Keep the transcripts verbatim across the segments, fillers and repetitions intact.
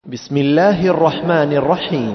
بسم الله الرحمن الرحيم.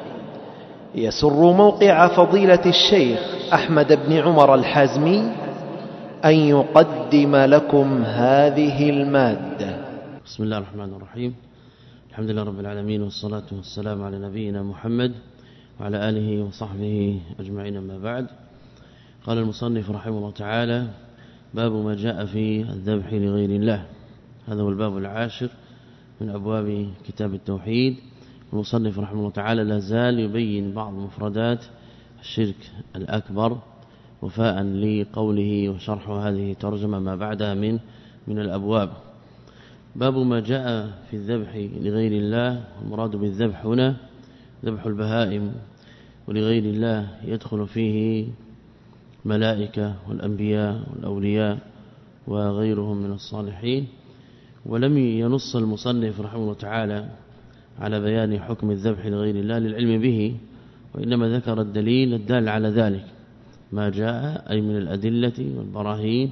يسر موقع فضيلة الشيخ أحمد بن عمر الحازمي أن يقدم لكم هذه المادة. بسم الله الرحمن الرحيم. الحمد لله رب العالمين، والصلاة والسلام على نبينا محمد وعلى آله وصحبه أجمعين. ما بعد، قال المصنف رحمه الله تعالى: باب ما جاء في الذبح لغير الله. هذا هو الباب العاشر من أبواب كتاب التوحيد. المصنف رحمه الله تعالى لا زال يبين بعض مفردات الشرك الأكبر وفاء لقوله وشرح هذه ترجمة ما بعدها من من الأبواب. باب ما جاء في الذبح لغير الله. المراد بالذبح هنا ذبح البهائم، ولغير الله يدخل فيه ملائكة والأنبياء والأولياء وغيرهم من الصالحين. ولم ينص المصنف رحمه الله تعالى على بيان حكم الذبح لغير الله للعلم به، وإنما ذكر الدليل الدال على ذلك ما جاء أي من الأدلة والبراهين،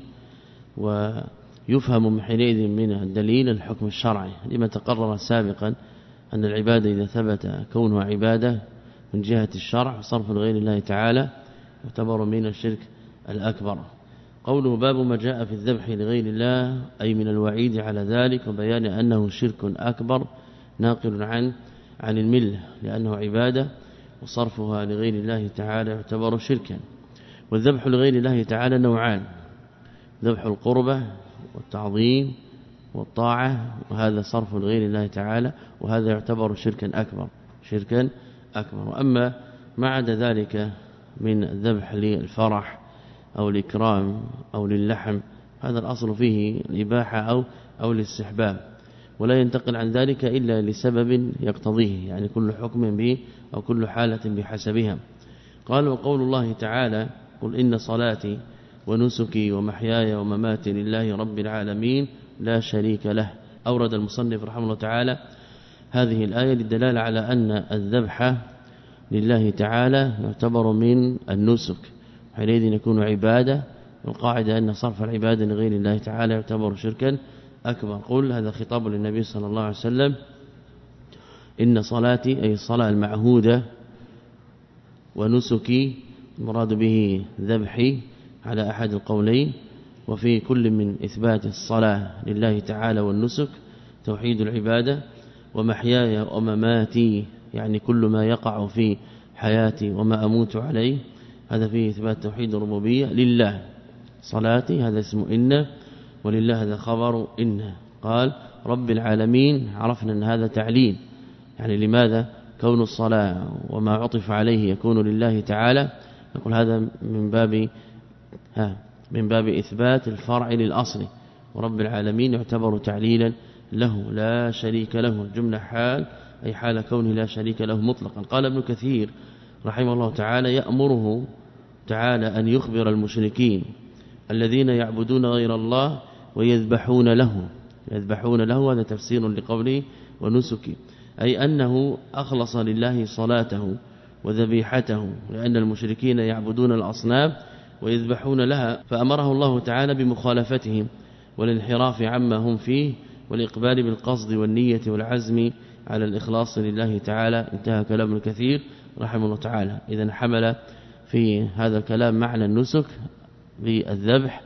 ويفهم من حينئذ من الدليل الحكم الشرعي، لما تقرر سابقا أن العبادة إذا ثبت كونها عبادة من جهة الشرع صرف لغير الله تعالى يعتبر من الشرك الأكبر. قوله باب ما جاء في الذبح لغير الله أي من الوعيد على ذلك وبيان أنه شرك أكبر ناقل عن عن الملة، لأنه عبادة وصرفها لغير الله تعالى يعتبر شركا. والذبح لغير الله تعالى نوعان: ذبح القربة والتعظيم والطاعة، وهذا صرف لغير الله تعالى، وهذا يعتبر شركا أكبر شركا أكبر. وأما ما عدا ذلك من الذبح للفرح أو الإكرام أو للحم، هذا الأصل فيه الإباحة أو أو الاستحباب، ولا ينتقل عن ذلك إلا لسبب يقتضيه، يعني كل حكم به أو كل حالة بحسبها. قال: وقول الله تعالى: قل إن صلاتي ونسكي ومحياي ومماتي لله رب العالمين لا شريك له. أورد المصنف رحمه الله تعالى هذه الآية للدلالة على أن الذبح لله تعالى يعتبر من النسك، حينئذ يكون عبادة، والقاعدة أن صرف العبادة لغير الله تعالى يعتبر شركا أكبر. قل هذا خطاب للنبي صلى الله عليه وسلم: إن صلاتي أي الصلاة المعهودة، ونسكي المراد به ذبحي على أحد القولين، وفي كل من إثبات الصلاة لله تعالى والنسك توحيد العبادة، ومحياي ومماتي يعني كل ما يقع في حياتي وما أموت عليه، هذا فيه إثبات توحيد الربوبية لله. صلاتي هذا اسم إن، ولله هذا خبر إن. قال رب العالمين، عرفنا أن هذا تعليل، يعني لماذا كون الصلاة وما عطف عليه يكون لله تعالى؟ نقول هذا من باب ها من باب إثبات الفرع للأصل، ورب العالمين يعتبر تعليلا له لا شريك له. الجملة حال أي حال كونه لا شريك له مطلقا. قال ابن كثير رحمه الله تعالى: يأمره تعالى أن يخبر المشركين الذين يعبدون غير الله ويذبحون له. يذبحون له هذا تفسير لقوله ونسكي، أي أنه أخلص لله صلاته وذبيحته، لأن المشركين يعبدون الأصنام ويذبحون لها، فأمره الله تعالى بمخالفتهم والانحراف عما هم فيه، والإقبال بالقصد والنية والعزم على الإخلاص لله تعالى. انتهى كلام ابن كثير رحمه الله تعالى. إذن حمل في هذا الكلام معنى النسك بالذبح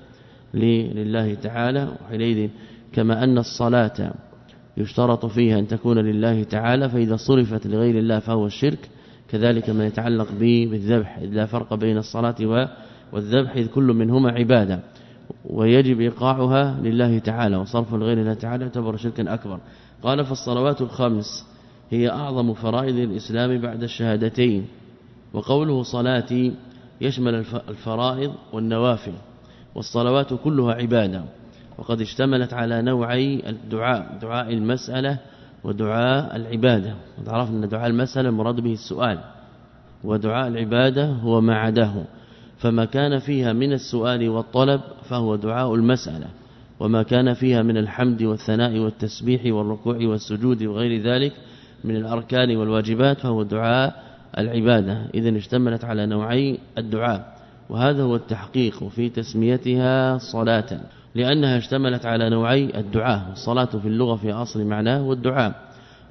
لله تعالى، وحينئذ كما أن الصلاة يشترط فيها أن تكون لله تعالى، فإذا صرفت لغير الله فهو الشرك، كذلك ما يتعلق به بالذبح، إذ لا فرق بين الصلاة والذبح، إذ كل منهما عبادة ويجب إيقاعها لله تعالى، وصرف لغير الله تعالى يعتبر شركا أكبر. قال: فالصلوات الخمس هي أعظم فرائض الإسلام بعد الشهادتين. وقوله صلاتي يشمل الفرائض والنوافل، والصلوات كلها عبادة، وقد اشتملت على نوعي الدعاء: دعاء المسألة ودعاء العبادة. وعرفنا أن دعاء المسألة مراد به السؤال، ودعاء العبادة هو ما عداه، فما كان فيها من السؤال والطلب فهو دعاء المسألة، وما كان فيها من الحمد والثناء والتسبيح والركوع والسجود وغير ذلك من الأركان والواجبات فهو دعاء العبادة. إذن اشتملت على نوعي الدعاء، وهذا هو التحقيق في تسميتها صلاة، لأنها اشتملت على نوعي الدعاء. الصلاة في اللغة في أصل معناه والدعاء،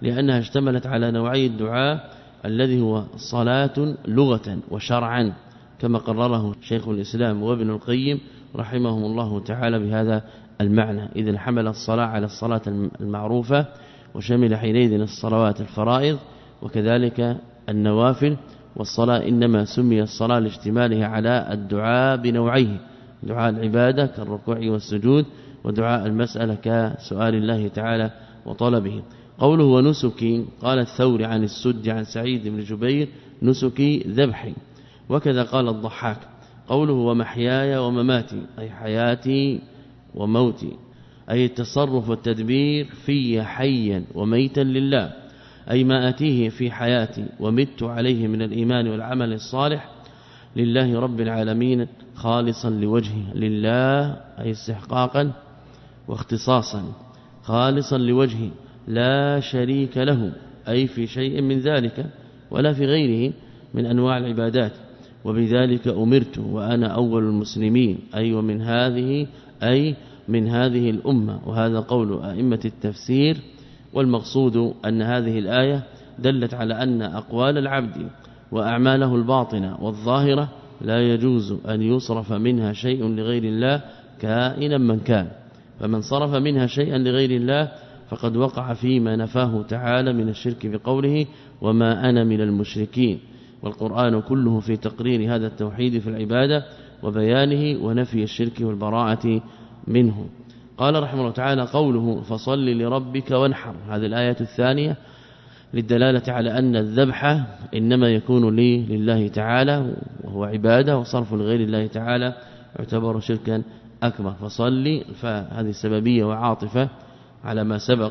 لأنها اشتملت على نوعي الدعاء الذي هو صلاة لغة وشرعا كما قرره شيخ الإسلام وابن القيم رحمهم الله تعالى بهذا المعنى. إذن حمل الصلاة على الصلاة المعروفة وشمل حينئذ الصلوات الفرائض وكذلك النوافل. والصلاة إنما سمي الصلاة لاشتمالها على الدعاء بنوعيه، دعاء العبادة كالركوع والسجود ودعاء المسألة كسؤال الله تعالى وطلبه. قوله ونسكي قال الثوري عن السد عن سعيد بن جبير نسكي ذبحي، وكذا قال الضحاك. قوله ومحياي ومماتي أي حياتي وموتي، أي التصرف والتدبير في حيا وميتا لله، أي ما أتيه في حياتي ومت عليه من الإيمان والعمل الصالح لله رب العالمين خالصا لوجهه، لله أي استحقاقا واختصاصا، خالصا لوجهه لا شريك له أي في شيء من ذلك ولا في غيره من أنواع العبادات. وبذلك أمرت وأنا أول المسلمين، أي ومن هذه أي من هذه الأمة. وهذا قول أئمة التفسير. والمقصود أن هذه الآية دلت على أن أقوال العبد وأعماله الباطنة والظاهرة لا يجوز أن يصرف منها شيء لغير الله كائنا من كان، فمن صرف منها شيئا لغير الله فقد وقع فيما نفاه تعالى من الشرك بقوله وما أنا من المشركين. والقرآن كله في تقرير هذا التوحيد في العبادة وبيانه ونفي الشرك والبراءة منه. قال رحمه الله تعالى قوله فصل لربك وانحر، هذه الآية الثانية للدلالة على أن الذبح إنما يكون لي لله تعالى وهو عبادة، وصرف لغير الله تعالى يعتبر شركا أكبر. فصل فهذه سببية وعاطفة على ما سبق،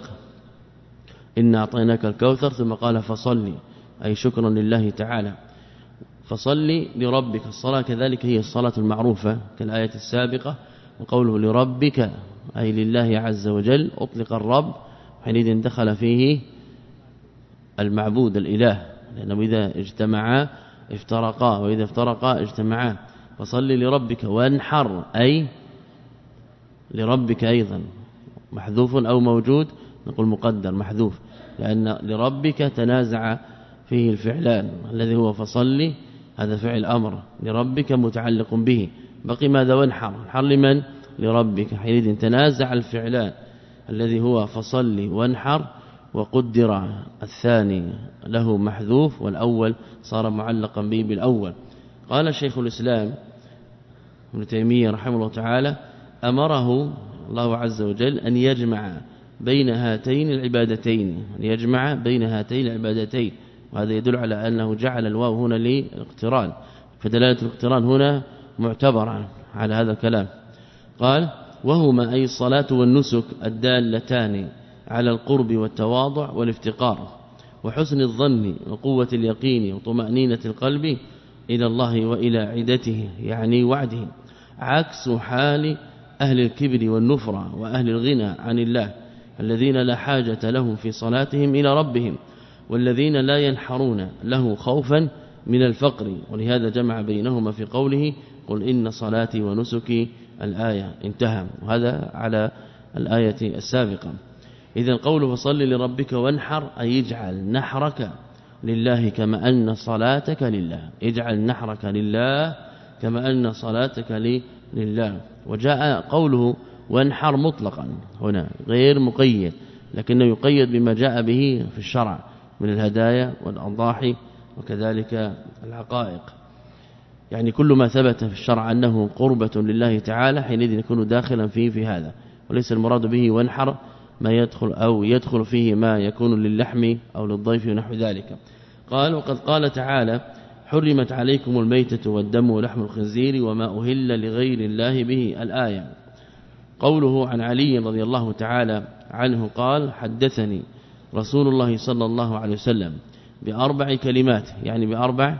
إن أعطيناك الكوثر، ثم قال فصل أي شكرا لله تعالى. فصل لربك، الصلاة كذلك هي الصلاة المعروفة كالآية السابقة. وقوله لربك أي لله عز وجل، أطلق الرب حينئذ دخل فيه المعبود الإله، لأنه إذا اجتمعا افترقا وإذا افترقا اجتمعا. فصل لربك وانحر أي لربك أيضا محذوف أو موجود، نقول مقدر محذوف، لأن لربك تنازع فيه الفعلان الذي هو فصل، هذا فعل أمر، لربك متعلق به، بقي ماذا وانحر، انحر لمن؟ لربك. حينئذ تنازع الفعلان الذي هو فصل وانحر، وقدر الثاني له محذوف والأول صار معلقا به بالأول. قال شيخ الإسلام ابن تيمية رحمه الله تعالى أمره الله عز وجل أن يجمع بين هاتين العبادتين، أن يجمع بين هاتين العبادتين، وهذا يدل على أنه جعل الواو هنا للاقتران، فدلالة الاقتران هنا معتبرة على هذا الكلام. قال وهما أي الصلاة والنسك الدالتان على القرب والتواضع والافتقار وحسن الظن وقوة اليقين وطمأنينة القلب إلى الله وإلى عدته يعني وعده، عكس حال أهل الكبر والنفرة وأهل الغنى عن الله الذين لا حاجة لهم في صلاتهم إلى ربهم، والذين لا ينحرون له خوفا من الفقر. ولهذا جمع بينهما في قوله قل إن صلاتي ونسكي الآية انتهى، وهذا على الآية السابقة. إذا قوله فصل لربك وانحر أي اجعل نحرك لله كما أن صلاتك لله، اجعل نحرك لله كما أن صلاتك لله. وجاء قوله وانحر مطلقا هنا غير مقيد، لكنه يقيد بما جاء به في الشرع من الهدايا والأضاحي وكذلك العقائق، يعني كل ما ثبت في الشرع أنه قربة لله تعالى حينئذ يكون داخلا فيه في هذا، وليس المراد به وانحر ما يدخل أو يدخل فيه ما يكون للحم أو للضيف ونحو ذلك. قال وقد قال تعالى حرمت عليكم الميتة والدم ولحم الخنزير وما أهل لغير الله به الآية. قوله عن علي رضي الله تعالى عنه قال حدثني رسول الله صلى الله عليه وسلم بأربع كلمات، يعني بأربع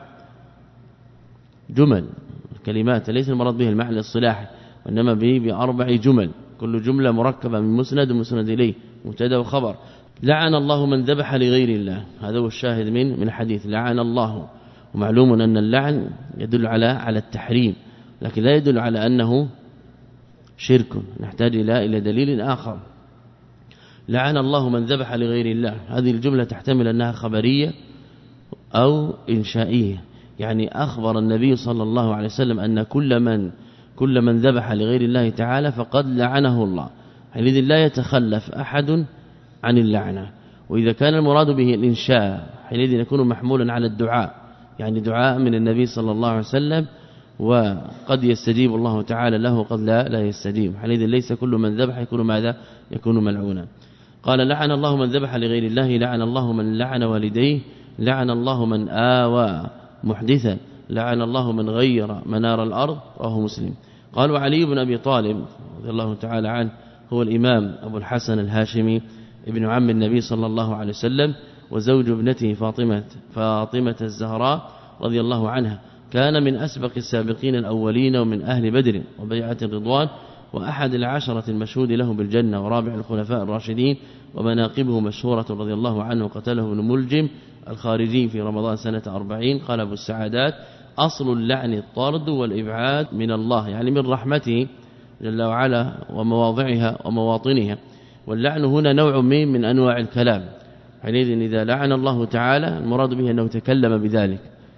جمل، كلمات ليس المراد به المعنى الصلاحي وإنما به بأربع جمل، كل جملة مركبة من مسند ومسند إليه مبتدا وخبر. لعن الله من ذبح لغير الله، هذا هو الشاهد من من الحديث، لعن الله. ومعلوم أن اللعن يدل على على التحريم، لكن لا يدل على أنه شرك، نحتاج إلى إلى دليل آخر. لعن الله من ذبح لغير الله، هذه الجملة تحتمل أنها خبرية أو إنشائية، يعني أخبر النبي صلى الله عليه وسلم أن كل من كل من ذبح لغير الله تعالى فقد لعنه الله، حينئذ لا يتخلف أحد عن اللعنة. وإذا كان المراد به الإنشاء حينئذ يكون محمولا على الدعاء، يعني دعاء من النبي صلى الله عليه وسلم، وقد يستجيب الله تعالى له قد لا لا يستجيب، حينئذ ليس كل من ذبح يكون ماذا يكون ملعونا. قال لعن الله من ذبح لغير الله، لعن الله من لعن والديه، لعن الله من آوى محدثا، لعن الله من غير منار الأرض، رواه مسلم. قال وعلي بن أبي طالب رضي الله تعالى عنه هو الإمام أبو الحسن الهاشمي ابن عم النبي صلى الله عليه وسلم وزوج ابنته فاطمة فاطمة الزهراء رضي الله عنها، كان من أسبق السابقين الأولين ومن أهل بدر وبيعة الرضوان، وأحد العشرة المشهود له بالجنة، ورابع الخلفاء الراشدين، ومناقبه مشهورة رضي الله عنه. قتله ابن ملجم الخارجي في رمضان سنة أربعين. قال أبو السعادات أصل اللعن الطرد والإبعاد من الله، يعني من رحمته جل وعلا ومواضعها ومواطنها. واللعن هنا نوع من من أنواع الكلام، حينئذ إذا لعن الله تعالى المراد به أنه تكلم بذلك،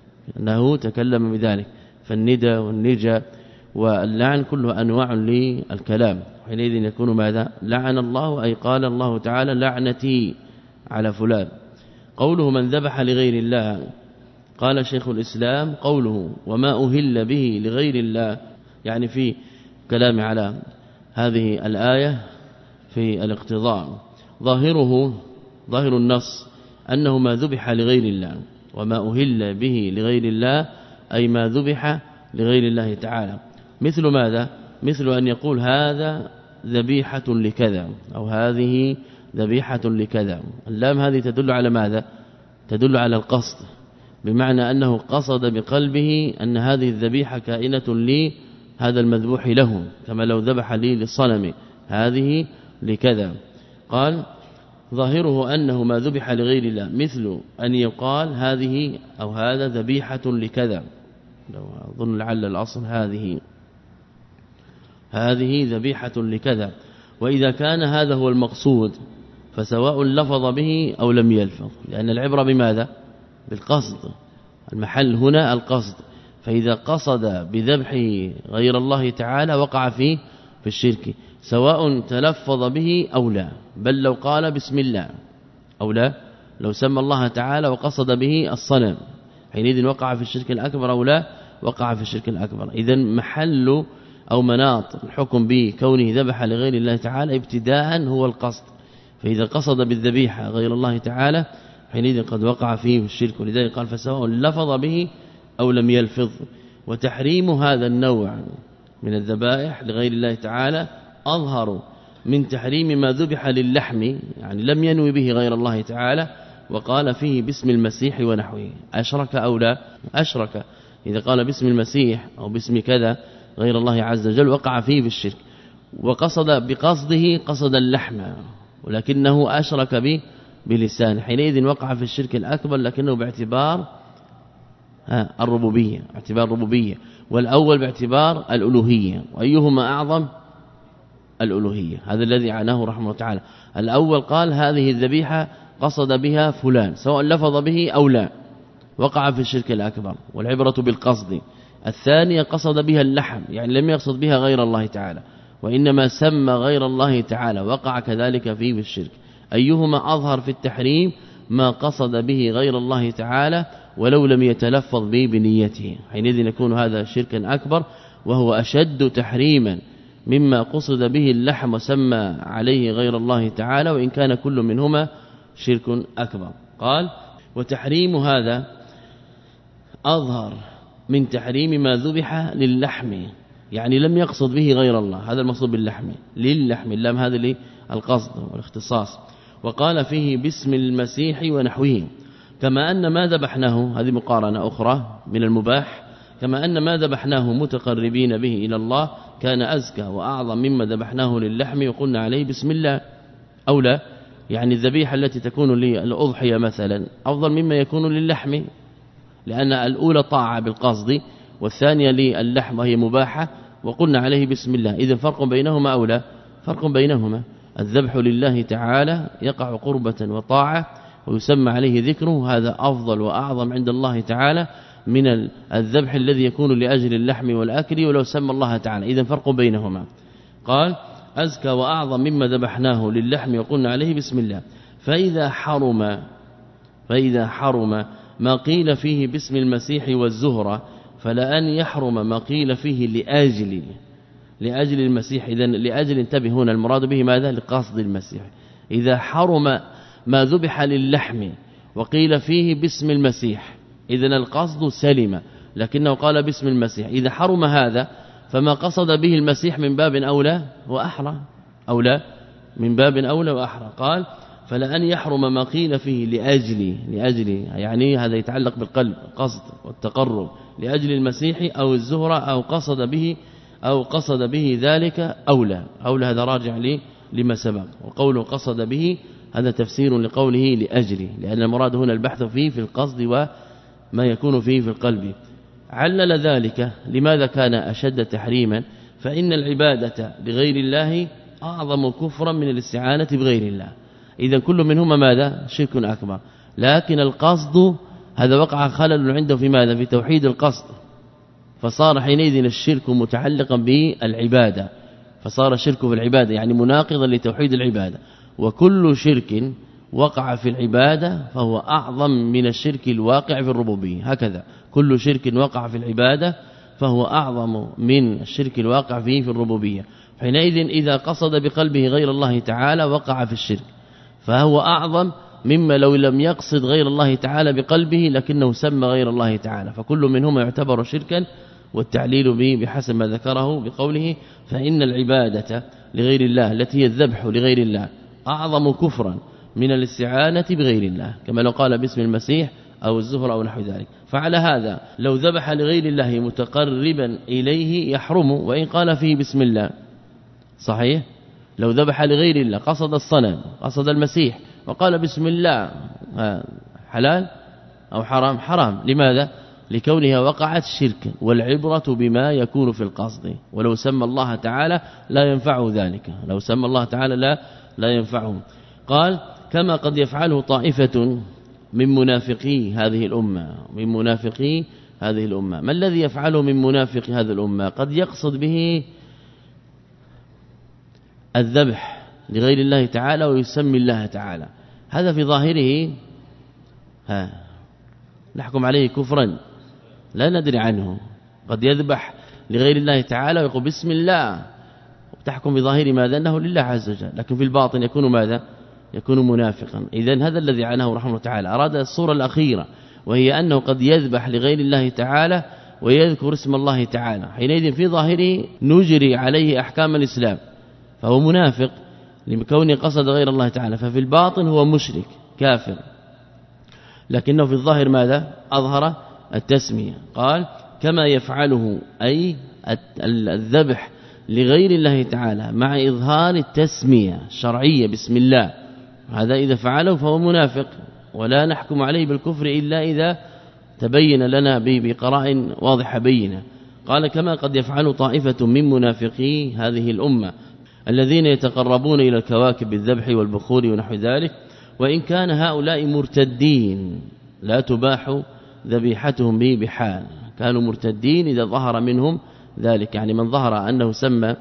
أنه تكلم بذلك، فالندى والنجا واللعن كله أنواع للكلام، حينئذ يكون ماذا لعن الله، أي قال الله تعالى لعنتي على فلان. قوله من ذبح لغير الله، قال شيخ الإسلام قوله وما أهل به لغير الله، يعني في كلام على هذه الآية في الاقتضاء، ظاهره ظاهر النص أنه ما ذبح لغير الله، وما أهل به لغير الله أي ما ذبح لغير الله تعالى. مثل ماذا؟ مثل أن يقول هذا ذبيحة لكذا، أو هذه ذبيحة لكذا. اللام هذه تدل على ماذا؟ تدل على القصد، بمعنى أنه قصد بقلبه أن هذه الذبيحة كائنة لي هذا المذبوح له، كما لو ذبح لي للصنم هذه لكذا. قال ظاهره أنه ما ذبح لغير الله، مثل أن يقال هذه أو هذا ذبيحة لكذا، لو أظن لعل الأصل هذه هذه ذبيحة لكذا. وإذا كان هذا هو المقصود فسواء لفظ به أو لم يلفظ، لأن العبرة بماذا؟ بالقصد، المحل هنا القصد. فإذا قصد بذبحه غير الله تعالى وقع فيه في الشرك، سواء تلفظ به أو لا، بل لو قال بسم الله أو لا، لو سمى الله تعالى وقصد به الصنم حينئذ وقع في الشرك الأكبر أو لا، وقع في الشرك الأكبر. إذن محل أو مناط الحكم بكونه ذبح لغير الله تعالى ابتداء هو القصد، فإذا قصد بالذبيحة غير الله تعالى حينئذ قد وقع فيه الشرك. ولذلك قال فسواء لفظ به أو لم يلفظ. وتحريم هذا النوع من الذبائح لغير الله تعالى أظهر من تحريم ما ذبح للحم، يعني لم ينوي به غير الله تعالى، وقال فيه باسم المسيح ونحوه، أشرك أو لا؟ أشرك. إذا قال باسم المسيح أو باسم كذا غير الله عز وجل وقع فيه بالشرك، وقصد بقصده قصد اللحم ولكنه أشرك به بلسان، حينئذ وقع في الشرك الأكبر، لكنه باعتبار الربوبية، اعتبار الربوبية، والأول باعتبار الألوهية. وأيهما أعظم؟ الألوهية. هذا الذي عناه رحمه الله تعالى. الأول قال هذه الذبيحة قصد بها فلان، سواء لفظ به أو لا، وقع في الشرك الأكبر، والعبرة بالقصد. الثانية قصد بها اللحم، يعني لم يقصد بها غير الله تعالى، وإنما سمى غير الله تعالى، وقع كذلك فيه بالشرك. أيهما أظهر في التحريم؟ ما قصد به غير الله تعالى ولو لم يتلفظ به بنيته، حينئذ يكون هذا شركا أكبر، وهو أشد تحريما مما قصد به اللحم وسمى عليه غير الله تعالى، وإن كان كل منهما شرك أكبر. قال وتحريم هذا أظهر من تحريم ما ذبح للحم، يعني لم يقصد به غير الله، هذا المقصود باللحم، للحم، اللام هذا لي القصد والاختصاص. وقال فيه باسم المسيح ونحوه، كما أن ما ذبحناه، هذه مقارنة أخرى من المباح، كما أن ما ذبحناه متقربين به إلى الله كان أزكى وأعظم مما ذبحناه للحم وقلنا عليه بسم الله أو لا، يعني الذبيحة التي تكون للأضحية مثلا أفضل مما يكون للحم، لأن الأولى طاعة بالقصد والثانية للحم وهي مباحة وقلنا عليه بسم الله. إذن فرق بينهما أو لا؟ فرق بينهما. الذبح لله تعالى يقع قربة وطاعة ويسمى عليه ذكره، هذا أفضل وأعظم عند الله تعالى من الذبح الذي يكون لأجل اللحم والأكل ولو سمى الله تعالى. إذن فرق بينهما. قال أزكى وأعظم مما ذبحناه للحم وقلنا عليه بسم الله. فإذا حرم فإذا حرم ما قيل فيه باسم المسيح والزهرة فلأن يحرم ما قيل فيه لأجل لأجل المسيح. إذن لأجل انتبه هنا المراد به ماذا؟ لقصد المسيح. إذا حرم ما ذبح للحم وقيل فيه باسم المسيح إذن القصد سلم، لكنه قال باسم المسيح. إذا حرم هذا فما قصد به المسيح من باب أولى وأحرى أولى من باب أولى وأحرى. قال فلأن يحرم ما قيل فيه لأجل لأجل يعني هذا يتعلق بالقلب، قصد والتقرب لأجل المسيح أو الزهرة أو قصد به أو قصد به ذلك أولى أولى هذا راجع لي لما سبق. وقوله قصد به هذا تفسير لقوله لأجل، لأن المراد هنا البحث فيه في القصد وما يكون فيه في القلب. علل ذلك لماذا كان أشد تحريما؟ فإن العبادة لغير الله أعظم كفرا من الاستعانة بغير الله. إذا كل منهما ماذا؟ شرك أكبر. لكن القصد هذا وقع خلل عنده في ماذا؟ في توحيد القصد، فصار حينئذ الشرك متعلقا بالعبادة، فصار الشرك في العبادة يعني مناقضا لتوحيد العبادة. وكل شرك وقع في العبادة فهو أعظم من الشرك الواقع في الربوبية. هكذا كل شرك وقع في العبادة فهو أعظم من الشرك الواقع فيه في الربوبية. حينئذ إذا قصد بقلبه غير الله تعالى وقع في الشرك، فهو أعظم مما لو لم يقصد غير الله تعالى بقلبه لكنه سمى غير الله تعالى. فكل منهما يعتبر شركا، والتعليل به بحسب ما ذكره بقوله فإن العبادة لغير الله التي هي الذبح لغير الله أعظم كفرا من الاستعانة بغير الله، كما لو قال باسم المسيح أو الزهر أو نحو ذلك. فعلى هذا لو ذبح لغير الله متقربا إليه يحرم وإن قال فيه بسم الله. صحيح؟ لو ذبح لغير الله قصد الصنم قصد المسيح وقال بسم الله حلال أو حرام؟ حرام. لماذا؟ لكونها وقعت شركا، والعبرة بما يكون في القصد. ولو سمى الله تعالى لا ينفعه ذلك، لو سمى الله تعالى لا لا ينفعه. قال كما قد يفعله طائفة من منافقي هذه الأمة من منافقي هذه الأمة. ما الذي يفعله من منافق هذه الأمة؟ قد يقصد به الذبح لغير الله تعالى ويسمي الله تعالى، هذا في ظاهره ها نحكم عليه كفرا لا ندري عنه. قد يذبح لغير الله تعالى ويقول بسم الله وتحكم بظاهر ماذا؟ أنه لله عز وجل، لكن في الباطن يكون ماذا؟ يكون منافقا. إذن هذا الذي عنه رحمه الله تعالى. أراد الصورة الأخيرة وهي أنه قد يذبح لغير الله تعالى ويذكر اسم الله تعالى، حينئذ في ظاهره نجري عليه أحكام الإسلام، فهو منافق لكونه قصد غير الله تعالى، ففي الباطن هو مشرك كافر، لكنه في الظاهر ماذا؟ أظهر التسمية. قال كما يفعله أي الذبح لغير الله تعالى مع إظهار التسمية الشرعية بسم الله، هذا إذا فعله فهو منافق، ولا نحكم عليه بالكفر إلا إذا تبين لنا بقراء واضحة بينة. قال كما قد يفعل طائفة من منافقي هذه الأمة الذين يتقربون إلى الكواكب بالذبح والبخور ونحو ذلك، وإن كان هؤلاء مرتدين لا تباح ذبيحتهم به بحال، كانوا مرتدين إذا ظهر منهم ذلك، يعني من ظهر أنه سمى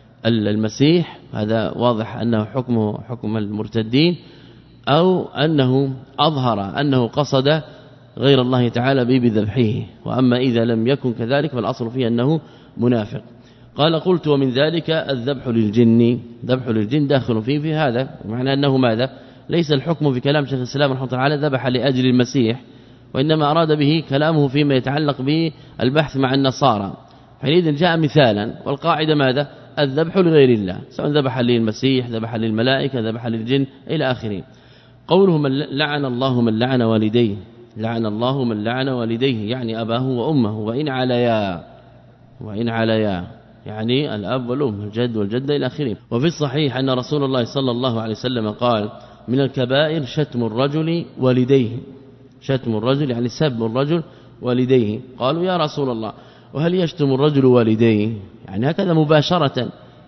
المسيح هذا واضح أنه حكمه حكم المرتدين، أو أنه أظهر أنه قصد غير الله تعالى به بذبحه. وأما إذا لم يكن كذلك فالأصل فيه أنه منافق. قال قلت ومن ذلك الذبح للجن، ذبح للجن داخل فيه في هذا، معنى أنه ماذا؟ ليس الحكم في كلام شيخ الإسلام رحمه الله تعالى ذبح لأجل المسيح، وإنما أراد به كلامه فيما يتعلق بالبحث مع النصارى، حينئذ جاء مثالا. والقاعدة ماذا؟ الذبح لغير الله، سواء ذبح للمسيح ذبح للملائكة ذبح للجن إلى آخره. قوله من لعن الله من لعن والديه، لعن الله من لعن والديه يعني أباه وأمه، وإن عليا وإن عليا يعني الأب والأم الجد والجدة إلى آخره. وفي الصحيح أن رسول الله صلى الله عليه وسلم قال من الكبائر شتم الرجل والديه، شتم الرجل يعني سب الرجل والديه. قالوا يا رسول الله وهل يشتم الرجل والديه؟ يعني هكذا مباشرة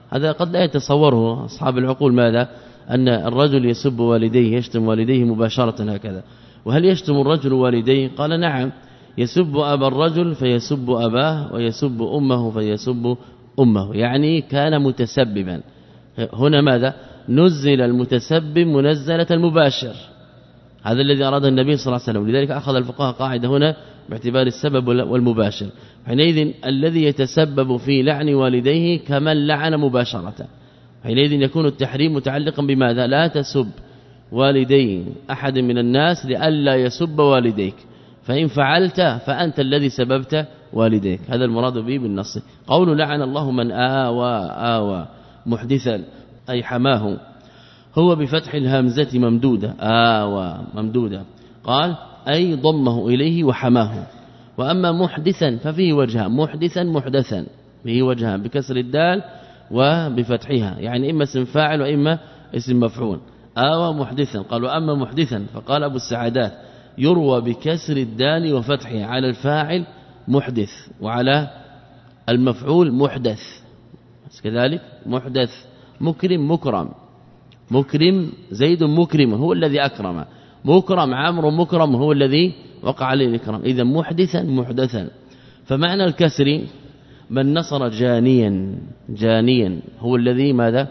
هذا قد لا يتصوره أصحاب العقول ماذا أن الرجل يسب والديه يشتم والديه مباشرة هكذا. وهل يشتم الرجل والديه؟ قال نعم، يسب أبا الرجل فيسب أباه ويسب أمه فيسب أمه، يعني كان متسببا. هنا ماذا نزل المتسبب منزلة المباشر، هذا الذي أراد النبي صلى الله عليه وسلم. لذلك أخذ الفقهاء قاعدة هنا باعتبار السبب والمباشر. حينئذ الذي يتسبب في لعن والديه كمن لعن مباشرة، حينئذ يكون التحريم متعلقا بماذا؟ لا تسب والدي أحد من الناس لئلا يسب والديك، فإن فعلت فأنت الذي سببت والديك. هذا المراد به بالنص. قول لعن الله من آوى آوى محدثا أي حماه، هو بفتح الهمزة ممدودة، آوى ممدودة، قال أي ضمه إليه وحماه. وأما محدثا ففيه وجهان، محدثا محدثا فيه وجهان بكسر الدال وبفتحها، يعني إما اسم فاعل وإما اسم مفعول. آوى محدثا قال. وأما محدثا فقال أبو السعدات يروى بكسر الدال وفتحها على الفاعل محدث وعلى المفعول محدث كذلك. محدث مكرم مكرم، مكرم زيد مكرم هو الذي أكرم، مكرم عمرو مكرم هو الذي وقع عليه الإكرام. إذا محدثا محدثا. فمعنى الكسر من نصر جانيا، جانيا هو الذي ماذا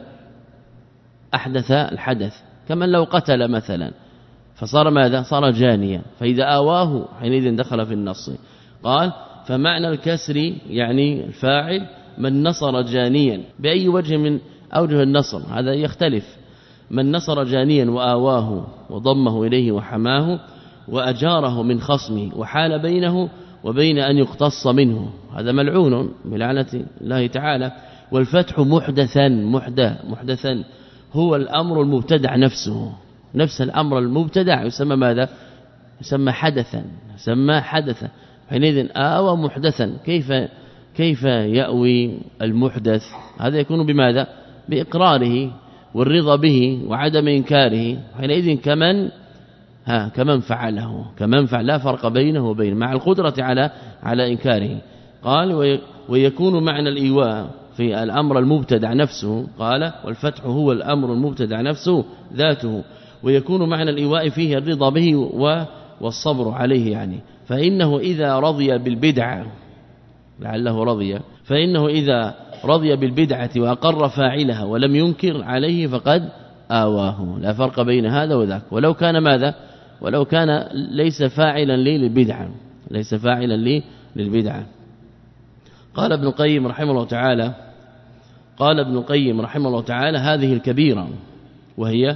أحدث الحدث، كمن لو قتل مثلا فصار ماذا صار جانيا، فإذا آواه حينئذ دخل في النص. قال فمعنى الكسر يعني الفاعل من نصر جانيا. بأي وجه من أوجه النصر هذا يختلف. من نصر جانيا وآواه وضمه إليه وحماه وأجاره من خصمه وحال بينه وبين أن يقتص منه، هذا ملعون بلعنة الله تعالى. والفتح محدثا، محدث محدثا هو الأمر المبتدع نفسه، نفس الأمر المبتدع يسمى ماذا؟ يسمى حدثا، يسمى حدثا. حينئذ آوى محدثا. كيف كيف يأوي المحدث؟ هذا يكون بماذا؟ بإقراره والرضا به وعدم إنكاره. حينئذ كمن ها كمن فعله، كمن فعل، لا فرق بينه وبين مع القدرة على على إنكاره. قال ويكون معنى الإيواء في الأمر المبتدع نفسه، قال والفتح هو الأمر المبتدع نفسه ذاته، ويكون معنى الإيواء فيه الرضا به والصبر عليه. يعني فإنه إذا رضي بالبدعة لعله رضي، فإنه إذا رضي بالبدعة وأقر فاعلها ولم ينكر عليه فقد آواه، لا فرق بين هذا وذاك. ولو كان ماذا؟ ولو كان ليس فاعلا لي للبدعة، ليس فاعلا لي للبدعة. قال ابن القيم رحمه الله تعالى قال ابن القيم رحمه الله تعالى هذه الكبيرة وهي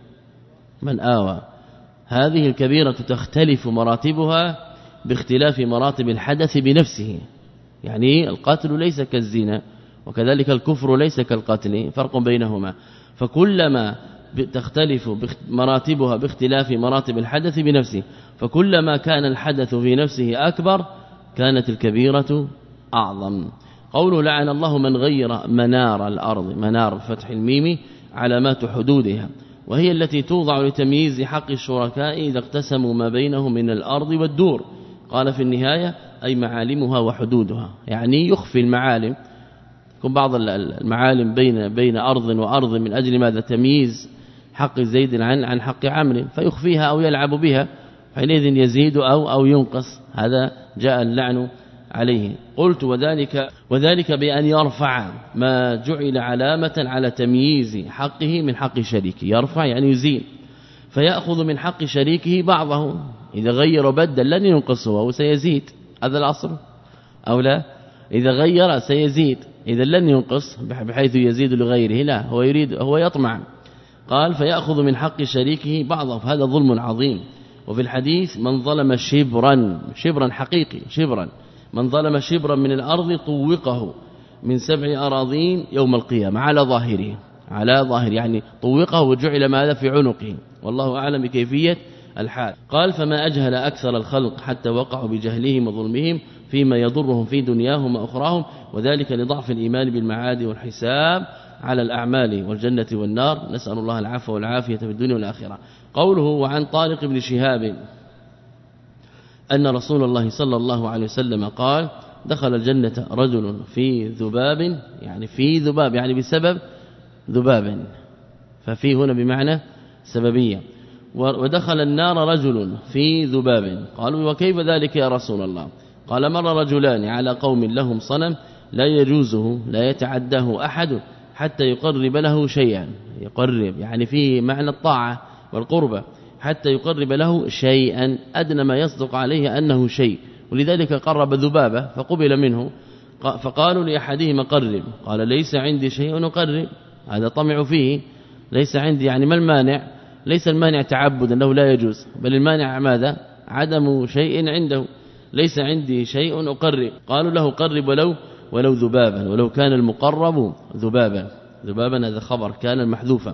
من آوى، هذه الكبيرة تختلف مراتبها باختلاف مراتب الحدث بنفسه. يعني القتل ليس كالزنا وكذلك الكفر ليس كالقتل، فرق بينهما. فكلما تختلف مراتبها باختلاف مراتب الحدث بنفسه، فكلما كان الحدث في نفسه أكبر كانت الكبيرة أعظم. قوله لعن الله من غير منار الأرض، منار فتح الميم علامات حدودها، وهي التي توضع لتمييز حق الشركاء إذا اقتسموا ما بينهم من الأرض والدور. قال في النهاية أي معالمها وحدودها، يعني يخفي المعالم. يكون بعض المعالم بين بين أرض وأرض من أجل ماذا؟ تمييز حق زيد عن عن حق عمرو، فيخفيها أو يلعب بها، حينئذ يزيد أو أو ينقص. هذا جاء اللعن عليه. قلت وذلك وذلك بأن يرفع ما جعل علامة على تمييز حقه من حق شريكه. يرفع يعني يزيل، فيأخذ من حق شريكه بعضه، إذا غير وبدل لن ينقصه وسيزيد. هذا الأصل أو لا؟ إذا غير سيزيد، إذا لن ينقص بحيث يزيد لغيره، لا، هو يريد هو يطمع. قال فيأخذ من حق شريكه بعضه، هذا ظلم عظيم. وفي الحديث من ظلم شبرا، شبرا حقيقي، شبرا من ظلم شبرا من الأرض طوقه من سبع أراضين يوم القيامة على ظاهره، على ظاهر يعني طوقه وجعل ماذا في عنقه، والله أعلم بكيفية الحال. قال فما أجهل أكثر الخلق حتى وقعوا بجهلهم وظلمهم فيما يضرهم في دنياهم وأخراهم، وذلك لضعف الإيمان بالمعاد والحساب على الأعمال والجنة والنار. نسأل الله العفو والعافية في الدنيا والآخرة. قوله وعن طارق بن شهاب أن رسول الله صلى الله عليه وسلم قال دخل الجنة رجل في ذباب، يعني في ذباب يعني بسبب ذباب، ففي هنا بمعنى سببية. ودخل النار رجل في ذباب. قالوا وكيف ذلك يا رسول الله؟ قال مر رجلان على قوم لهم صنم لا يجوزه لا يتعداه أحد حتى يقرب له شيئا، يقرب يعني فيه معنى الطاعة والقربة، حتى يقرب له شيئا أدنى ما يصدق عليه أنه شيء، ولذلك قرب ذبابة فقبل منه. فقالوا لأحدهما قرب، قال ليس عندي شيء أقرب، هذا طمع فيه، ليس عندي يعني ما المانع؟ ليس المانع تعبد أنه لا يجوز، بل المانع ماذا؟ عدم شيء عنده، ليس عندي شيء أقرب. قالوا له قرب ولو ولو ذبابا، ولو كان المقرب ذبابا، ذبابا هذا خبر كان المحذوفا.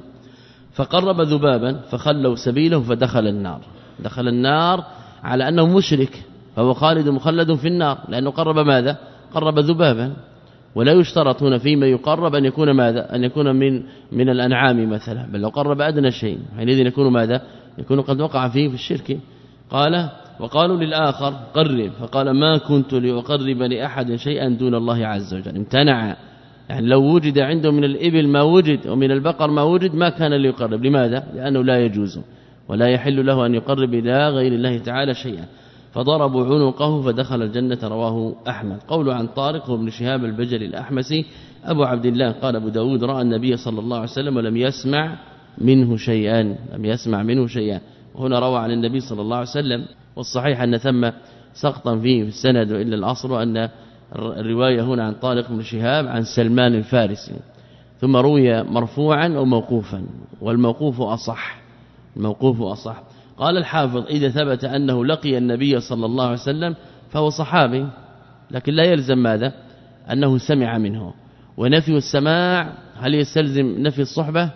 فقرب ذبابا فخلوا سبيله فدخل النار، دخل النار على أنه مشرك، فهو خالد مخلد في النار، لأنه قرب ماذا؟ قرب ذبابا. ولا يشترط هنا فيما يقرب أن يكون ماذا؟ أن يكون من من الأنعام مثلا، بل لو قرب أدنى شيء حينئذ يكون ماذا؟ يكون قد وقع فيه في الشرك. قال وقالوا للآخر قرب، فقال ما كنت لأقرب لأحد شيئا دون الله عز وجل، امتنع. يعني لو وجد عنده من الإبل ما وجد ومن البقر ما وجد ما كان ليقرب. لماذا؟ لأنه لا يجوز ولا يحل له أن يقرب إلى غير الله تعالى شيئا. فضربوا عنقه فدخل الجنة. رواه أحمد. قول عن طارق وابن شهاب البجلي الأحمسي أبو عبد الله قال أبو داود رأى النبي صلى الله عليه وسلم ولم يسمع منه شيئا، لم يسمع منه شيئا. وهنا روى عن النبي صلى الله عليه وسلم، والصحيح أن ثم سقطا فيه في السند إلا الأصل، أن الرواية هنا عن طارق بن شهاب عن سلمان الفارسي، ثم روي مرفوعا أو موقوفا، والموقوف أصح، الموقوف أصح. قال الحافظ إذا ثبت أنه لقي النبي صلى الله عليه وسلم فهو صحابي، لكن لا يلزم ماذا؟ أنه سمع منه. ونفي السماع هل يستلزم نفي الصحبة؟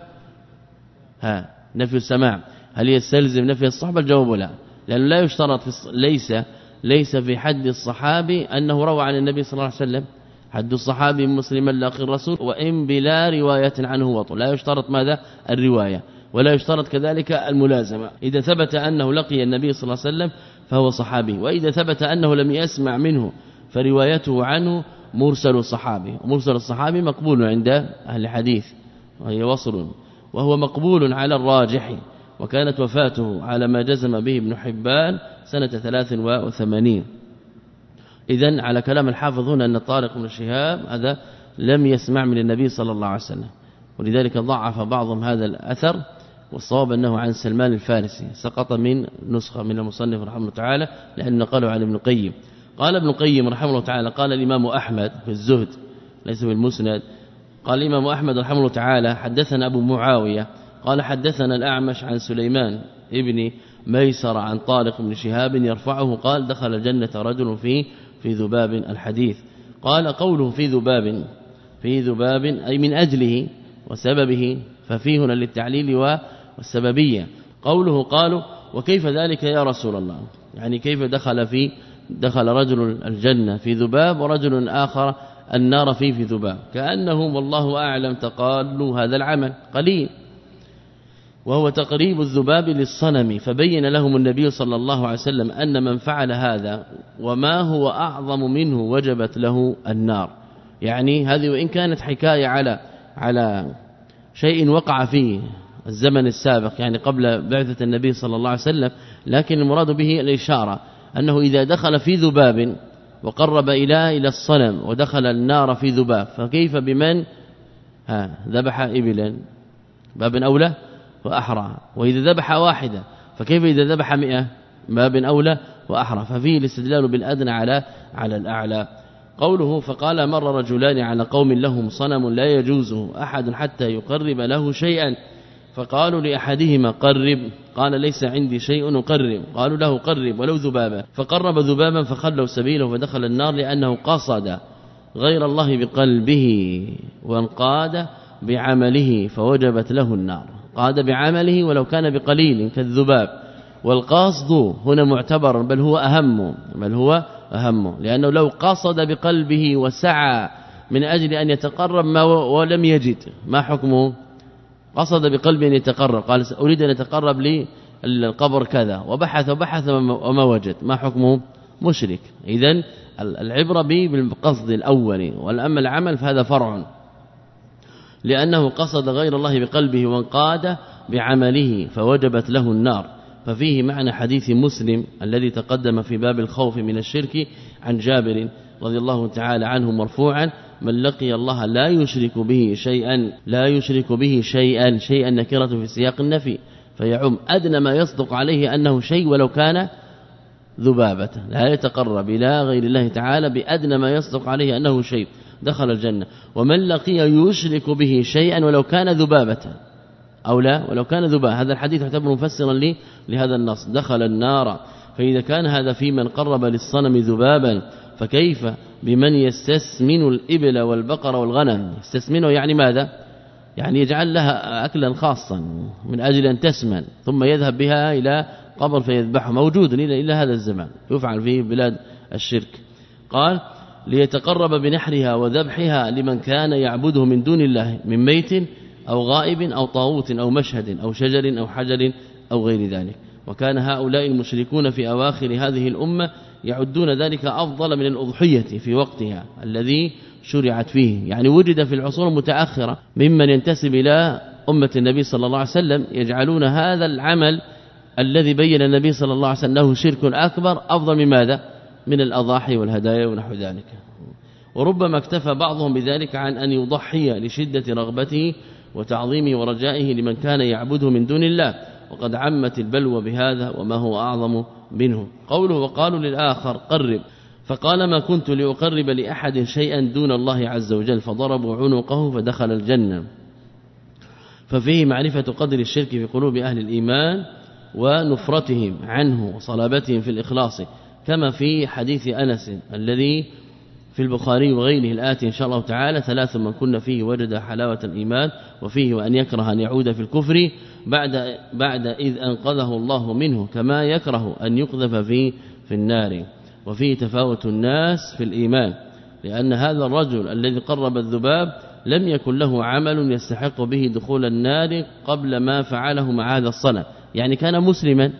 ها نفي السماع هل يستلزم نفي الصحبة؟ الجواب لا، لأنه لا يشترط في ليس ليس في حد الصحابي أنه روى عن النبي صلى الله عليه وسلم. حد الصحابي مسلما لاقي الرسول وإن بلا رواية عنه وطن، لا يشترط ماذا؟ الرواية، ولا يشترط كذلك الملازمة. إذا ثبت أنه لقي النبي صلى الله عليه وسلم فهو صحابي، وإذا ثبت أنه لم يسمع منه فروايته عنه مرسل الصحابي. ومرسل الصحابي مقبول عند أهل الحديث وهي وصل، وهو مقبول على الراجح. وكانت وفاته على ما جزم به ابن حبان سنة ثلاث وثمانين. إذن على كلام الحافظ هنا أن طارق بن شهاب هذا لم يسمع من النبي صلى الله عليه وسلم، ولذلك ضعف بعضهم هذا الأثر، والصواب أنه عن سلمان الفارسي، سقط من نسخة من المصنف رحمه الله تعالى لأن نقله عن ابن القيم. قال ابن القيم رحمه الله تعالى قال الإمام أحمد في الزهد ليس في المسند، قال الإمام أحمد رحمه الله تعالى حدثنا أبو معاوية قال حدثنا الأعمش عن سليمان ابن ميسر عن طارق بن شهاب يرفعه قال دخل الجنة رجل في في ذباب الحديث. قال قوله في ذباب في ذباب أي من أجله وسببه، ففيه هنا للتعليل والسببية. قوله قالوا وكيف ذلك يا رسول الله؟ يعني كيف دخل في دخل رجل الجنة في ذباب ورجل آخر النار في في ذباب، كأنهم والله أعلم تقالوا هذا العمل قليل، وهو تقريب الذباب للصنم. فبين لهم النبي صلى الله عليه وسلم أن من فعل هذا وما هو أعظم منه وجبت له النار. يعني هذه وإن كانت حكاية على على شيء وقع فيه الزمن السابق، يعني قبل بعثة النبي صلى الله عليه وسلم، لكن المراد به الإشارة أنه إذا دخل في ذباب وقرب إلى إلى الصنم ودخل النار في ذباب، فكيف بمن ها ذبح إبلا؟ باب أولى وأحرى. وإذا ذبح واحدة فكيف إذا ذبح مئة؟ باب أولى وأحرى. ففيه الاستدلال بالأدنى على على الأعلى. قوله فقال مر رجلان على قوم لهم صنم لا يجوزه أحد حتى يقرب له شيئا، فقالوا لأحدهما قرب، قال ليس عندي شيء أقرب. قالوا له قرب ولو ذبابا، فقرب ذبابا فخلوا سبيله فدخل النار لأنه قصد غير الله بقلبه وانقاد بعمله فوجبت له النار. قاد بعمله ولو كان بقليل كالذباب، والقاصد هنا معتبر بل هو أهم بل هو أهم لأنه لو قصد بقلبه وسعى من أجل أن يتقرب ما ولم يجد ما حكمه؟ قصد بقلبه أن يتقرب، قال أريد أن يتقرب لي القبر كذا، وبحث وبحث وما وجد، ما حكمه؟ مشرك. إذن العبرة به بالقصد الأولي، والأما العمل فهذا فرع، لأنه قصد غير الله بقلبه وانقاد بعمله فوجبت له النار. ففيه معنى حديث مسلم الذي تقدم في باب الخوف من الشرك عن جابر رضي الله تعالى عنه مرفوعا: من لقي الله لا يشرك به شيئا لا يشرك به شيئا شيئا نكرة في سياق النفي، فيعم أدنى ما يصدق عليه أنه شيء ولو كان ذبابة، لا يتقرب إلى غير الله تعالى بأدنى ما يصدق عليه أنه شيء دخل الجنة. ومن لقي يشرك به شيئا ولو كان ذبابة أو لا ولو كان ذبابة، هذا الحديث يعتبر مفسرا لي لهذا النص، دخل النار. فإذا كان هذا في من قرب للصنم ذبابا فكيف بمن يستسمن الإبل والبقر والغنم؟ يستسمنه يعني ماذا؟ يعني يجعل لها أكلا خاصا من أجل أن تسمن، ثم يذهب بها إلى قبر فيذبحه، موجود إلى هذا الزمان يفعل فيه بلاد الشرك. قال: ليتقرب بنحرها وذبحها لمن كان يعبده من دون الله من ميت أو غائب أو طاغوت أو مشهد أو شجر أو حجر أو غير ذلك. وكان هؤلاء المشركون في أواخر هذه الأمة يعدون ذلك أفضل من الأضحية في وقتها الذي شرعت فيه، يعني وجد في العصور المتأخرة ممن ينتسب إلى أمة النبي صلى الله عليه وسلم يجعلون هذا العمل الذي بين النبي صلى الله عليه وسلم أنه شرك أكبر أفضل من ماذا؟ من الأضاحي والهدايا ونحو ذلك. وربما اكتفى بعضهم بذلك عن أن يضحي لشدة رغبته وتعظيمه ورجائه لمن كان يعبده من دون الله، وقد عمت البلوى بهذا وما هو أعظم منه. قوله: وقالوا للآخر قرب، فقال: ما كنت لأقرب لأحد شيئا دون الله عز وجل، فضربوا عنقه فدخل الجنة. ففيه معرفة قدر الشرك في قلوب أهل الإيمان ونفرتهم عنه وصلابتهم في الإخلاص، كما في حديث أنس الذي في البخاري وغيره الآتي إن شاء الله تعالى: ثلاث من كنا فيه وجد حلاوة الإيمان، وفيه وأن يكره أن يعود في الكفر بعد بعد إذ أنقذه الله منه، كما يكره أن يقذف في في النار. وفيه تفاوت الناس في الإيمان، لأن هذا الرجل الذي قرب الذباب لم يكن له عمل يستحق به دخول النار قبل ما فعله مع هذا الصنم، يعني كان مسلما،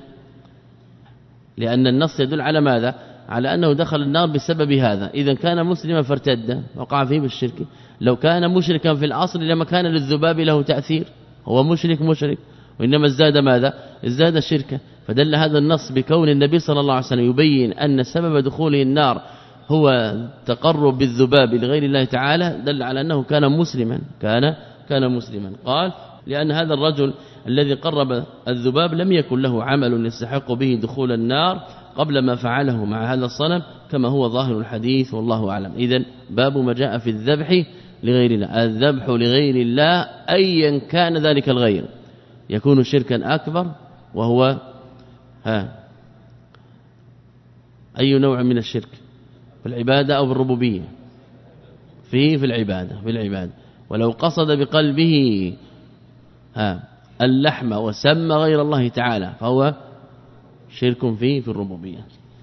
لأن النص يدل على ماذا؟ على أنه دخل النار بسبب هذا. إذا كان مسلما فارتد وقع فيه بالشرك. لو كان مشركا في الأصل لما كان للذباب له تأثير، هو مشرك مشرك وإنما ازداد ماذا؟ ازداد شركا. فدل هذا النص بكون النبي صلى الله عليه وسلم يبين أن سبب دخوله النار هو تقرب بالذباب لغير الله تعالى، دل على أنه كان مسلما كان كان مسلما. قال: لأن هذا الرجل الذي قرب الذباب لم يكن له عمل يستحق به دخول النار قبل ما فعله مع هذا الصنم، كما هو ظاهر الحديث والله أعلم. إذن باب ما جاء في الذبح لغير الله. الذبح لغير الله أيا كان ذلك الغير يكون شركا أكبر، وهو ها أي نوع من الشرك؟ في العبادة أو بالربوبية؟ في في العبادة في العبادة ولو قصد بقلبه ها اللحم وسمى غير الله تعالى فهو شرك فيه في الربوبية.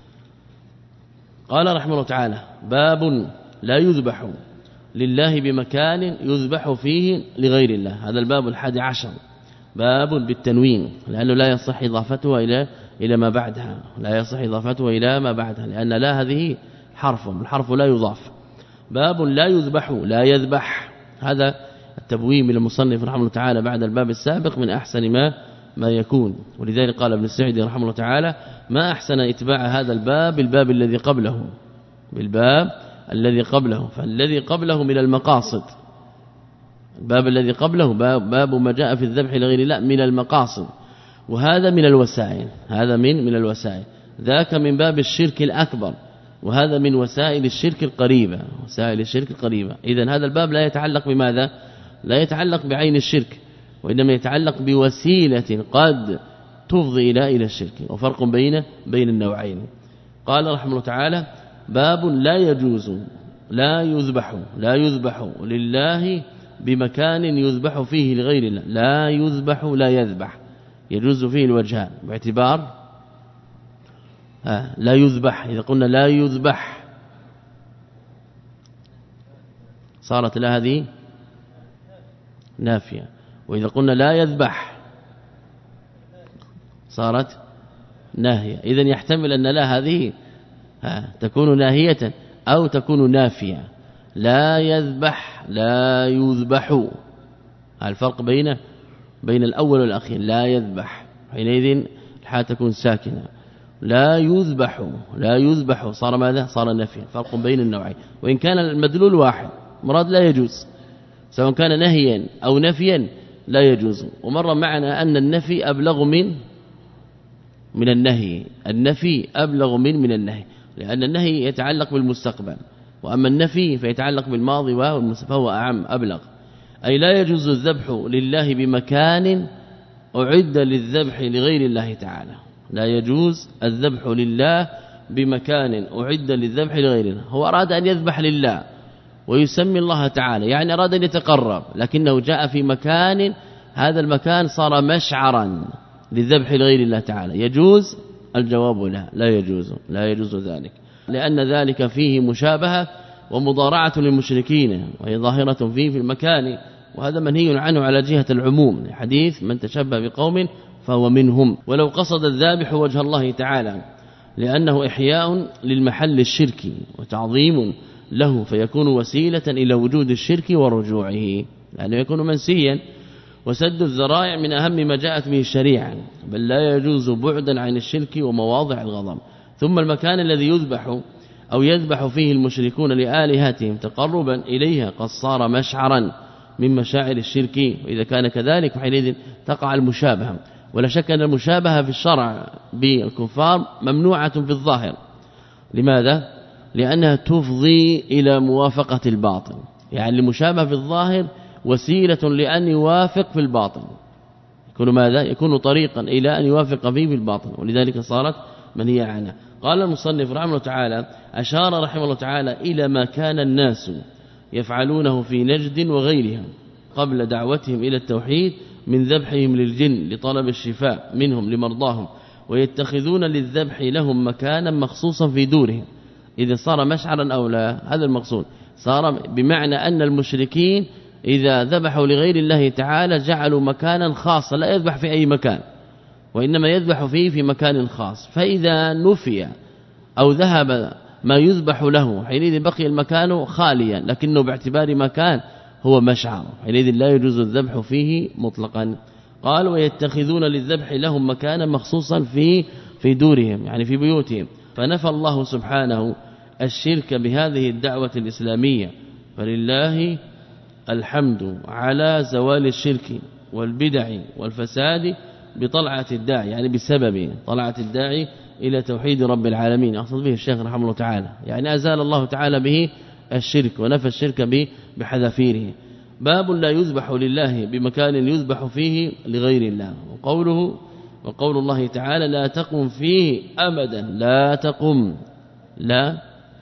قال رحمه الله تعالى: باب لا يذبح لله بمكان يذبح فيه لغير الله. هذا الباب الحادي عشر، باب بالتنوين، لأنه لا يصح إضافتها إلى إلى ما بعدها، لا يصح إضافتها إلى ما بعدها، لأن لا هذه حرف، الحرف لا يضاف. باب لا يذبح لا يذبح، هذا التبويب من المصنف رحمه الله تعالى بعد الباب السابق من أحسن ما ما يكون. ولذلك قال ابن السعدي رحمه الله تعالى: ما أحسن اتباع هذا الباب بالباب الذي قبله بالباب الذي قبله فالذي قبله من المقاصد، الباب الذي قبله باب, باب ما جاء في الذبح لغير الله من المقاصد، وهذا من الوسائل، هذا من من الوسائل، ذاك من باب الشرك الأكبر، وهذا من وسائل الشرك القريبة، وسائل الشرك القريبة. إذن هذا الباب لا يتعلق بماذا؟ لا يتعلق بعين الشرك، وإنما يتعلق بوسيلة قد تفضي إلى إلى الشرك، وفرق بين بين النوعين. قال رحمه الله تعالى: باب لا يجوز لا يذبح لا يذبح لله بمكان يذبح فيه لغير الله. لا يذبح لا يذبح يجوز فيه الوجهان باعتبار لا يذبح. إذا قلنا لا يذبح صارت لا هذه نافية، وإذا قلنا لا يذبح صارت ناهية. إذن يحتمل أن لا هذه ها تكون ناهية أو تكون نافية. لا يذبح لا يذبح، الفرق بين بين الأول والأخير. لا يذبح حينئذ الحاء تكون ساكنة. لا يذبح لا يذبح صار ماذا؟ صار نفيا. فرق بين النوعين، وإن كان المدلول واحد مراد لا يجوز سواء كان نهيا أو نفيا لا يجوز. ومر معنا أن النفي أبلغ من من النهي، النفي أبلغ من من النهي، لأن النهي يتعلق بالمستقبل، وأما النفي فيتعلق بالماضي فهو أعم أبلغ. أي لا يجوز الذبح لله بمكان أعد للذبح لغير الله تعالى. لا يجوز الذبح لله بمكان أعد للذبح لغير الله. هو أراد أن يذبح لله ويسمي الله تعالى، يعني أراد أن يتقرب، لكنه جاء في مكان هذا المكان صار مشعرا للذبح لغير الله تعالى. يجوز؟ الجواب لا لا يجوز لا يجوز ذلك، لأن ذلك فيه مشابهة ومضارعة للمشركين، وهي ظاهرة فيه في المكان، وهذا منهي عنه على جهة العموم، حديث من تشبه بقوم فهو منهم. ولو قصد الذابح وجه الله تعالى لأنه إحياء للمحل الشركي وتعظيم له، فيكون وسيلة إلى وجود الشرك ورجوعه، لأنه يكون منسيا. وسد الذرائع من أهم ما جاءت به الشريعة، بل لا يجوز بعدا عن الشرك ومواضع الغضب. ثم المكان الذي يذبح أو يذبح فيه المشركون لآلهتهم تقربا إليها قد صار مشعرا من مشاعر الشرك، وإذا كان كذلك حينئذ تقع المشابهة. ولا شك أن المشابهة في الشرع بالكفار ممنوعة في الظاهر. لماذا؟ لأنها تفضي إلى موافقة الباطل، يعني المشابهة في الظاهر وسيلة لأن يوافق في الباطل، يكون ماذا؟ يكون طريقا إلى أن يوافق فيه في الباطل، ولذلك صارت منهية عنها. قال المصنف رحمه الله تعالى: أشار رحمه الله تعالى إلى ما كان الناس يفعلونه في نجد وغيرها قبل دعوتهم إلى التوحيد من ذبحهم للجن لطلب الشفاء منهم لمرضاهم، ويتخذون للذبح لهم مكانا مخصوصا في دورهم. إذا صار مشعرا أو لا، هذا المقصود. صار بمعنى أن المشركين إذا ذبحوا لغير الله تعالى جعلوا مكانا خاصا لا يذبح في أي مكان، وإنما يذبح فيه في مكان خاص. فإذا نفي أو ذهب ما يذبح له حينئذ بقي المكان خاليا، لكنه باعتبار مكان هو مشعر، حينئذ لا يجوز الذبح فيه مطلقا. قال: ويتخذون للذبح لهم مكانا مخصوصا في في دورهم، يعني في بيوتهم. فنفى الله سبحانه الشرك بهذه الدعوة الإسلامية، فلله الحمد على زوال الشرك والبدع والفساد بطلعة الداعي، يعني بسبب طلعة الداعي إلى توحيد رب العالمين. أقصد به الشيخ رحمه الله تعالى، يعني أزال الله تعالى به الشرك ونفى الشرك بحذافيره. باب لا يذبح لله بمكان يذبح فيه لغير الله. وقوله وقول الله تعالى: لا تقم فيه أبدا. لا تقم، لا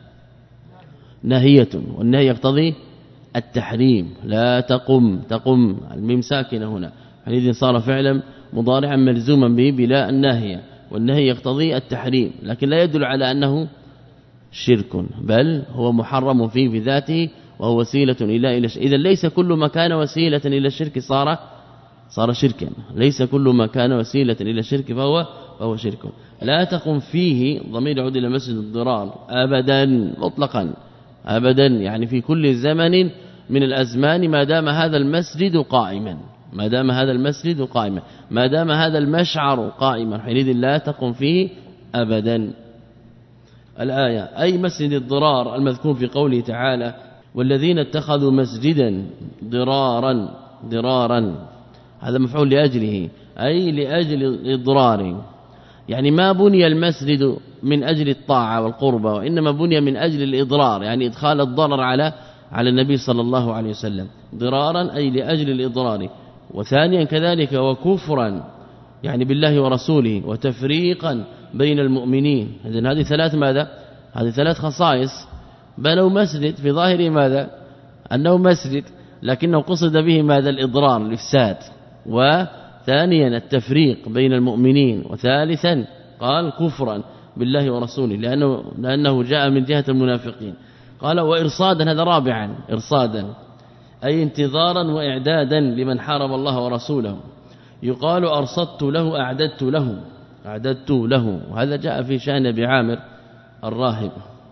نهية، والنهي يقتضي التحريم. لا تقم، تقم الميم ساكنه هنا، حينئذ صار فعلا مضارعا ملزوما به بلا الناهية، والنهي يقتضي التحريم، لكن لا يدل على أنه شرك، بل هو محرم فيه بذاته وهو وسيلة إلى إلى إذا ليس كل ما كان وسيلة إلى الشرك صار صار شركا. ليس كل ما كان وسيلة إلى الشرك فهو فهو شرك. لا تقم فيه ضمير يعود إلى مسجد الضرار أبدا مطلقا، أبدا يعني في كل زمن من الأزمان، ما دام هذا المسجد قائما، ما دام هذا المسجد قائما، ما دام هذا المشعر قائما، حينئذ لا تقم فيه أبدا. الآية: أي مسجد الضرار المذكور في قوله تعالى: والذين اتخذوا مسجدا ضرارا. ضرارا هذا مفعول لأجله، أي لأجل الإضرار، يعني ما بني المسجد من أجل الطاعة والقربة، وإنما بني من أجل الإضرار، يعني إدخال الضرر على على النبي صلى الله عليه وسلم. ضرارا أي لأجل الإضرار. وثانيا كذلك وكفرا، يعني بالله ورسوله، وتفريقا بين المؤمنين. إذن هذه ثلاث ماذا؟ هذه ثلاث خصائص. بنوا مسجد في ظاهره ماذا؟ أنه مسجد، لكنه قصد به ماذا؟ الإضرار، الإفساد. وثانيا التفريق بين المؤمنين. وثالثا قال كفرا بالله ورسوله، لأنه, لأنه جاء من جهة المنافقين. قال: وإرصادا، هذا رابعا، إرصادا أي انتظارا وإعدادا لمن حارب الله ورسوله. يقال أرصدت له، أعددت له، أعددت له، وهذا جاء في شأن أبي عامر الراهب.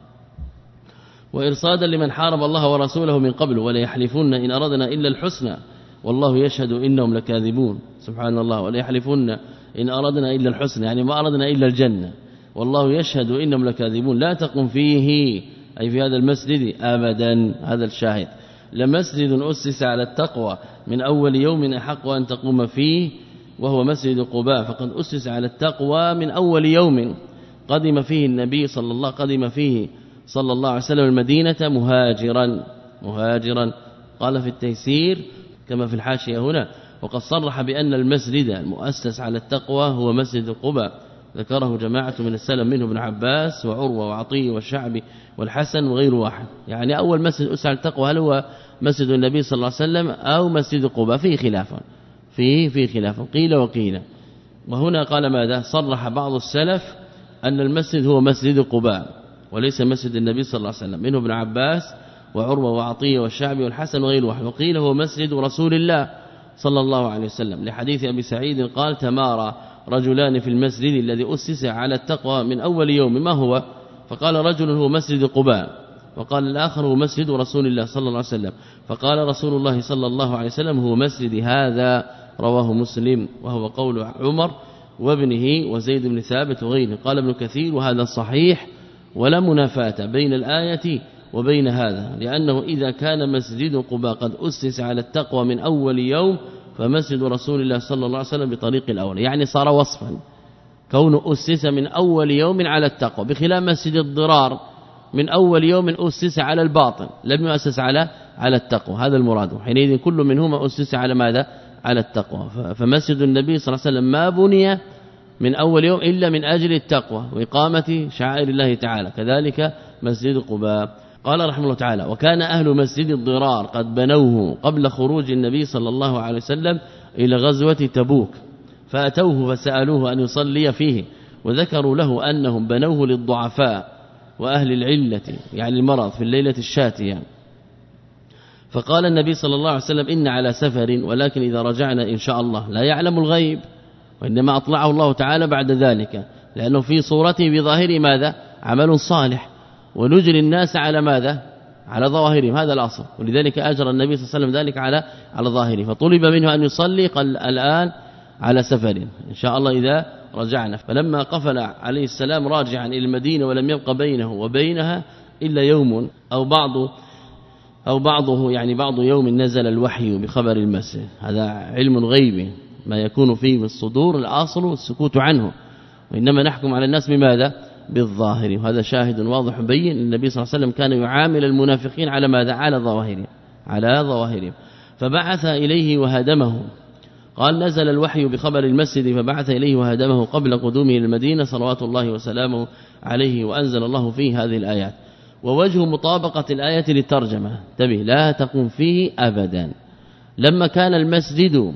وإرصادا لمن حارب الله ورسوله من قبل ولا يحلفون إن أردنا إلا الحسنى والله يشهد إنهم لكاذبون. سبحان الله. ولا يحلفون إن أردنا إلا الحسنى يعني ما أردنا إلا الجنة والله يشهد إنهم لكاذبون. لا تقم فيه أي في هذا المسجد أبدا. هذا الشاهد. لمسجد أسس على التقوى من أول يوم أحق أن تقوم فيه وهو مسجد قباء فقد أسس على التقوى من أول يوم قدم فيه النبي صلى الله قدم فيه صلى الله عليه وسلم المدينة مهاجرا مهاجرا. قال في التيسير كما في الحاشية هنا وقد صرح بأن المسجد المؤسس على التقوى هو مسجد قباء. ذكره جماعة من السلف منه ابن عباس وعروة وعطية والشعبي والحسن وغير واحد. يعني أول مسجد أسس على التقوى هل هو مسجد النبي صلى الله عليه وسلم أو مسجد قباء؟ فيه خلاف فيه في خلاف قيل وقيل. وهنا قال ماذا؟ صرح بعض السلف أن المسجد هو مسجد قباء وليس مسجد النبي صلى الله عليه وسلم منه ابن عباس وعروة وعطية والشعبي والحسن وغير واحد. وقيل هو مسجد رسول الله صلى الله عليه وسلم لحديث أبي سعيد قال تمارى رجلان في المسجد الذي أسس على التقوى من أول يوم ما هو؟ فقال رجل هو مسجد قباء وقال الآخر هو مسجد رسول الله صلى الله عليه وسلم فقال رسول الله صلى الله عليه وسلم هو مسجد هذا. رواه مسلم وهو قول عمر وابنه وزيد بن ثابت وغيره. قال ابن كثير وهذا صحيح ولا منافاة بين الآية وبين هذا لأنه إذا كان مسجد قباء قد أسس على التقوى من أول يوم فمسجد رسول الله صلى الله عليه وسلم بطريق الأول يعني صار وصفا كونه أسس من أول يوم على التقوى بخلاف مسجد الضرار من أول يوم أسس على الباطل لم يؤسس على على التقوى. هذا المراد. حينئذ كل منهما أسس على ماذا؟ على التقوى. فمسجد النبي صلى الله عليه وسلم ما بني من أول يوم إلا من أجل التقوى وإقامة شعائر الله تعالى. كذلك مسجد قباء. قال رحمه الله تعالى وكان أهل مسجد الضرار قد بنوه قبل خروج النبي صلى الله عليه وسلم إلى غزوة تبوك فأتوه فسألوه أن يصلي فيه وذكروا له أنهم بنوه للضعفاء وأهل العلة يعني المرض في الليلة الشاتية. فقال النبي صلى الله عليه وسلم إن على سفر ولكن إذا رجعنا إن شاء الله لا يعلم الغيب وإنما أطلعه الله تعالى بعد ذلك لأنه في صورته بظاهره ماذا؟ عمل صالح ونجري الناس على ماذا؟ على ظواهرهم. هذا الأصل. ولذلك أجرى النبي صلى الله عليه وسلم ذلك على على ظاهره فطلب منه أن يصلي قال الآن على سفر إن شاء الله إذا رجعنا. فلما قفل عليه السلام راجعا إلى المدينة ولم يبق بينه وبينها إلا يوم أو بعض أو بعضه يعني بعض يوم نزل الوحي بخبر المسجد. هذا علم غيبي ما يكون فيه من الصدور الأصل السكوت عنه وإنما نحكم على الناس بماذا؟ بالظاهر. وهذا شاهد واضح بين النبي صلى الله عليه وسلم كان يعامل المنافقين على ماذا؟ على ظواهرهم على ظواهرهم. فبعث إليه وهدمه. قال نزل الوحي بخبر المسجد فبعث إليه وهدمه قبل قدومه إلى المدينة صلوات الله وسلامه عليه وأنزل الله فيه هذه الآيات. ووجه مطابقة الآية للترجمة انتبه لا تقم فيه أبدا. لما كان المسجد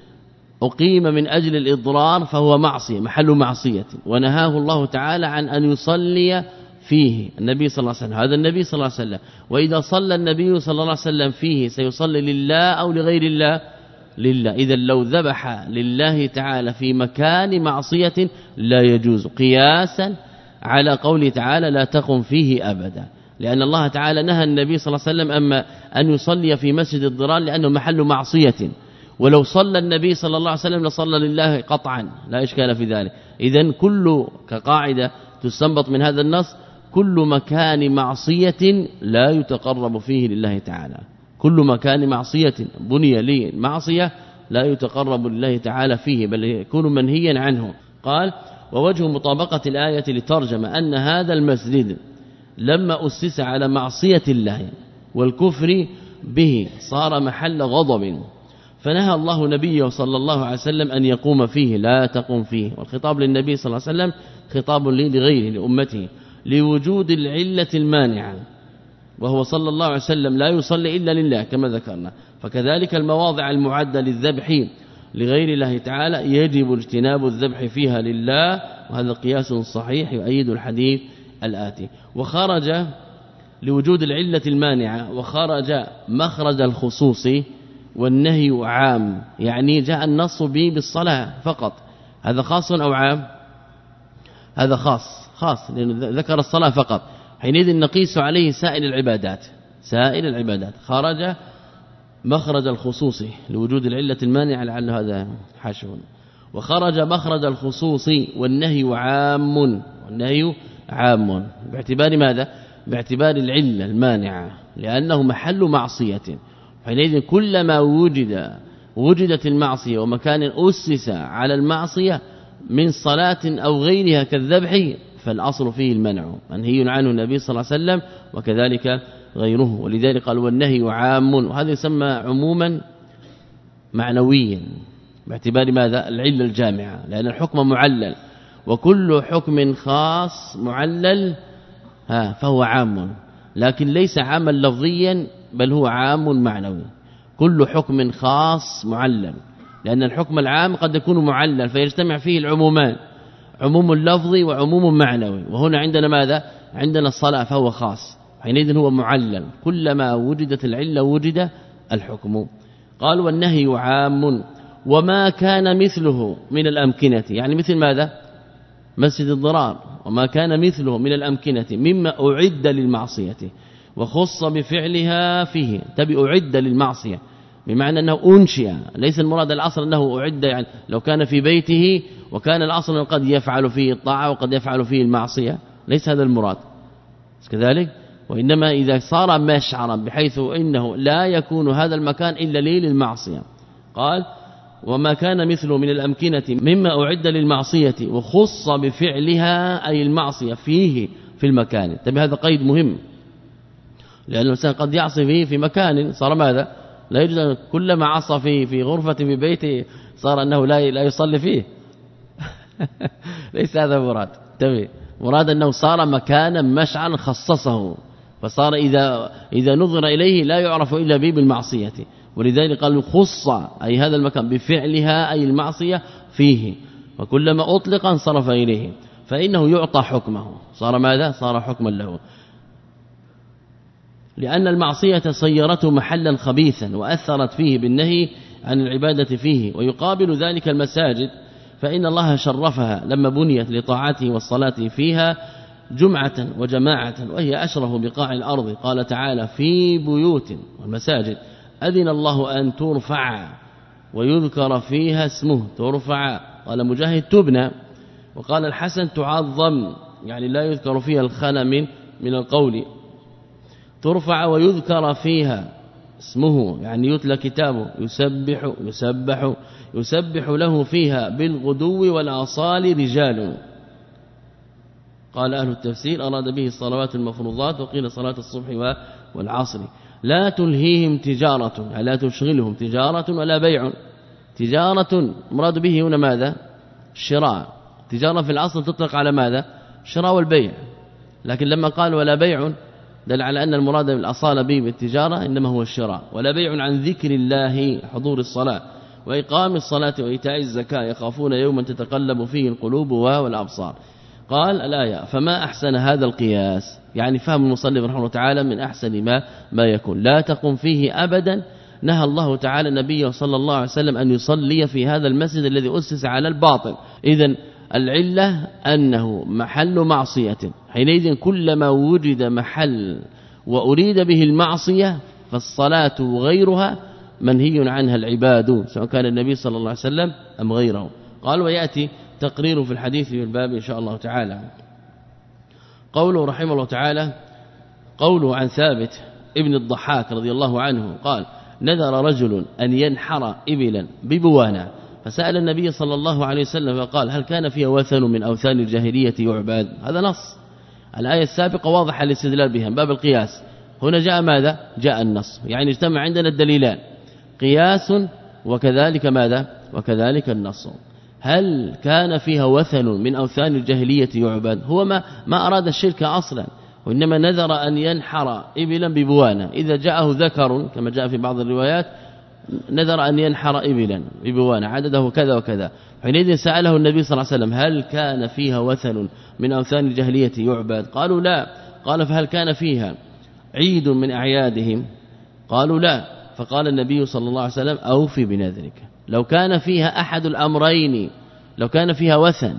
أقيم من أجل الإضرار فهو معصية محل معصية ونهاه الله تعالى عن أن يصلي فيه النبي صلى الله عليه وسلم. هذا النبي صلى الله عليه وسلم وإذا صلى النبي صلى الله عليه وسلم فيه سيصلي لله أو لغير الله؟ لله. إذا لو ذبح لله تعالى في مكان معصية لا يجوز قياسا على قوله تعالى لا تقم فيه أبدا لأن الله تعالى نهى النبي صلى الله عليه وسلم أما أن يصلي في مسجد الضرار لأنه محل معصية ولو صلى النبي صلى الله عليه وسلم لصلى لله قطعا لا إشكال في ذلك. إذن كل كقاعدة تستنبط من هذا النص كل مكان معصية لا يتقرب فيه لله تعالى كل مكان معصية بني لي معصية لا يتقرب لله تعالى فيه بل يكون منهيا عنه. قال ووجه مطابقة الآية لترجمة أن هذا المسجد لما أسس على معصية الله والكفر به صار محل غضب فنهى الله نبيه صلى الله عليه وسلم أن يقوم فيه لا تقوم فيه. والخطاب للنبي صلى الله عليه وسلم خطاب لي لغيره لأمته لوجود العلة المانعة وهو صلى الله عليه وسلم لا يصلي إلا لله كما ذكرنا. فكذلك المواضع المعدة للذبح لغير الله تعالى يجب اجتناب الذبح فيها لله وهذا قياس صحيح يؤيد الحديث الآتي. وخرج لوجود العلة المانعة وخرج مخرج الخصوص والنهي عام يعني جاء النص به بالصلاة فقط هذا خاص أو عام؟ هذا خاص خاص لأنه ذكر الصلاة فقط. حينئذ نقيس عليه سائر العبادات سائر العبادات. خرج مخرج الخصوص لوجود العلة المانعة لعل هذا حاشو. وخرج مخرج الخصوص والنهي عام والنهي عام باعتبار ماذا؟ باعتبار العلة المانعة لأنه محل معصية. حينئذ كلما وجد وجدت المعصية ومكان أسس على المعصية من صلاة أو غيرها كالذبح فالأصل فيه المنع منهي عنه النبي صلى الله عليه وسلم وكذلك غيره. ولذلك قال والنهي عام وهذا يسمى عموما معنويا باعتبار ماذا؟ العلة الجامعة لأن الحكم معلل وكل حكم خاص معلل ها فهو عام لكن ليس عاما لفظيا بل هو عام معنوي. كل حكم خاص معلل لأن الحكم العام قد يكون معلل فيجتمع فيه العمومان عموم اللفظي وعموم معنوي. وهنا عندنا ماذا؟ عندنا الصلاة فهو خاص حينئذ هو معلل كلما وجدت العلة وجد الحكم. قال والنهي عام وما كان مثله من الأمكنة يعني مثل ماذا؟ مسجد الضرار وما كان مثله من الأمكنة مما أعد للمعصية وخص بفعلها فيه تبي أعد للمعصية بمعنى أنه أنشئ ليس المراد الأصل أنه أعد يعني لو كان في بيته وكان الأصل قد يفعل فيه الطاعة وقد يفعل فيه المعصية ليس هذا المراد كذلك. وإنما إذا صار مشعرا بحيث إنه لا يكون هذا المكان إلا لي للمعصية. قال وما كان مثله من الأمكنة مما أعد للمعصية وخص بفعلها أي المعصية فيه في المكان. طيب هذا قيد مهم لأن الإنسان قد يعصي فيه في مكان صار ماذا؟ لا يجوز كلما عصى فيه في غرفة في بيته صار أنه لا لا يصلي فيه ليس هذا مراد. تمام مراد أنه صار مكانا مشعرا خصصه فصار إذا إذا نظر إليه لا يعرف إلا به بالمعصية. ولذلك قالوا خص أي هذا المكان بفعلها أي المعصية فيه وكلما أطلق انصرف إليه فإنه يعطى حكمه صار ماذا؟ صار حكما له لأن المعصية صيرته محلا خبيثا وأثرت فيه بالنهي عن العبادة فيه. ويقابل ذلك المساجد فإن الله شرفها لما بنيت لطاعته والصلاة فيها جمعة وجماعة وهي أشرف بقاع الأرض. قال تعالى في بيوت والمساجد أذن الله أن ترفع ويذكر فيها اسمه ترفع. قال مجاهد تبنى وقال الحسن تعظم يعني لا يذكر فيها الخلا من من القول ترفع ويذكر فيها اسمه يعني يتلى كتابه يسبح يسبح يسبح له فيها بالغدو والآصال رجال. قال أهل التفسير أراد به الصلوات المفروضات وقيل صلاة الصبح والعصر. لا تلهيهم تجارة لا تشغلهم تجارة ولا بيع. تجارة مراد به هنا ماذا؟ الشراء. تجارة في الأصل تطلق على ماذا؟ الشراء والبيع لكن لما قال ولا بيع دل على أن المراد بالأصالة به بالتجارة إنما هو الشراء. ولا بيع عن ذكر الله حضور الصلاة وإقام الصلاة وإيتاء الزكاة يخافون يوما تتقلب فيه القلوب والأبصار. قال الآية فما أحسن هذا القياس يعني فهم المصلي رحمه الله تعالى من أحسن ما ما يكون. لا تقم فيه أبدا نهى الله تعالى النبي صلى الله عليه وسلم أن يصلي في هذا المسجد الذي أسس على الباطل. إذن العلة أنه محل معصية حينئذ كلما وجد محل وأريد به المعصية فالصلاة وغيرها منهي عنها العباد سواء كان النبي صلى الله عليه وسلم أم غيره. قال ويأتي تقرير في الحديث في الباب إن شاء الله تعالى. قوله رحمه الله تعالى قوله عن ثابت ابن الضحاك رضي الله عنه قال نذر رجل أن ينحر إبلا ببوانة فسأل النبي صلى الله عليه وسلم فقال هل كان فيها وثن من أوثان الجاهلية يعبد. هذا نص الآية السابقة واضحة الاستدلال بها باب القياس. هنا جاء ماذا؟ جاء النص يعني اجتمع عندنا الدليلان قياس وكذلك ماذا؟ وكذلك النص. هل كان فيها وثن من أوثان الجاهلية يعبد هو ما, ما أراد الشرك أصلا وإنما نذر أن ينحر إبلا ببوانة. إذا جاءه ذكر كما جاء في بعض الروايات نذر أن ينحر إبلا ببوانة عدده كذا وكذا. حينئذ سأله النبي صلى الله عليه وسلم هل كان فيها وثن من أوثان الجاهلية يعبد قالوا لا. قال فهل كان فيها عيد من أعيادهم قالوا لا. فقال النبي صلى الله عليه وسلم أوفي بنذرك. لو كان فيها أحد الأمرين لو كان فيها وثن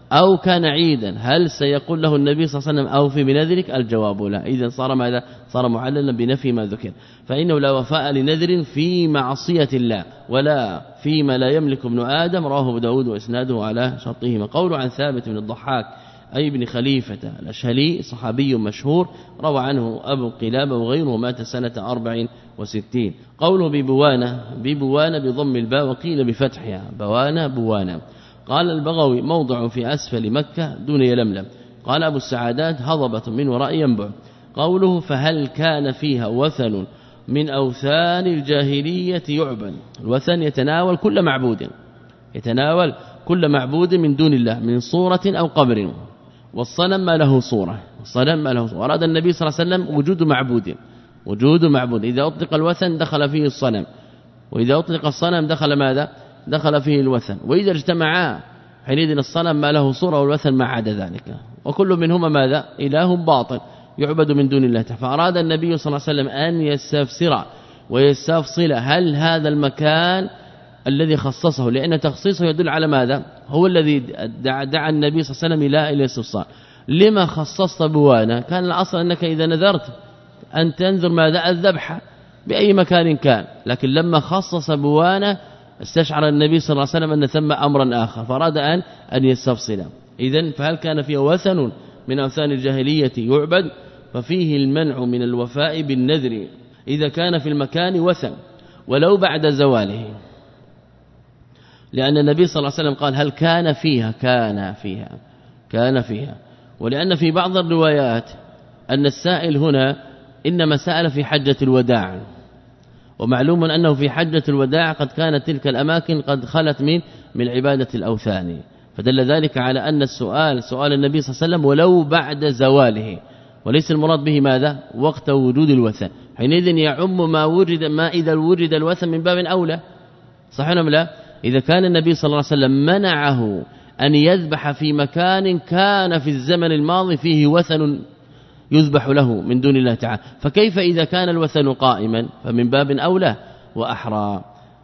أو كان عيدا هل سيقول له النبي صلى الله عليه وسلم أوفي بنذرك؟ الجواب لا. إذا صار ماذا؟ صار معللا بنفي ما ذكر، فإنه لا وفاء لنذر في معصية الله ولا فيما لا يملك ابن آدم. رواه ابو داود وإسناده على شرطهما. قول عن ثابت بن الضحاك أي بن خليفة الأشهلي صحابي مشهور روى عنه أبو قلابة وغيره، مات سنة أربع وستين. قوله ببوانة، ببوانة بضم الباء وقيل بفتحها بوانة بوانة. قال البغوي موضع في أسفل مكة دون يلملم. قال أبو السعادات هضبة من وراء ينبع. قوله فهل كان فيها وثن من أوثان الجاهلية يعبد. الوثن يتناول كل معبود، يتناول كل معبود من دون الله من صورة أو قبر، والصنم ما له صورة، الصنم ما له صورة. أراد النبي صلى الله عليه وسلم وجود معبود، وجود معبود. إذا أطلق الوثن دخل فيه الصنم، وإذا أطلق الصنم دخل ماذا؟ دخل فيه الوثن. وإذا اجتمعا حينئذ الصنم ما له صورة والوثن ما عدا ذلك، وكل منهما ماذا؟ إله باطل يعبد من دون الله. فأراد النبي صلى الله عليه وسلم أن يستفسر ويستفصل هل هذا المكان الذي خصصه، لأن تخصيصه يدل على ماذا؟ هو الذي دعا, دعا النبي صلى الله عليه وسلم إلى الاستفصال. لما خصصت بوانا؟ كان الأصل أنك إذا نذرت أن تنذر ماذا؟ الذبح بأي مكان كان، لكن لما خصص بوانا استشعر النبي صلى الله عليه وسلم أن ثم أمرا آخر فأراد أن أن يستفصل. إذن فهل كان فيه وثن من أوثان الجاهلية يعبد؟ ففيه المنع من الوفاء بالنذر إذا كان في المكان وثن ولو بعد زواله، لأن النبي صلى الله عليه وسلم قال هل كان فيها كان فيها كان فيها ولأن في بعض الروايات أن السائل هنا إنما سأل في حجة الوداع، ومعلوم أنه في حجة الوداع قد كانت تلك الأماكن قد خلت من من عبادة الأوثان، فدل ذلك على أن السؤال سؤال النبي صلى الله عليه وسلم ولو بعد زواله، وليس المراد به ماذا؟ وقت وجود الوثن. حينئذ يعم ما وجد، ما إذا وجد الوثن من باب أولى، صحيح أم لا؟ إذا كان النبي صلى الله عليه وسلم منعه أن يذبح في مكان كان في الزمن الماضي فيه وثن يذبح له من دون الله تعالى، فكيف إذا كان الوثن قائما؟ فمن باب أولى وأحرى.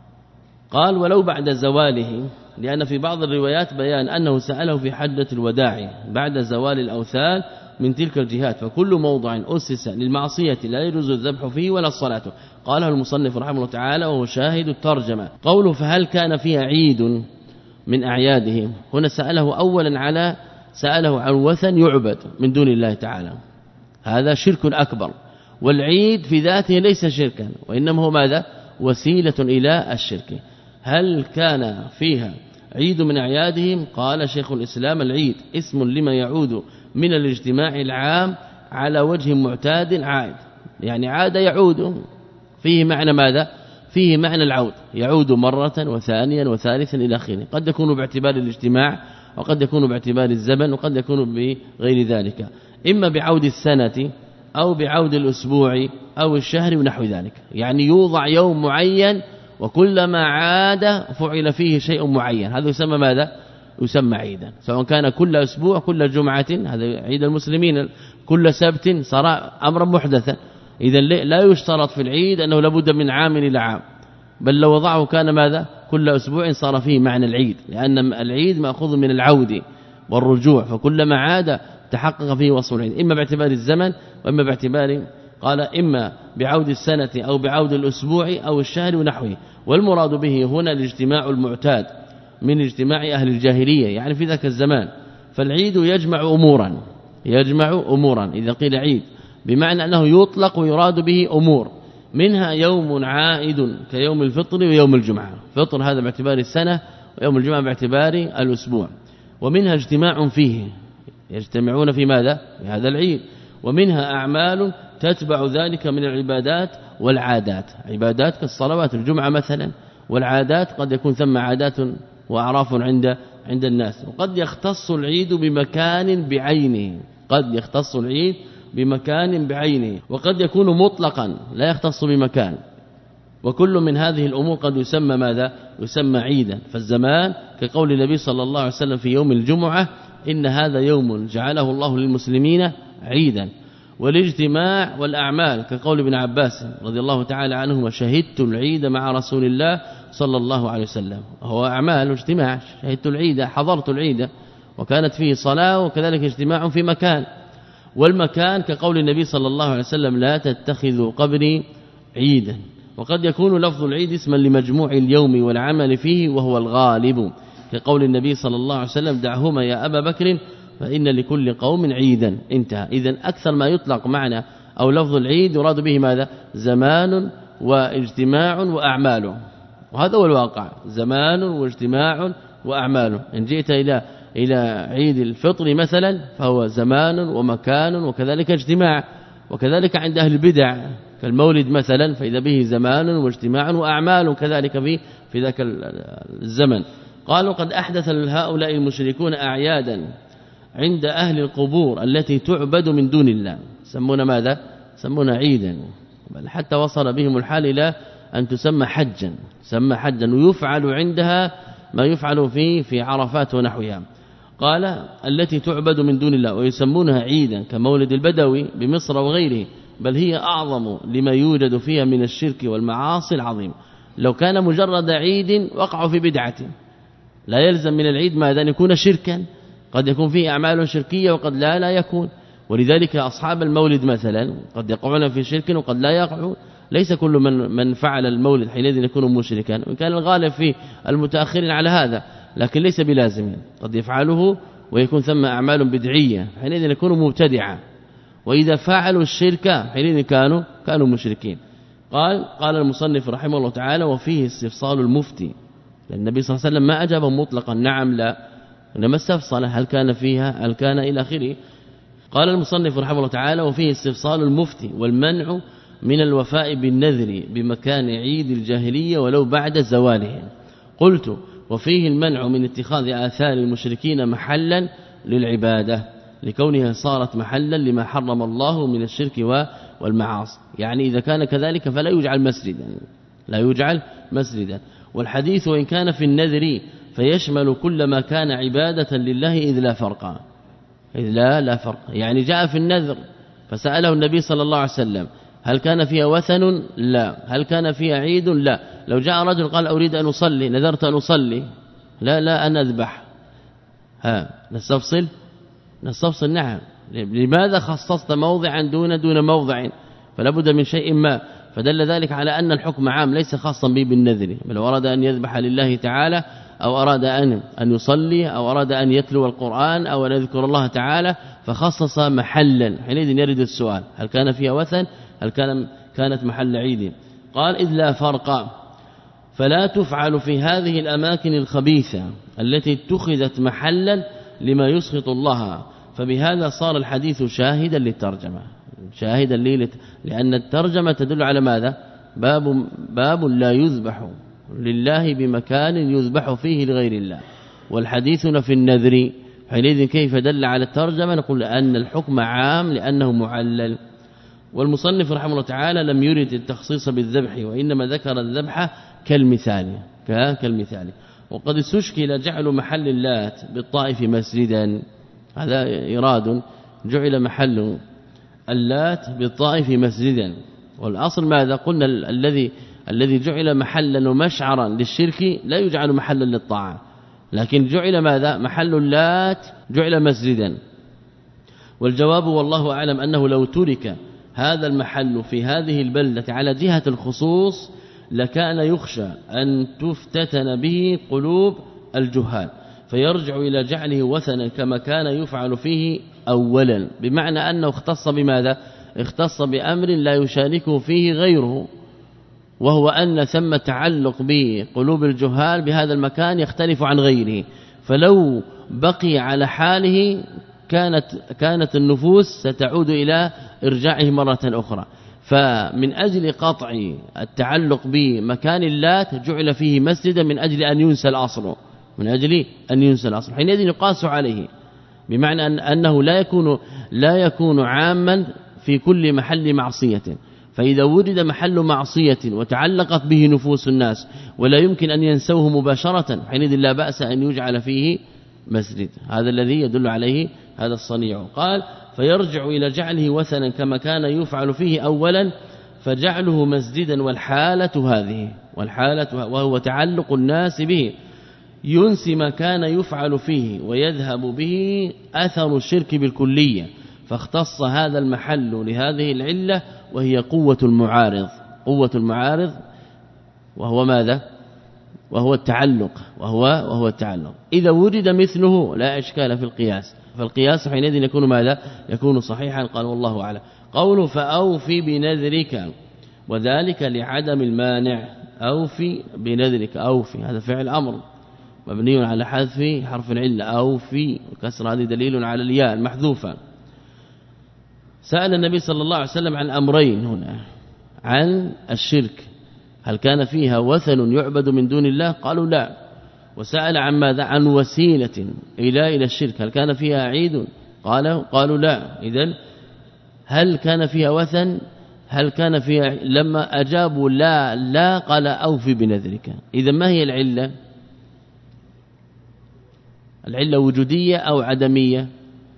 قال ولو بعد زواله، لأن في بعض الروايات بيان أنه سأله في حجة الوداع بعد زوال الأوثان من تلك الجهات، فكل موضع أسس للمعصية لا يجوز الذبح فيه ولا الصلاة. قاله المصنف رحمه الله تعالى وهو شاهد الترجمة. قوله فهل كان فيها عيد من أعيادهم، هنا سأله أولا على سأله عن وثن يعبد من دون الله تعالى، هذا شرك أكبر، والعيد في ذاته ليس شركا وإنما هو ماذا؟ وسيلة إلى الشرك. هل كان فيها عيد من أعيادهم؟ قال شيخ الإسلام العيد اسم لما يعود من الاجتماع العام على وجه معتاد عائد، يعني عاد يعود، فيه معنى ماذا؟ فيه معنى العود، يعود مرة وثانيا وثالثا إلى آخره، قد يكون باعتبار الاجتماع وقد يكون باعتبار الزمن وقد يكون بغير ذلك، إما بعود السنة أو بعود الأسبوع أو الشهر ونحو ذلك، يعني يوضع يوم معين وكلما عاد فعل فيه شيء معين، هذا يسمى ماذا؟ يسمى عيدا، سواء كان كل أسبوع كل جمعة، هذا عيد المسلمين، كل سبت صار أمرا محدثا. إذا لا يشترط في العيد أنه لابد من عام إلى عام، بل لو وضعه كان ماذا؟ كل أسبوع صار فيه معنى العيد، لأن العيد مأخوذ من العود والرجوع، فكلما عاد تحقق فيه وصف العيد، إما باعتبار الزمن وإما باعتبار، قال إما بعود السنة أو بعود الأسبوع أو الشهر ونحوه. والمراد به هنا الاجتماع المعتاد من اجتماع أهل الجاهلية، يعني في ذاك الزمان. فالعيد يجمع أمورا، يجمع أمورا إذا قيل عيد بمعنى أنه يطلق ويراد به أمور، منها يوم عائد كيوم الفطر ويوم الجمعة، فطر هذا باعتبار السنة ويوم الجمعة باعتبار الأسبوع، ومنها اجتماع فيه يجتمعون في ماذا؟ في هذا العيد، ومنها أعمال تتبع ذلك من العبادات والعادات، عبادات كالصلوات الجمعة مثلا، والعادات قد يكون ثم عادات وأعراف عند عند الناس. وقد يختص العيد بمكان بعينه، قد يختص العيد بمكان بعينه، وقد يكون مطلقا لا يختص بمكان، وكل من هذه الأمور قد يسمى ماذا؟ يسمى عيدا. فالزمان كقول النبي صلى الله عليه وسلم في يوم الجمعة إن هذا يوم جعله الله للمسلمين عيدا. والاجتماع والأعمال كقول ابن عباس رضي الله تعالى عنهما شهدت العيد مع رسول الله صلى الله عليه وسلم، هو أعمال اجتماع، شهدت العيد حضرت العيد، وكانت فيه صلاة وكذلك اجتماع في مكان. والمكان كقول النبي صلى الله عليه وسلم لا تتخذوا قبري عيدا. وقد يكون لفظ العيد اسما لمجموع اليوم والعمل فيه وهو الغالب كقول النبي صلى الله عليه وسلم دعهما يا أبا بكر فإن لكل قوم عيدا. انتهى. إذن أكثر ما يطلق معنى أو لفظ العيد يراد به ماذا؟ زمان واجتماع وأعمال، وهذا هو الواقع، زمان واجتماع وأعمال. إن جئت إلى إلى عيد الفطر مثلا فهو زمان ومكان وكذلك اجتماع، وكذلك عند أهل البدع كالمولد مثلا فإذا به زمان واجتماع وأعمال كذلك في في ذاك الزمن. قالوا قد أحدث هؤلاء المشركون أعيادا عند أهل القبور التي تعبد من دون الله، سمونا ماذا؟ سمونا عيدا، بل حتى وصل بهم الحال إلى أن تسمى حجا، سمى حجا، ويفعل عندها ما يفعل في في عرفات ونحوها. قال التي تعبد من دون الله، ويسمونها عيدا كمولد البدوي بمصر وغيره، بل هي أعظم لما يوجد فيها من الشرك والمعاصي العظيم. لو كان مجرد عيد وقعوا في بدعة، لا يلزم من العيد ماذا؟ أن يكون شركا، قد يكون فيه أعمال شركية وقد لا لا يكون. ولذلك أصحاب المولد مثلا قد يقعون في شرك وقد لا يقعون، ليس كل من من فعل المولد حينئذ يكون مشركا، وإن كان الغالب في المتأخرين على هذا، لكن ليس بلازم، قد يفعله ويكون ثم أعمال بدعية حينئذ يكون مبتدعا، وإذا فعلوا الشرك حينئذ كانوا كانوا مشركين. قال قال المصنف رحمه الله تعالى وفيه استفصال المفتي، لأن النبي صلى الله عليه وسلم ما أجاب مطلقا نعم لا، إنما استفصل هل كان فيها هل كان إلى آخره. قال المصنف رحمه الله تعالى وفيه استفصال المفتي والمنع من الوفاء بالنذر بمكان عيد الجاهلية ولو بعد زواله. قلت وفيه المنع من اتخاذ آثار المشركين محلا للعبادة لكونها صارت محلا لما حرم الله من الشرك والمعاصي، يعني إذا كان كذلك فلا يجعل مسجدا، لا يجعل مسجدا. والحديث وإن كان في النذر فيشمل كل ما كان عبادة لله إذ لا فرق، إذ لا لا فرق، يعني جاء في النذر فسأله النبي صلى الله عليه وسلم هل كان فيها وثن؟ لا. هل كان فيها عيد؟ لا. لو جاء رجل قال أريد أن أصلي، نذرت أن أصلي، لا لا أن أذبح، ها نستفصل نستفصل نعم. لماذا خصصت موضعا دون دون موضع؟ فلا بد من شيء ما، فدل ذلك على أن الحكم عام ليس خاصا به بالنذر، بل أراد أن يذبح لله تعالى أو أراد أن أن يصلي أو أراد أن يتلو القرآن أو أن يذكر الله تعالى فخصص محلا، حينئذ يرد السؤال هل كان فيها وثن؟ هل كان كانت محل عيد؟ قال إذ لا فرق فلا تفعل في هذه الأماكن الخبيثة التي اتخذت محلا لما يسخط الله، فبهذا صار الحديث شاهدا للترجمة، شاهدا لي لأن الترجمة تدل على ماذا؟ باب باب لا يذبح لله بمكان يذبح فيه لغير الله، والحديث في النذر، حينئذ كيف دل على الترجمة؟ نقول أن الحكم عام لأنه معلل. والمصنف رحمه الله تعالى لم يرد التخصيص بالذبح، وإنما ذكر الذبح كالمثال كالمثال. وقد استشكل جعل محل اللات بالطائف مسجدا، هذا إراد، جعل محل اللات بالطائف مسجدا، والأصل ماذا؟ قلنا الذي الذي جعل محلا ومشعرا للشرك لا يجعل محلا للطاعة، لكن جعل ماذا؟ محل اللات جعل مسجدا. والجواب والله أعلم أنه لو ترك هذا المحل في هذه البلدة على جهة الخصوص لكان يخشى أن تفتتن به قلوب الجهال، فيرجع إلى جعله وثنا كما كان يفعل فيه أولا، بمعنى أنه اختص بماذا؟ اختص بأمر لا يشاركه فيه غيره، وهو أن ثم تعلق بقلوب الجهال بهذا المكان يختلف عن غيره، فلو بقي على حاله كانت كانت النفوس ستعود إلى إرجاعه مرة أخرى. فمن أجل قطع التعلق بمكان اللات جعل فيه مسجدا من أجل أن ينسى الأصل، من أجل أن ينسى الأصل، حينئذ يقاس عليه، بمعنى أن أنه لا يكون لا يكون عاما في كل محل معصية، فإذا وجد محل معصية وتعلقت به نفوس الناس ولا يمكن أن ينسوه مباشرة حينئذ لا بأس أن يجعل فيه مسجد، هذا الذي يدل عليه هذا الصنيع. قال فيرجع إلى جعله وثنا كما كان يفعل فيه أولا، فجعله مسجدا والحالة هذه والحالة وهو تعلق الناس به ينسي ما كان يفعل فيه ويذهب به أثر الشرك بالكلية، فاختص هذا المحل لهذه العلة وهي قوة المعارض. قوة المعارض وهو ماذا؟ وهو التعلق وهو وهو التعلق. إذا وجد مثله لا إشكال في القياس، فالقياس حينئذ يكون ماذا؟ يكون صحيحا. قال والله أعلم. قوله فأوفي بنذرك وذلك لعدم المانع. أوفي بنذرك، أوفي هذا فعل أمر مبني على حذف حرف العلة، أوفي وكسر هذا دليل على الياء المحذوفة. سأل النبي صلى الله عليه وسلم عن أمرين هنا، عن الشرك هل كان فيها وثن يعبد من دون الله؟ قالوا لا. وسأل عن ماذا؟ عن وسيلة إلى إلى الشرك هل كان فيها عيد؟ قالوا قالوا لا. إذن هل كان فيها وثن؟ هل كان فيها؟ لما أجابوا لا لا قال أوفي بنذرك. إذا ما هي العلة؟ العلة وجودية أو عدمية؟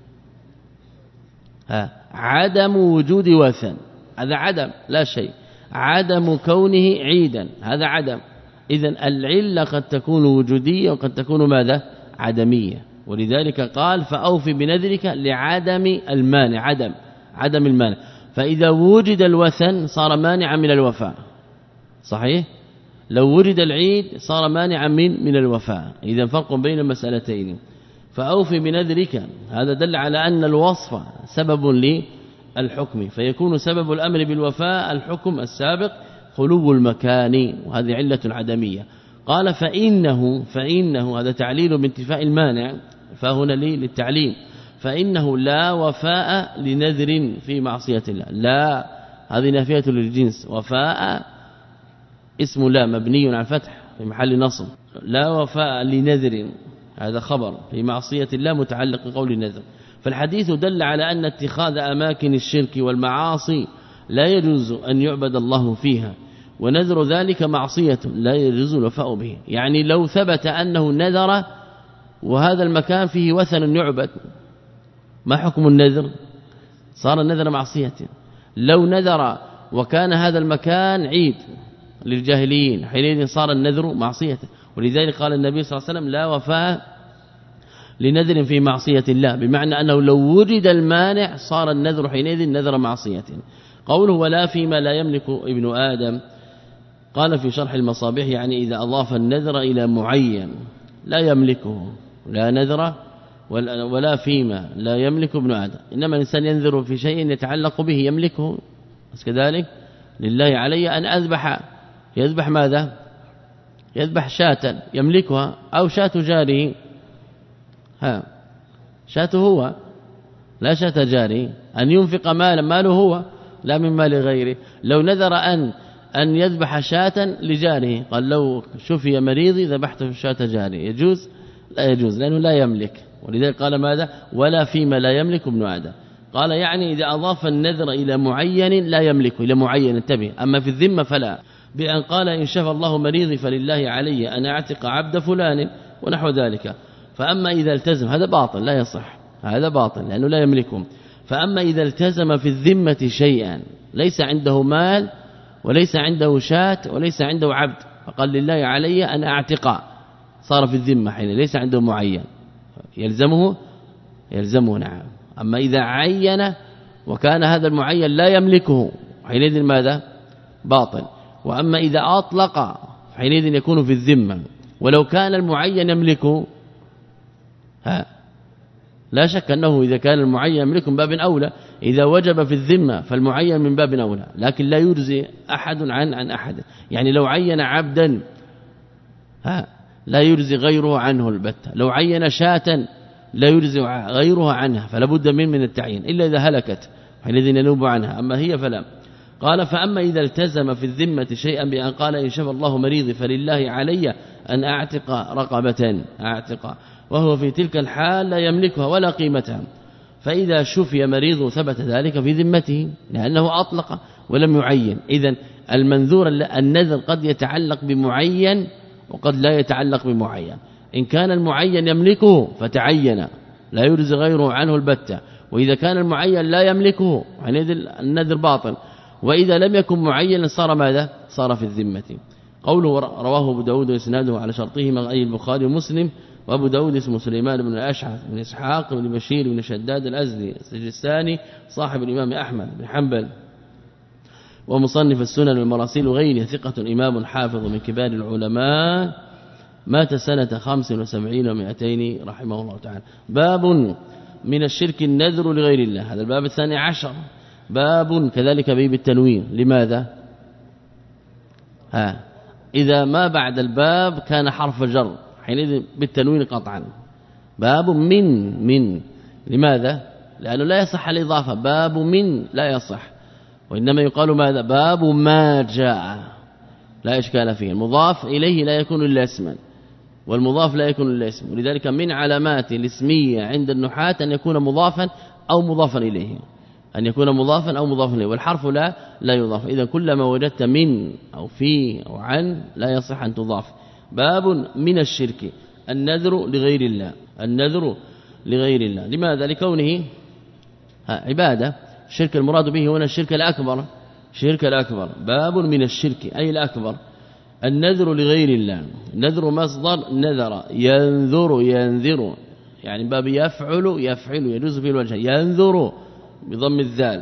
ها عدم وجود وثن، هذا عدم لا شيء. عدم كونه عيدا هذا عدم. إذن العلة قد تكون وجودية وقد تكون ماذا؟ عدمية. ولذلك قال فأوفي بنذرك لعدم المانع، عدم عدم المانع. فإذا وجد الوثن صار مانعا من الوفاء، صحيح؟ لو وجد العيد صار مانعا من من الوفاء. إذا فرق بين المسألتين. فأوفي بنذرك هذا دل على أن الوصف سبب للحكم، فيكون سبب الأمر بالوفاء الحكم السابق خلو المكان، وهذه علة عدمية. قال فإنه فإنه هذا تعليل بانتفاء المانع، فهنا لي للتعليم. فإنه لا وفاء لنذر في معصية الله. لا هذه نافية للجنس، وفاء اسم لا مبني على الفتح في محل نصب. لا وفاء لنذر هذا خبر في معصية الله متعلق بقول النذر. فالحديث دل على أن اتخاذ أماكن الشرك والمعاصي لا يجوز أن يعبد الله فيها، ونذر ذلك معصية لا يجوز الوفاء به. يعني لو ثبت أنه نذر وهذا المكان فيه وثن يعبد، ما حكم النذر؟ صار النذر معصية. لو نذر وكان هذا المكان عيد للجاهليين حينئذ صار النذر معصية. ولذلك قال النبي صلى الله عليه وسلم لا وفاء لنذر في معصية الله، بمعنى أنه لو وجد المانع صار النذر حينئذ نذر معصية. قوله ولا فيما لا يملك ابن آدم، قال في شرح المصابيح يعني إذا أضاف النذر إلى معين لا يملكه، لا نذر ولا فيما لا يملك ابن آدم. إنما الإنسان ينذر في شيء يتعلق به يملكه، بس كذلك لله علي أن أذبح، يذبح ماذا؟ يذبح شاة يملكها أو شاة جاره، ها شاته هو لا شاة جاره. أن ينفق مالا ماله هو لا من مال غيره. لو نذر أن أن يذبح شاة لجاره، قال لو شفي مريضي ذبحت شاة جاري، يجوز؟ لا يجوز لأنه لا يملك. ولذلك قال ماذا؟ ولا فيما لا يملك ابن آدم. قال يعني إذا أضاف النذر إلى معين لا يملكه، إلى معين انتبه. أما في الذمة فلا، بأن قال إن شفى الله مريضي فلله علي أن أعتق عبد فلان ونحو ذلك. فأما إذا التزم هذا باطل لا يصح، هذا باطل لأنه لا يملكهم. فأما إذا التزم في الذمة شيئا ليس عنده مال وليس عنده شاة وليس عنده عبد، فقال لله علي أن أعتق، صار في الذمة حين ليس عنده معين يلزمه يلزمه نعم. أما إذا عين وكان هذا المعين لا يملكه حينئذ ماذا؟ باطل. وأما إذا أطلق حينئذ يكون في الذمة. ولو كان المعين يملكه ها لا شك أنه إذا كان المعين يملكه من باب أولى، إذا وجب في الذمة فالمعين من باب أولى، لكن لا يجزي أحد عن عن أحد. يعني لو عين عبدا ها لا يجزي غيره عنه البتة، لو عين شاة لا يجزي غيرها عنها، فلا بد من من التعيين إلا إذا هلكت حينئذ ينوب عنها، أما هي فلا. قال فأما إذا التزم في الذمة شيئا بأن قال إن شفى الله مريضي فلله علي أن أعتق رقبة أعتق، وهو في تلك الحال لا يملكها ولا قيمتها، فإذا شفي مريض ثبت ذلك في ذمته لأنه أطلق ولم يعين. إذن المنذور النذر قد يتعلق بمعين وقد لا يتعلق بمعين. إن كان المعين يملكه فتعين لا يرزي غيره عنه البتة، وإذا كان المعين لا يملكه حينئذ النذر باطل، وإذا لم يكن معين صار ماذا؟ صار في الذمة. قوله رواه ابو داود واسناده على شرطهما أي البخاري ومسلم. وابو داود اسمه سليمان بن الاشعث بن اسحاق بن بشير بن شداد الازدي السجستاني صاحب الامام احمد بن حنبل ومصنف السنن والمراسيل وغيره، ثقة إمام حافظ من كبار العلماء، مات سنة خمس وسبعين ومئتين رحمه الله تعالى. باب من الشرك النذر لغير الله، هذا الباب الثاني عشر. باب كذلك بيب التنوين. لماذا؟ ها إذا ما بعد الباب كان حرف جر حينئذ بالتنوين قطعا. باب من من لماذا؟ لأنه لا يصح الإضافة، باب من لا يصح، وإنما يقال ماذا؟ باب ما جاء، لا إشكال فيه. المضاف إليه لا يكون إلا اسما، والمضاف لا يكون إلا اسم، ولذلك من علامات الاسمية عند النحاة أن يكون مضافا أو مضافا إليه، أن يكون مضافا أو مضافا إليه، والحرف لا لا يضاف. إذا كلما وجدت من أو في أو عن لا يصح أن تضاف. باب من الشرك النذر لغير الله، النذر لغير الله. لماذا؟ لكونه عبادة. الشرك المراد به هنا الشرك الأكبر، الشرك الأكبر. باب من الشرك أي الأكبر النذر لغير الله. نذر مصدر نذر، ينذر ينذر، يعني باب يفعل يفعل يجوز في الوجه، ينذر بضم الذال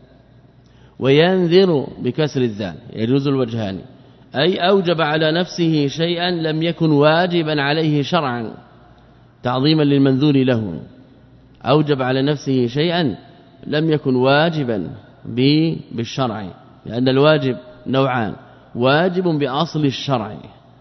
وينذر بكسر الذال يجوز الوجهان، أي أوجب على نفسه شيئا لم يكن واجبا عليه شرعا تعظيما للمنذور له. أوجب على نفسه شيئا لم يكن واجبا بالشرع، لأن الواجب نوعان: واجب بأصل الشرع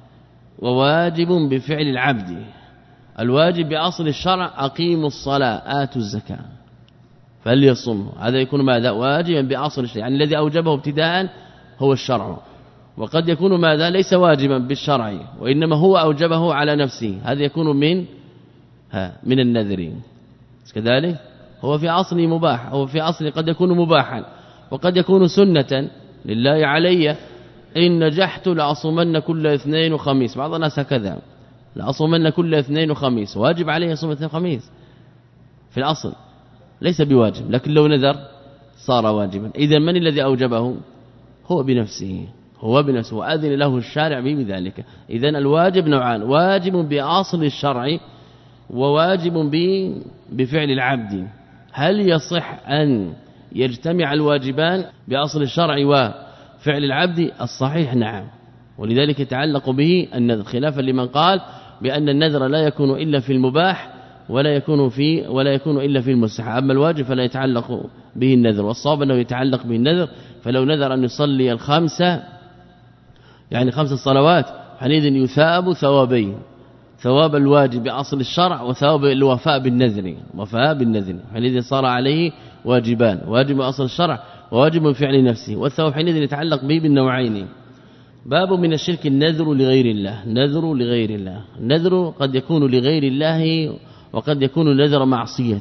وواجب بفعل العبد. الواجب بأصل الشرع أقيموا الصلاة آتوا الزكاة فليصم، هذا يكون ماذا؟ واجبا بأصل الشرع، يعني الذي أوجبه ابتداء هو الشرع. وقد يكون ماذا؟ ليس واجبا بالشرع وإنما هو أوجبه على نفسه، هذا يكون من ها من النذر. كذلك هو في أصل مباح، أو في أصل قد يكون مباحا، وقد يكون سنة لله علي إن نجحت لأصومن كل اثنين وخميس. بعض الناس هكذا، لأصومن كل اثنين وخميس، واجب عليه يصوم اثنين وخميس في الأصل ليس بواجب، لكن لو نذر صار واجبا. إذا من الذي أوجبه؟ هو بنفسه، هو بنفسه، وأذن له الشارع به بذلك. إذا الواجب نوعان: واجب بأصل الشرع وواجب بفعل العبد. هل يصح أن يجتمع الواجبان بأصل الشرع وفعل العبد؟ الصحيح نعم، ولذلك يتعلق به النذر، خلافا لمن قال بأن النذر لا يكون إلا في المباح ولا يكون في ولا يكون إلا في المستحب، أما الواجب فلا يتعلق به النذر. والصواب أنه يتعلق به النذر، فلو نذر أن يصلي الخمسة يعني خمس صلوات حينئذ يثاب ثوابين: ثواب الواجب بأصل الشرع وثواب الوفاء بالنذر، وفاء بالنذر، حينئذ صار عليه واجبان: واجب بأصل الشرع وواجب بفعل نفسه، والثواب حينئذ يتعلق به بالنوعين. باب من الشرك النذر لغير الله، نذر لغير الله. النذر قد يكون لغير الله وقد يكون نذر معصية،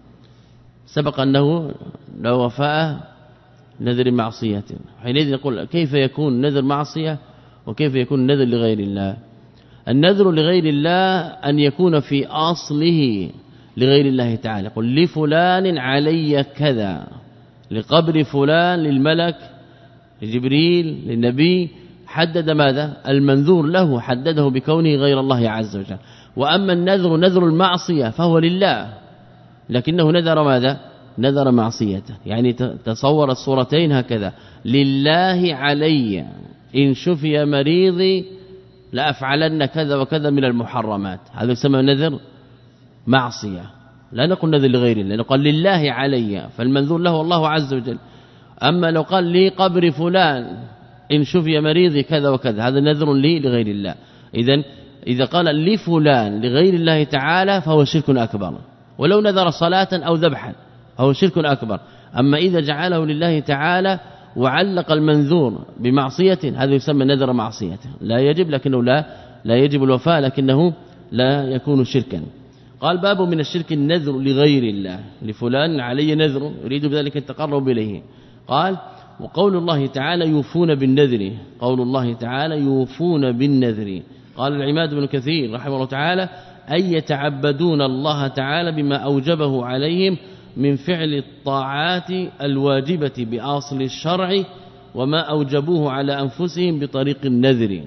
سبق أنه لا وفاء نذر معصية، حينئذ نقول كيف يكون نذر معصية وكيف يكون نذر لغير الله. النذر لغير الله أن يكون في أصله لغير الله تعالى، قل لفلان علي كذا، لقبر فلان، للملك، لجبريل، للنبي، حدد ماذا؟ المنذور له حدده بكونه غير الله عز وجل. وأما النذر نذر المعصية فهو لله، لكنه نذر ماذا؟ نذر معصيته. يعني تصور الصورتين هكذا: لله علي إن شفي مريضي لأفعلن كذا وكذا من المحرمات، هذا يسمى نذر معصية. لا نقول نذر لغير الله، نقول لله علي، فالمنذور له الله عز وجل. أما لو قال لي قبر فلان إن شفي مريضي كذا وكذا، هذا نذر لي لغير الله. إذن إذا قال لفلان لغير الله تعالى فهو شرك أكبر، ولو نذر صلاة أو ذبحا فهو شرك أكبر. أما إذا جعله لله تعالى وعلق المنذور بمعصية، هذا يسمى نذر معصية، لا يجب، لكنه لا لا يجب الوفاء، لكنه لا يكون شركا. قال باب من الشرك النذر لغير الله، لفلان علي نذر يريد بذلك التقرب إليه. قال وقول الله تعالى يوفون بالنذر، قول الله تعالى يوفون بالنذر. قال العماد بن كثير رحمه الله تعالى: أي يتعبدون الله تعالى بما أوجبه عليهم من فعل الطاعات الواجبة بأصل الشرع وما أوجبوه على أنفسهم بطريق النذر.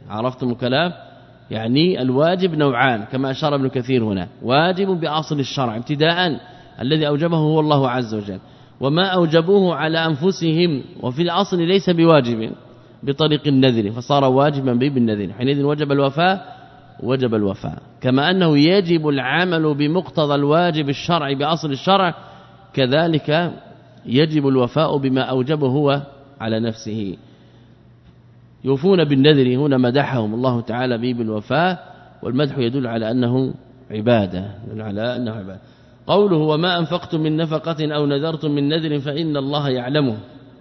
عرفتم الكلام؟ يعني الواجب نوعان كما أشار ابن كثير هنا، واجب بأصل الشرع ابتداء الذي أوجبه هو الله عز وجل، وما أوجبوه على أنفسهم وفي الأصل ليس بواجب بطريق النذر فصار واجبا بالنذر، حينئذ وجب الوفاء وجب الوفاء. كما أنه يجب العمل بمقتضى الواجب الشرعي بأصل الشرع، كذلك يجب الوفاء بما أوجبه هو على نفسه. يوفون بالنذر هنا مدحهم الله تعالى به بالوفاء، والمدح يدل على أنه عبادة، يدل على أنه عبادة. قوله وما أنفقتم من نفقة أو نذرتم من نذر فإن الله يعلمه.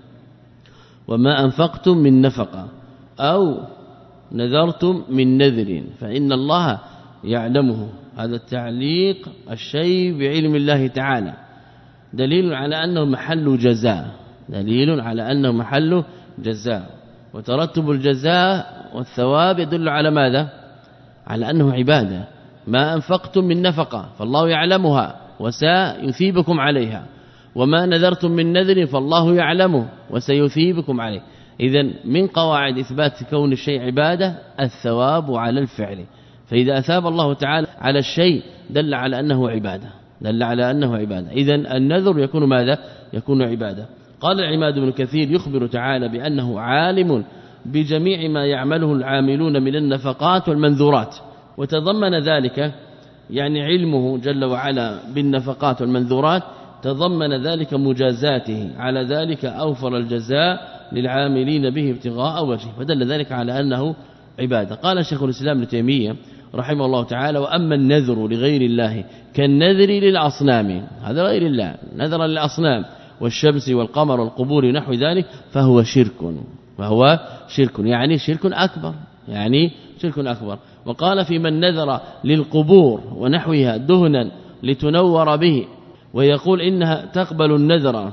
وما أنفقتم من نفقة أو نذرتم من نذر فإن الله يعلمه، هذا التعليق الشيء بعلم الله تعالى دليل على أنه محل جزاء، دليل على أنه محل جزاء، وترتب الجزاء والثواب يدل على ماذا؟ على أنه عبادة. ما أنفقتم من نفقة فالله يعلمها وسيثيبكم عليها، وما نذرتم من نذر فالله يعلمه وسيثيبكم عليه. إذن من قواعد إثبات كون الشيء عبادة الثواب على الفعل، فإذا أثاب الله تعالى على الشيء دل على أنه عبادة، دل على أنه عبادة. إذن النذر يكون ماذا؟ يكون عبادة. قال العماد بن كثير يخبر تعالى بأنه عالم بجميع ما يعمله العاملون من النفقات والمنذورات، وتضمن ذلك يعني علمه جل وعلا بالنفقات والمنذورات تضمن ذلك مجازاته، على ذلك أوفر الجزاء للعاملين به ابتغاء وجهه، فدل ذلك على أنه عبادة. قال شيخ الإسلام ابن تيمية رحمه الله تعالى وأما النذر لغير الله كالنذر للأصنام، هذا غير الله، نذر للأصنام والشمس والقمر والقبور نحو ذلك فهو شرك، فهو شرك يعني شرك أكبر، يعني شرك أكبر. وقال في من نذر للقبور ونحوها دهنا لتنور به ويقول إنها تقبل النذر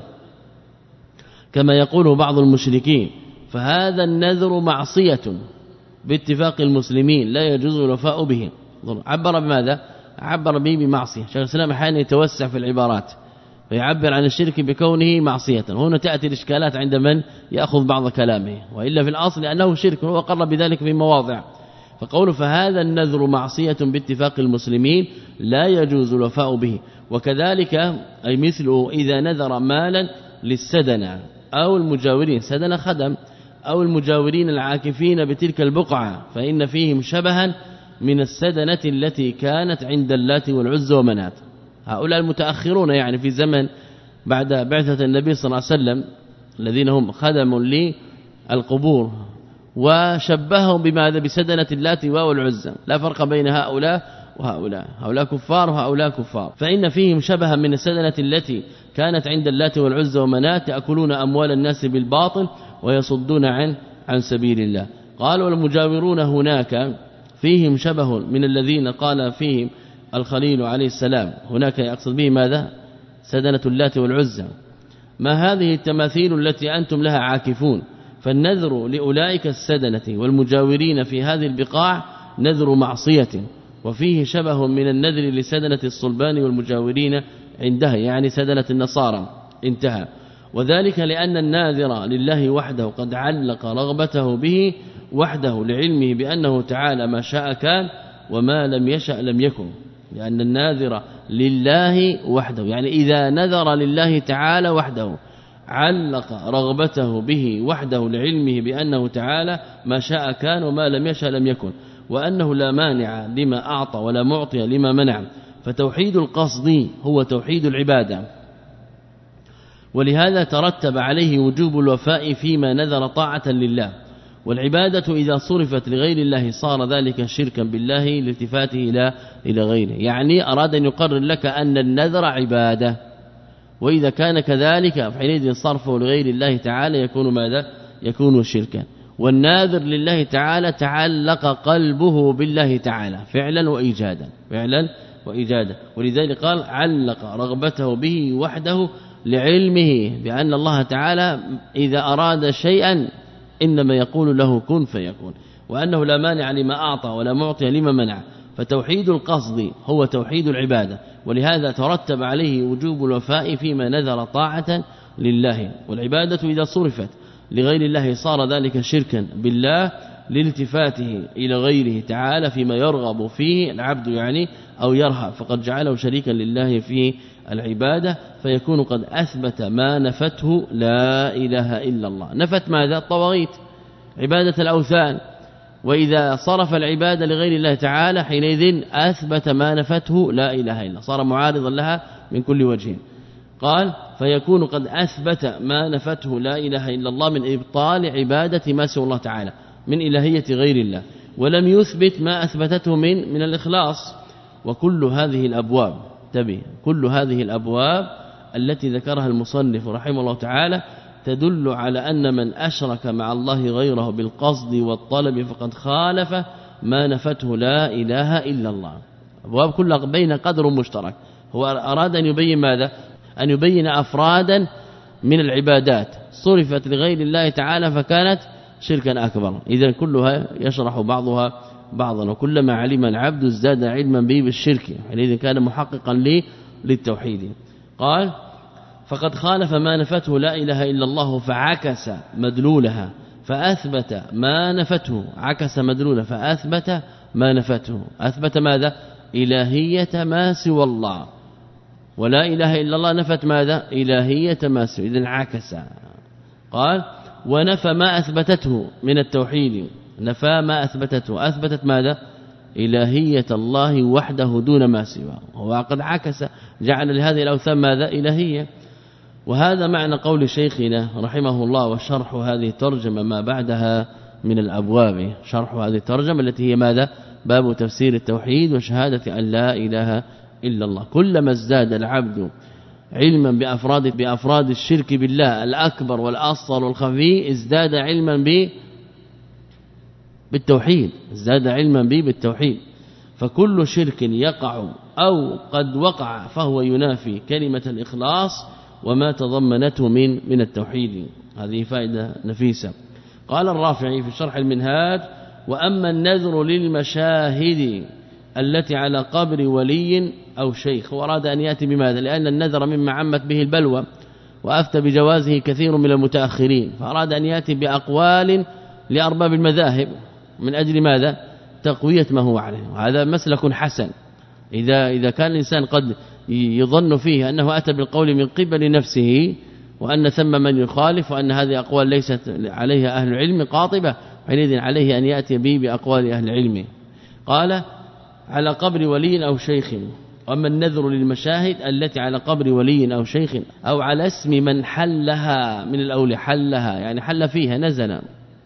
كما يقوله بعض المشركين، فهذا النذر معصية باتفاق المسلمين لا يجوز الوفاء به. عبر بماذا؟ عبر به بمعصية. شيخ الإسلام احيانا يتوسع في العبارات فيعبر عن الشرك بكونه معصية، هنا تأتي الإشكالات عند من يأخذ بعض كلامه، وإلا في الأصل أنه شرك، هو قر بذلك في مواضع. فقوله فهذا النذر معصية باتفاق المسلمين لا يجوز الوفاء به. وكذلك أي مثله إذا نذر مالا للسدنة أو المجاورين، سدنة خدم، أو المجاورين العاكفين بتلك البقعة، فإن فيهم شبها من السدنة التي كانت عند اللات والعزى ومنات. هؤلاء المتأخرون يعني في زمن بعد بعثة النبي صلى الله عليه وسلم الذين هم خدم للقبور، وشبههم بماذا؟ بسدنة اللات والعزى، لا فرق بين هؤلاء وهؤلاء، هؤلاء كفار وهؤلاء كفار، فإن فيهم شبها من السدنة التي كانت عند اللات والعزى ومنات يأكلون أموال الناس بالباطل ويصدون عن عن سبيل الله. قال والمجاورون هناك فيهم شبه من الذين قال فيهم الخليل عليه السلام، هناك يقصد به ماذا؟ سدنة اللات والعزى. ما هذه التماثيل التي أنتم لها عاكفون؟ فالنذر لأولئك السدنة والمجاورين في هذه البقاع نذر معصية، وفيه شبه من النذر لسدنة الصلبان والمجاورين عندها، يعني سدنة النصارى. انتهى. وذلك لأن الناذر لله وحده قد علق رغبته به وحده لعلمه بأنه تعالى ما شاء كان وما لم يشأ لم يكن، لأن الناذر لله وحده يعني إذا نذر لله تعالى وحده علق رغبته به وحده لعلمه بأنه تعالى ما شاء كان وما لم يشأ لم يكن، وأنه لا مانع لما أعطى ولا معطي لما منع. فتوحيد القصد هو توحيد العبادة، ولهذا ترتب عليه وجوب الوفاء فيما نذر طاعة لله. والعبادة إذا صرفت لغير الله صار ذلك شركا بالله لالتفاته إلى إلى غيره، يعني أراد أن يقرر لك أن النذر عبادة، وإذا كان كذلك فحينئذ صرفه لغير الله تعالى يكون ماذا؟ يكون شركا. والناذر لله تعالى تعلق قلبه بالله تعالى فعلا وإيجادا، فعلا وإيجادا، ولذلك قال علق رغبته به وحده لعلمه بأن الله تعالى إذا أراد شيئا إنما يقول له كن فيكون، وأنه لا مانع لما أعطى ولا معطي لما منع. فتوحيد القصد هو توحيد العبادة، ولهذا ترتب عليه وجوب الوفاء فيما نذر طاعة لله. والعبادة إذا صرفت لغير الله صار ذلك شركا بالله لالتفاته إلى غيره تعالى فيما يرغب فيه العبد يعني أو يرهب، فقد جعله شريكا لله في العبادة، فيكون قد أثبت ما نفته لا إله إلا الله. نفت ماذا؟ الطواغيت، عبادة الأوثان. وإذا صرف العبادة لغير الله تعالى حينئذ أثبت ما نفته لا إله إلا الله، صار معارضا لها من كل وجه. قال فيكون قد أثبت ما نفته لا إله إلا الله من إبطال عبادة ما سوى الله تعالى من إلهية غير الله، ولم يثبت ما أثبتته من من الإخلاص. وكل هذه الأبواب تبي كل هذه الأبواب التي ذكرها المصنف رحمه الله تعالى تدل على أن من أشرك مع الله غيره بالقصد والطلب فقد خالف ما نفته لا إله إلا الله. أبواب كلها بين قدر مشترك، هو أراد أن يبين ماذا؟ أن يبين أفرادا من العبادات صرفت لغير الله تعالى فكانت شركا أكبر. إذن كلها يشرح بعضها بعضا، وكلما علم العبد ازداد علما به بالشرك، حينئذ كان محققا لي للتوحيد. قال فقد خالف ما نفته لا إله إلا الله فعكس مدلولها فأثبت ما نفته، عكس مدلولها فأثبت ما نفته. أثبت ماذا؟ إلهية ما سوى الله، ولا إله إلا الله نفت ماذا؟ إلهية ما سوى، إذن عكس. قال ونفى ما أثبتته من التوحيد، نفى ما أثبتته، أثبتت ماذا؟ إلهية الله وحده دون ما سواه، وقد عكس جعل لهذه الأوثان ماذا؟ إلهية. وهذا معنى قول شيخنا رحمه الله، وشرح هذه الترجمة ما بعدها من الأبواب، شرح هذه الترجمة التي هي ماذا؟ باب تفسير التوحيد وشهادة أن لا إله إلا الله. كلما ازداد العبد علما بأفراد بأفراد الشرك بالله الأكبر والأصغر والخفي ازداد علما ب بالتوحيد، ازداد علما به بالتوحيد. فكل شرك يقع أو قد وقع فهو ينافي كلمة الإخلاص وما تضمنته من من التوحيد. هذه فائدة نفيسة. قال الرافعي في شرح المنهاج وأما النذر للمشاهد التي على قبر ولي أو شيخ، وأراد أن يأتي بماذا؟ لأن النذر مما عمت به البلوى وأفتى بجوازه كثير من المتأخرين، فأراد أن يأتي بأقوال لأرباب المذاهب من أجل ماذا؟ تقوية ما هو عليه. وهذا مسلك حسن إذا إذا كان الإنسان قد يظن فيه أنه أتى بالقول من قبل نفسه وأن ثم من يخالف وأن هذه أقوال ليست عليها أهل العلم قاطبة، حينئذ عليه أن يأتي به بأقوال أهل العلم. قال على قبر ولي أو شيخ. وأما النذر للمشاهد التي على قبر ولي أو شيخ أو على اسم من حلها من الأولياء، حلها يعني حل فيها نزل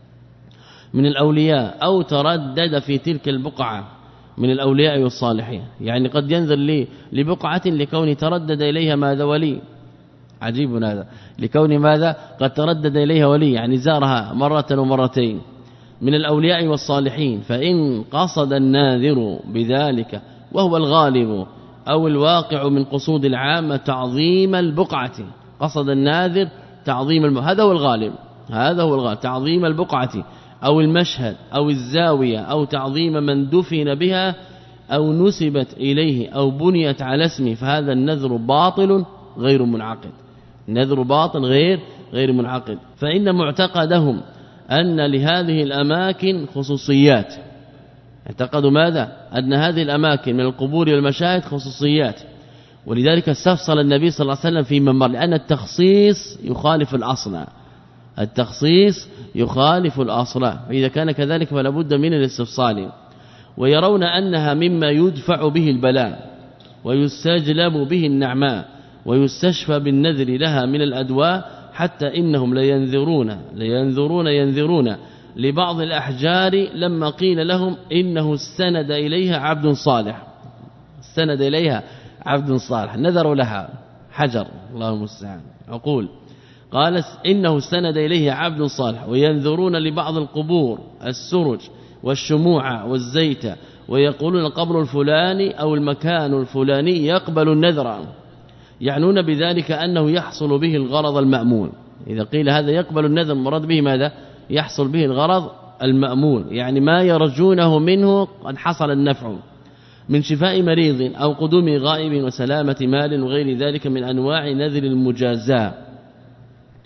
من الأولياء أو تردد في تلك البقعة من الأولياء والصالحين، يعني قد ينذر لي لبقعة لكون تردد إليها ماذا؟ ولي. عجيب هذا، لكون ماذا؟ قد تردد إليها ولي، يعني زارها مرة ومرتين من الأولياء والصالحين. فإن قصد الناذر بذلك وهو الغالب أو الواقع من قصود العامة تعظيم البقعة، قصد الناذر تعظيم البقعة، هذا هو الغالب، هذا هو الغالب، تعظيم البقعة أو المشهد أو الزاوية أو تعظيم من دفن بها أو نسبت إليه أو بنيت على اسمه، فهذا النذر باطل غير منعقد، النذر باطل غير غير منعقد. فإن معتقدهم أن لهذه الأماكن خصوصيات، اعتقدوا ماذا؟ أن هذه الأماكن من القبور والمشاهد خصوصيات، ولذلك استفصل النبي صلى الله عليه وسلم في منبر، لأن التخصيص يخالف الأصل، التخصيص يخالف الأصل، فإذا كان كذلك فلا بد من الاستفصال. ويرون أنها مما يدفع به البلاء ويستجلب به النعماء ويستشفى بالنذر لها من الأدواء، حتى إنهم لينذرون لينذرون ينذرون لبعض الأحجار لما قيل لهم إنه استند إليها عبد صالح، استند إليها عبد صالح، نذروا لها حجر، الله المستعان، عقول. قال إنه استند إليه عبد صالح. وينذرون لبعض القبور السرج والشموع والزيت، ويقولون القبر الفلاني أو المكان الفلاني يقبل النذر، يعنون بذلك أنه يحصل به الغرض المأمول. إذا قيل هذا يقبل النذر مراد به ماذا؟ يحصل به الغرض المأمول، يعني ما يرجونه منه قد حصل النفع من شفاء مريض أو قدوم غائب وسلامة مال وغير ذلك من أنواع نذر المجازاة.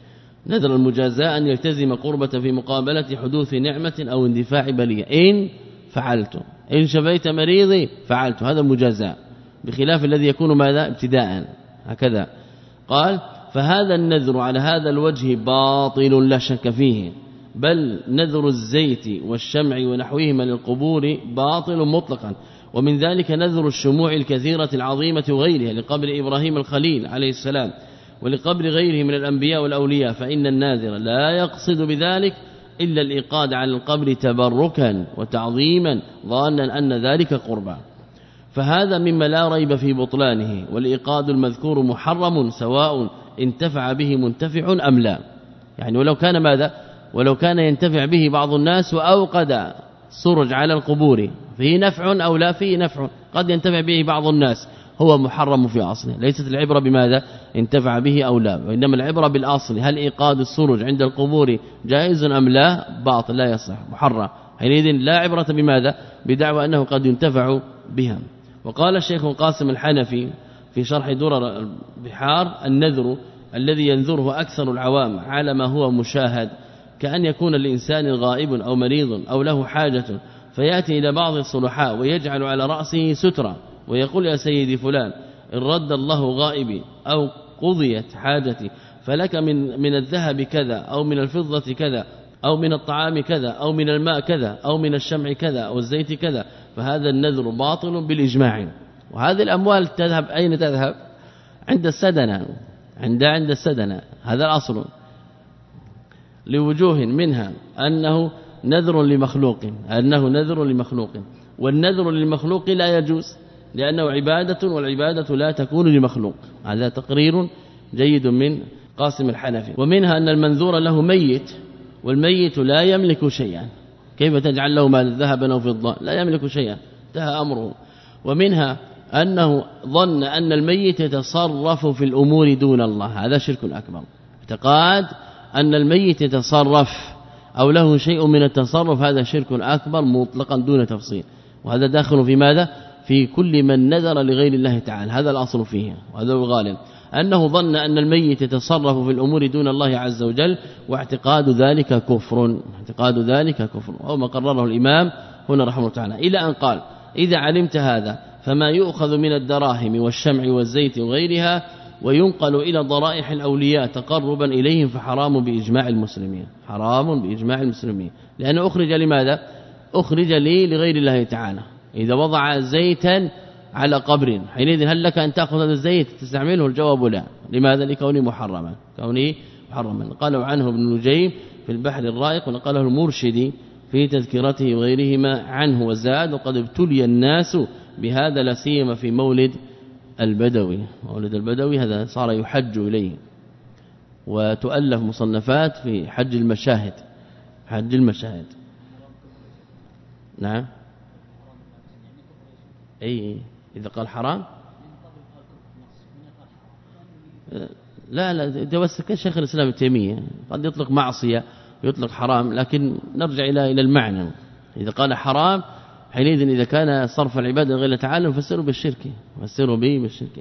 نذر المجازاة أن يلتزم قربة في مقابلة حدوث نعمة أو اندفاع بلية. إن فعلت، إن شفيت مريضي فعلت، هذا مجازاة، بخلاف الذي يكون ماذا ابتداء هكذا. قال فهذا النذر على هذا الوجه باطل لا شك فيه، بل نذر الزيت والشمع ونحوهما للقبور باطل مطلقا. ومن ذلك نذر الشموع الكثيرة العظيمة وغيرها لقبر إبراهيم الخليل عليه السلام ولقبر غيره من الأنبياء والأولياء، فإن الناذر لا يقصد بذلك إلا الإيقاد على القبر تبركا وتعظيما ظانا أن ذلك قربا، فهذا مما لا ريب في بطلانه. والإيقاد المذكور محرم سواء انتفع به منتفع أم لا، يعني ولو كان ماذا ولو كان ينتفع به بعض الناس وأوقد سرج على القبور فيه نفع أو لا فيه نفع، قد ينتفع به بعض الناس، هو محرم في أصله. ليست العبرة بماذا انتفع به أو لا، وإنما العبرة بالأصل، هل إيقاد السرج عند القبور جائز أم لا؟ باطل لا يصح محرم، حينئذ لا عبرة بماذا بدعوى أنه قد ينتفع بها. وقال الشيخ القاسم الحنفي في شرح درر البحار النذر الذي ينذره أكثر العوام على ما هو مشاهد، كأن يكون الإنسان غائب أو مريض أو له حاجة فيأتي إلى بعض الصلحاء ويجعل على رأسه سترة ويقول يا سيدي فلان إن رد الله غائبي أو قضيت حاجتي فلك من من الذهب كذا أو من الفضة كذا أو من الطعام كذا أو من الماء كذا أو من الشمع كذا أو الزيت كذا، فهذا النذر باطل بالإجماع. وهذه الأموال تذهب أين تذهب؟ عند السدنة، عند عند السدنة، هذا الأصل، لوجوه منها أنه نذر لمخلوق أنه نذر لمخلوق والنذر للمخلوق لا يجوز لأنه عبادة والعبادة لا تكون لمخلوق. هذا تقرير جيد من قاسم الحنفي. ومنها أن المنذور له ميت والميت لا يملك شيئا، كيف تجعل له مال ذهبا أو فضة؟ لا يملك شيئا، انتهى أمره. ومنها أنه ظن أن الميت يتصرف في الأمور دون الله، هذا شرك أكبر، اعتقاد أن الميت يتصرف أو له شيء من التصرف، هذا شرك أكبر مطلقا دون تفصيل. وهذا داخل في ماذا؟ في كل من نذر لغير الله تعالى، هذا الأصل فيه وهذا الغالب، أنه ظن أن الميت يتصرف في الأمور دون الله عز وجل، واعتقاد ذلك كفر، اعتقاد ذلك كفر، وهو ما قرره الإمام هنا رحمه الله تعالى، إلى أن قال إذا علمت هذا فما يؤخذ من الدراهم والشمع والزيت وغيرها وينقل إلى ضرائح الأولياء تقربا إليهم فحرام بإجماع المسلمين، حرام بإجماع المسلمين، لأنه أخرج لماذا؟ أخرج لي لغير الله تعالى. إذا وضع زيتا على قبر حينئذ هل لك أن تأخذ هذا الزيت تستعمله؟ الجواب لا. لماذا؟ لكونه محرما، كونه محرما. قالوا عنه ابن نجيم في البحر الرائق، ونقاله المرشدي في تذكرته وغيرهما عنه وزاد وقد ابتلي الناس بهذا لا سيما في مولد البدوي. مولد البدوي هذا صار يحج إليه، وتؤلف مصنفات في حج المشاهد، حج المشاهد. نعم أي إذا قال حرام لا لا توسك شيخ الإسلام ابن تيمية قد يطلق معصية يطلق حرام، لكن نرجع إلى إلى المعنى. إذا قال حرام حينئذ إذا كان صرف العبادة غير تعالى نفسره بالشرك، نفسره به بالشرك.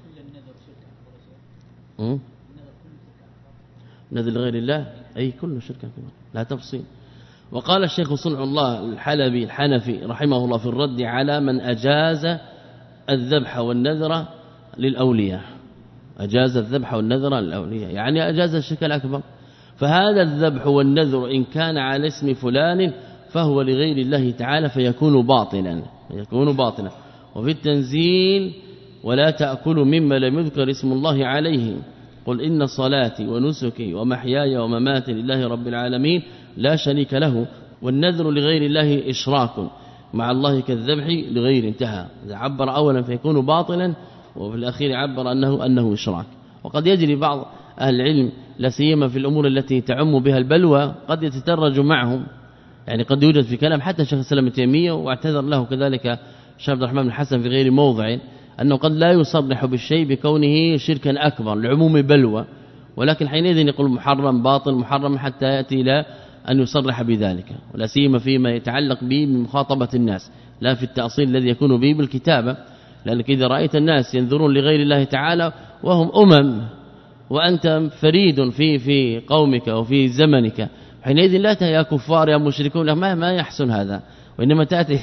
نذر غير الله أي كله شرك لا تفصيل. وقال الشيخ صنع الله الحلبي الحنفي رحمه الله في الرد على من أجاز الذبح والنذر للأولياء، أجاز الذبح والنذر للأولياء يعني أجاز الشرك الأكبر، فهذا الذبح والنذر إن كان على اسم فلان فهو لغير الله تعالى فيكون باطلا، يكون باطلا. وفي التنزيل ولا تأكلوا مما لم يذكر اسم الله عليه قل إن صلاتي ونسكي ومحياي ومماتي لله رب العالمين لا شريك له، والنذر لغير الله إشراك مع الله كالذبح لغير، انتهى. إذا عبر أولا فيكون باطلا وفي الأخير عبر أنه أنه إشراك. وقد يجري بعض أهل العلم لا سيما في الأمور التي تعم بها البلوى قد يتدرج معهم، يعني قد يوجد في كلام حتى شيخ الإسلام ابن تيمية واعتذر له كذلك الشيخ عبد الرحمن بن حسن في غير موضع أنه قد لا يصرح بالشيء بكونه شركا أكبر لعموم بلوى، ولكن حينئذ يقول محرم باطل محرم حتى يأتي إلى أن يصرح بذلك، ولا سيما فيما يتعلق به من مخاطبة الناس لا في التأصيل الذي يكون به بالكتابة. لأنك إذا رأيت الناس ينذرون لغير الله تعالى وهم أمم وأنت فريد في في قومك وفي زمنك، حينئذ لا يا كفار يا مشركون، ما ما يحسن هذا، وإنما تأتي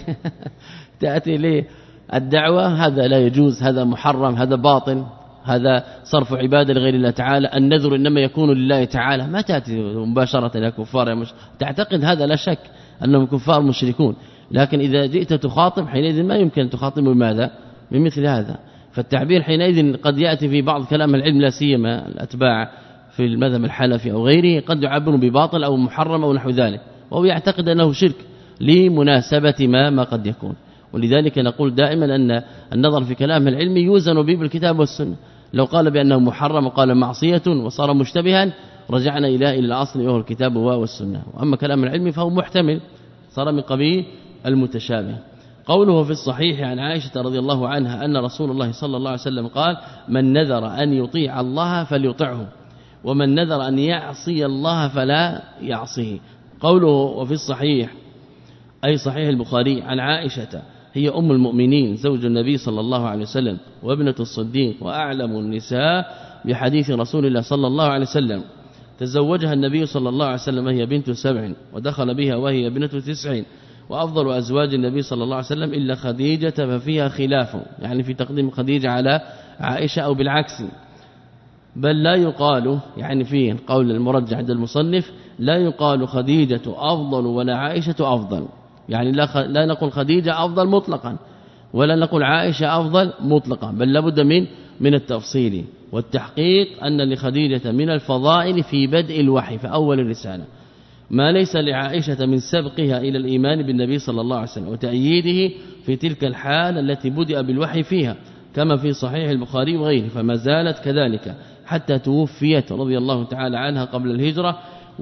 تأتي ليه الدعوة هذا لا يجوز، هذا محرم، هذا باطل، هذا صرف عبادة لغير الله تعالى، النذر إنما يكون لله تعالى، ما تأتي مباشرة يا كفار يا مش... تعتقد هذا لا شك أنهم كفار مشركون، لكن إذا جئت تخاطب حينئذ ما يمكن تخاطب بماذا؟ بمثل هذا. فالتعبير حينئذ قد يأتي في بعض كلام العلم لا سيما الأتباع في المذهب الحنفي أو غيره قد يعبر بباطل أو محرم أو نحو ذلك، وهو يعتقد أنه شرك لمناسبة ما ما قد يكون. ولذلك نقول دائما أن النظر في كلام العلم يوزن به بالكتاب والسنة. لو قال بأنه محرم وقال معصية وصار مشتبها رجعنا إلى إلى الأصل وهو الكتاب والسنة، وأما كلام العلم فهو محتمل صار من قبيل المتشابه. قوله في الصحيح عن عائشة رضي الله عنها أن رسول الله صلى الله عليه وسلم قال: من نذر أن يطيع الله فليطعه، ومن نذر أن يعصي الله فلا يعصيه. قوله وفي الصحيح أي صحيح البخاري عن عائشة هي أم المؤمنين زوج النبي صلى الله عليه وسلم وابنة الصديق وأعلم النساء بحديث رسول الله صلى الله عليه وسلم، تزوجها النبي صلى الله عليه وسلم وهي بنت سبع ودخل بها وهي ابنة تسع، وأفضل أزواج النبي صلى الله عليه وسلم إلا خديجة ففيها خلاف، يعني في تقديم خديجة على عائشة أو بالعكس، بل لا يقال يعني فيه قول المرجح عند المصنف لا يقال خديجة أفضل ولا عائشة أفضل، يعني لا لا نقول خديجة أفضل مطلقا ولا نقول عائشة أفضل مطلقا، بل لابد من من التفصيل والتحقيق أن لخديجة من الفضائل في بدء الوحي في أول الرسالة ما ليس لعائشة من سبقها إلى الإيمان بالنبي صلى الله عليه وسلم وتأييده في تلك الحال التي بدأ بالوحي فيها، كما في صحيح البخاري وغيره، فما زالت كذلك حتى توفيت رضي الله تعالى عنها قبل الهجرة.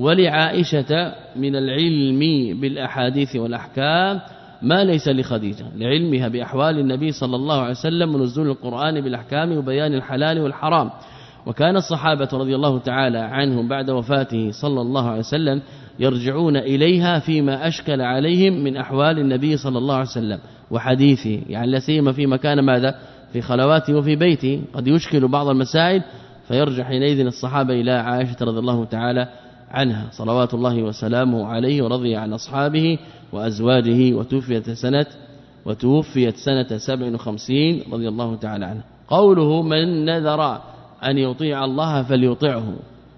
ولعائشة من العلم بالأحاديث والأحكام ما ليس لخديجة لعلمها بأحوال النبي صلى الله عليه وسلم ونزول القرآن بالأحكام وبيان الحلال والحرام. وكان الصحابة رضي الله تعالى عنهم بعد وفاته صلى الله عليه وسلم يرجعون إليها فيما أشكل عليهم من أحوال النبي صلى الله عليه وسلم وحديثه، يعني لا سيما في مكان ماذا في خلواته وفي بيته قد يشكل بعض المسائل، فيرجع حينئذ الصحابة إلى عائشة رضي الله تعالى عنها صلوات الله وسلامه عليه، ورضي عن أصحابه وأزواجه، وتوفيت سنة وتوفيت سنة سبع وخمسين رضي الله تعالى عنه. قوله من نذر أن يطيع الله فليطعه،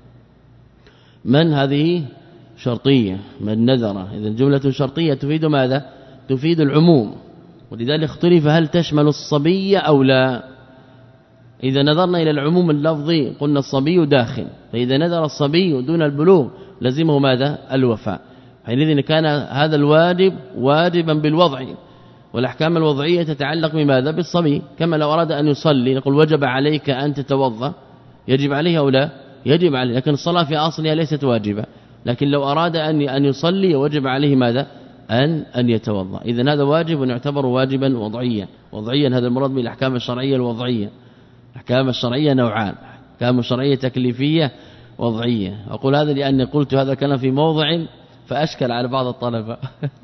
من هذه شرطية، من نذر، إذا الجملة شرطية تفيد ماذا؟ تفيد العموم، ولذلك اختلف هل تشمل الصبي أو لا. إذا نظرنا إلى العموم اللفظي قلنا الصبي داخل، فإذا نذر الصبي دون البلوغ لزمه ماذا؟ الوفاء، حينئذ كان هذا الواجب واجبا بالوضع، والأحكام الوضعية تتعلق بماذا؟ بالصبي. كما لو أراد أن يصلي نقول وجب عليك أن تتوضأ، يجب عليه أو لا؟ يجب عليه، لكن الصلاة في أصلها ليست واجبة، لكن لو أراد أن أن يصلي وجب عليه ماذا؟ أن أن يتوضأ. إذن هذا واجب ونعتبر واجبا وضعيا. وضعيا هذا المراد بالأحكام الشرعية الوضعية. الأحكام الشرعية نوعان، أحكام شرعية تكليفية وضعية. أقول هذا لأني قلت هذا كان في موضع فأشكل على بعض الطلبة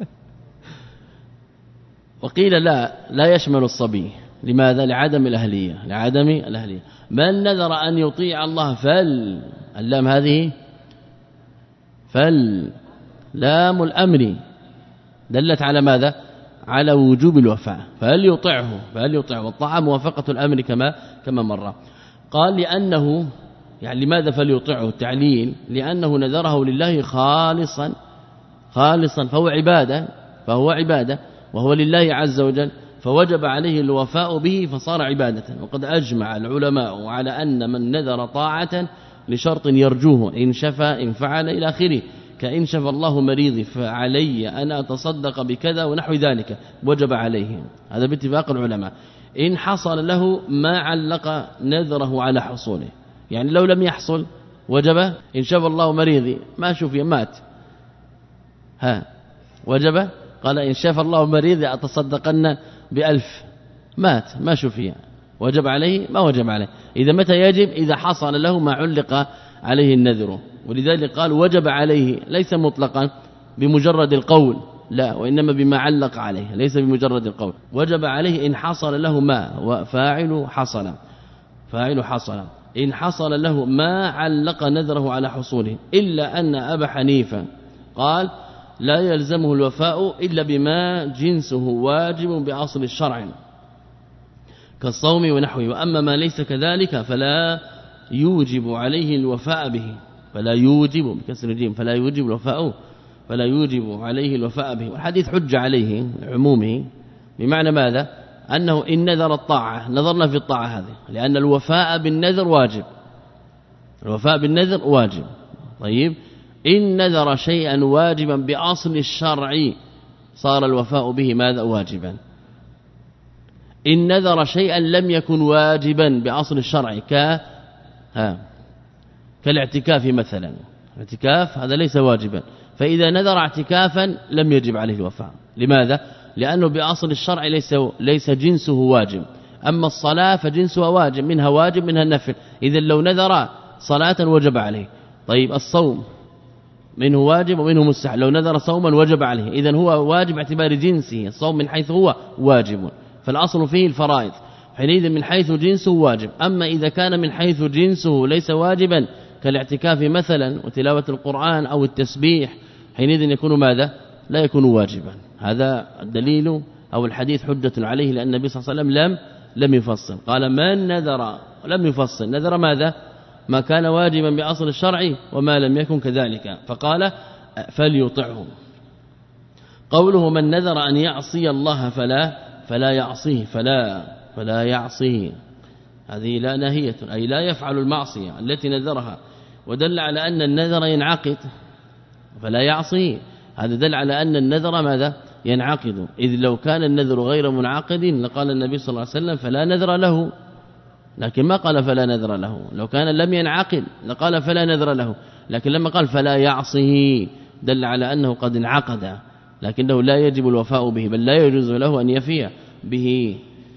وقيل لا لا يشمل الصبي. لماذا؟ لعدم الأهلية، لعدم الأهلية. من نذر أن يطيع الله فل، اللام هذه فل لام الأمر دلت على ماذا؟ على وجوب الوفاء، فهل يطيعه فهل يطيعه، والطاعة موافقة الأمر كما كما مر. قال لأنه يعني لماذا فليطيعه؟ التعليل لأنه نذره لله خالصا خالصا فهو عبادة فهو عبادة وهو لله عز وجل، فوجب عليه الوفاء به فصار عبادة. وقد أجمع العلماء على أن من نذر طاعة لشرط يرجوه إن شفى إن فعل إلى آخره، كإن شفى الله مريضي فعلي أن أتصدق بكذا ونحو ذلك، وجب عليه، هذا باتفاق العلماء. إن حصل له ما علق نذره على حصوله، يعني لو لم يحصل وجب. إن شفى الله مريضي ما شفي مات، ها وجب. قال إن شفى الله مريضي أتصدقن بألف، مات ما شفي، وجب عليه ما وجب عليه. إذا متى يجب؟ إذا حصل له ما علق عليه النذر. ولذلك قال وجب عليه ليس مطلقا بمجرد القول، لا، وإنما بما علق عليه، ليس بمجرد القول. وجب عليه إن حصل له ما، وفاعل حصل فاعل حصل. إن حصل له ما علق نذره على حصوله، إلا أن أبا حنيفة قال لا يلزمه الوفاء إلا بما جنسه واجب بأصل الشرع كالصوم ونحوه، وأما ما ليس كذلك فلا يوجب عليه الوفاء به، فلا يوجب بكسر الجيم فلا يوجب الوفاء فلا يوجب عليه الوفاء به. والحديث حج عليه عمومه، بمعنى ماذا؟ أنه إن نذر الطاعة، نظرنا في الطاعة هذه، لأن الوفاء بالنذر واجب، الوفاء بالنذر واجب. طيب إن نذر شيئا واجبا بأصل الشرع صار الوفاء به ماذا؟ واجبا. إن نذر شيئا لم يكن واجبا بأصل الشرع ك ها كالاعتكاف مثلا، الاعتكاف هذا ليس واجبا، فإذا نذر اعتكافا لم يجب عليه الوفاء. لماذا؟ لأنه بأصل الشرع ليس ليس جنسه واجب، أما الصلاة فجنسها واجب، منها واجب منها النفل، إذا لو نذر صلاة وجب عليه. طيب الصوم منه واجب ومنه مستحب، لو نذر صوما وجب عليه، إذا هو واجب اعتبار جنسه، الصوم من حيث هو واجب، فالأصل فيه الفرائض، حينئذ من حيث جنسه واجب. أما إذا كان من حيث جنسه ليس واجبا كالاعتكاف مثلا وتلاوة القرآن أو التسبيح، حينئذ يكون ماذا؟ لا يكون واجبا. هذا الدليل أو الحديث حجة عليه، لأن النبي صلى الله عليه وسلم لم لم يفصل، قال من نذر، لم يفصل، نذر ماذا؟ ما كان واجبا بأصل الشرع وما لم يكن كذلك، فقال فليطعه. قوله من نذر أن يعصي الله فلا فلا يعصيه فلا فلا يعصيه، هذه لا ناهية، أي لا يفعل المعصية التي نذرها، ودل على أن النذر ينعقد، فلا يعصيه هذا دل على أن النذر ماذا؟ ينعقد، إذ لو كان النذر غير منعقد لقال النبي صلى الله عليه وسلم فلا نذر له، لكن ما قال فلا نذر له، لو كان لم ينعقد لقال فلا نذر له، لكن لما قال فلا يعصيه دل على أنه قد انعقد، لكنه لا يجب الوفاء به، بل لا يجوز له أن يفي به.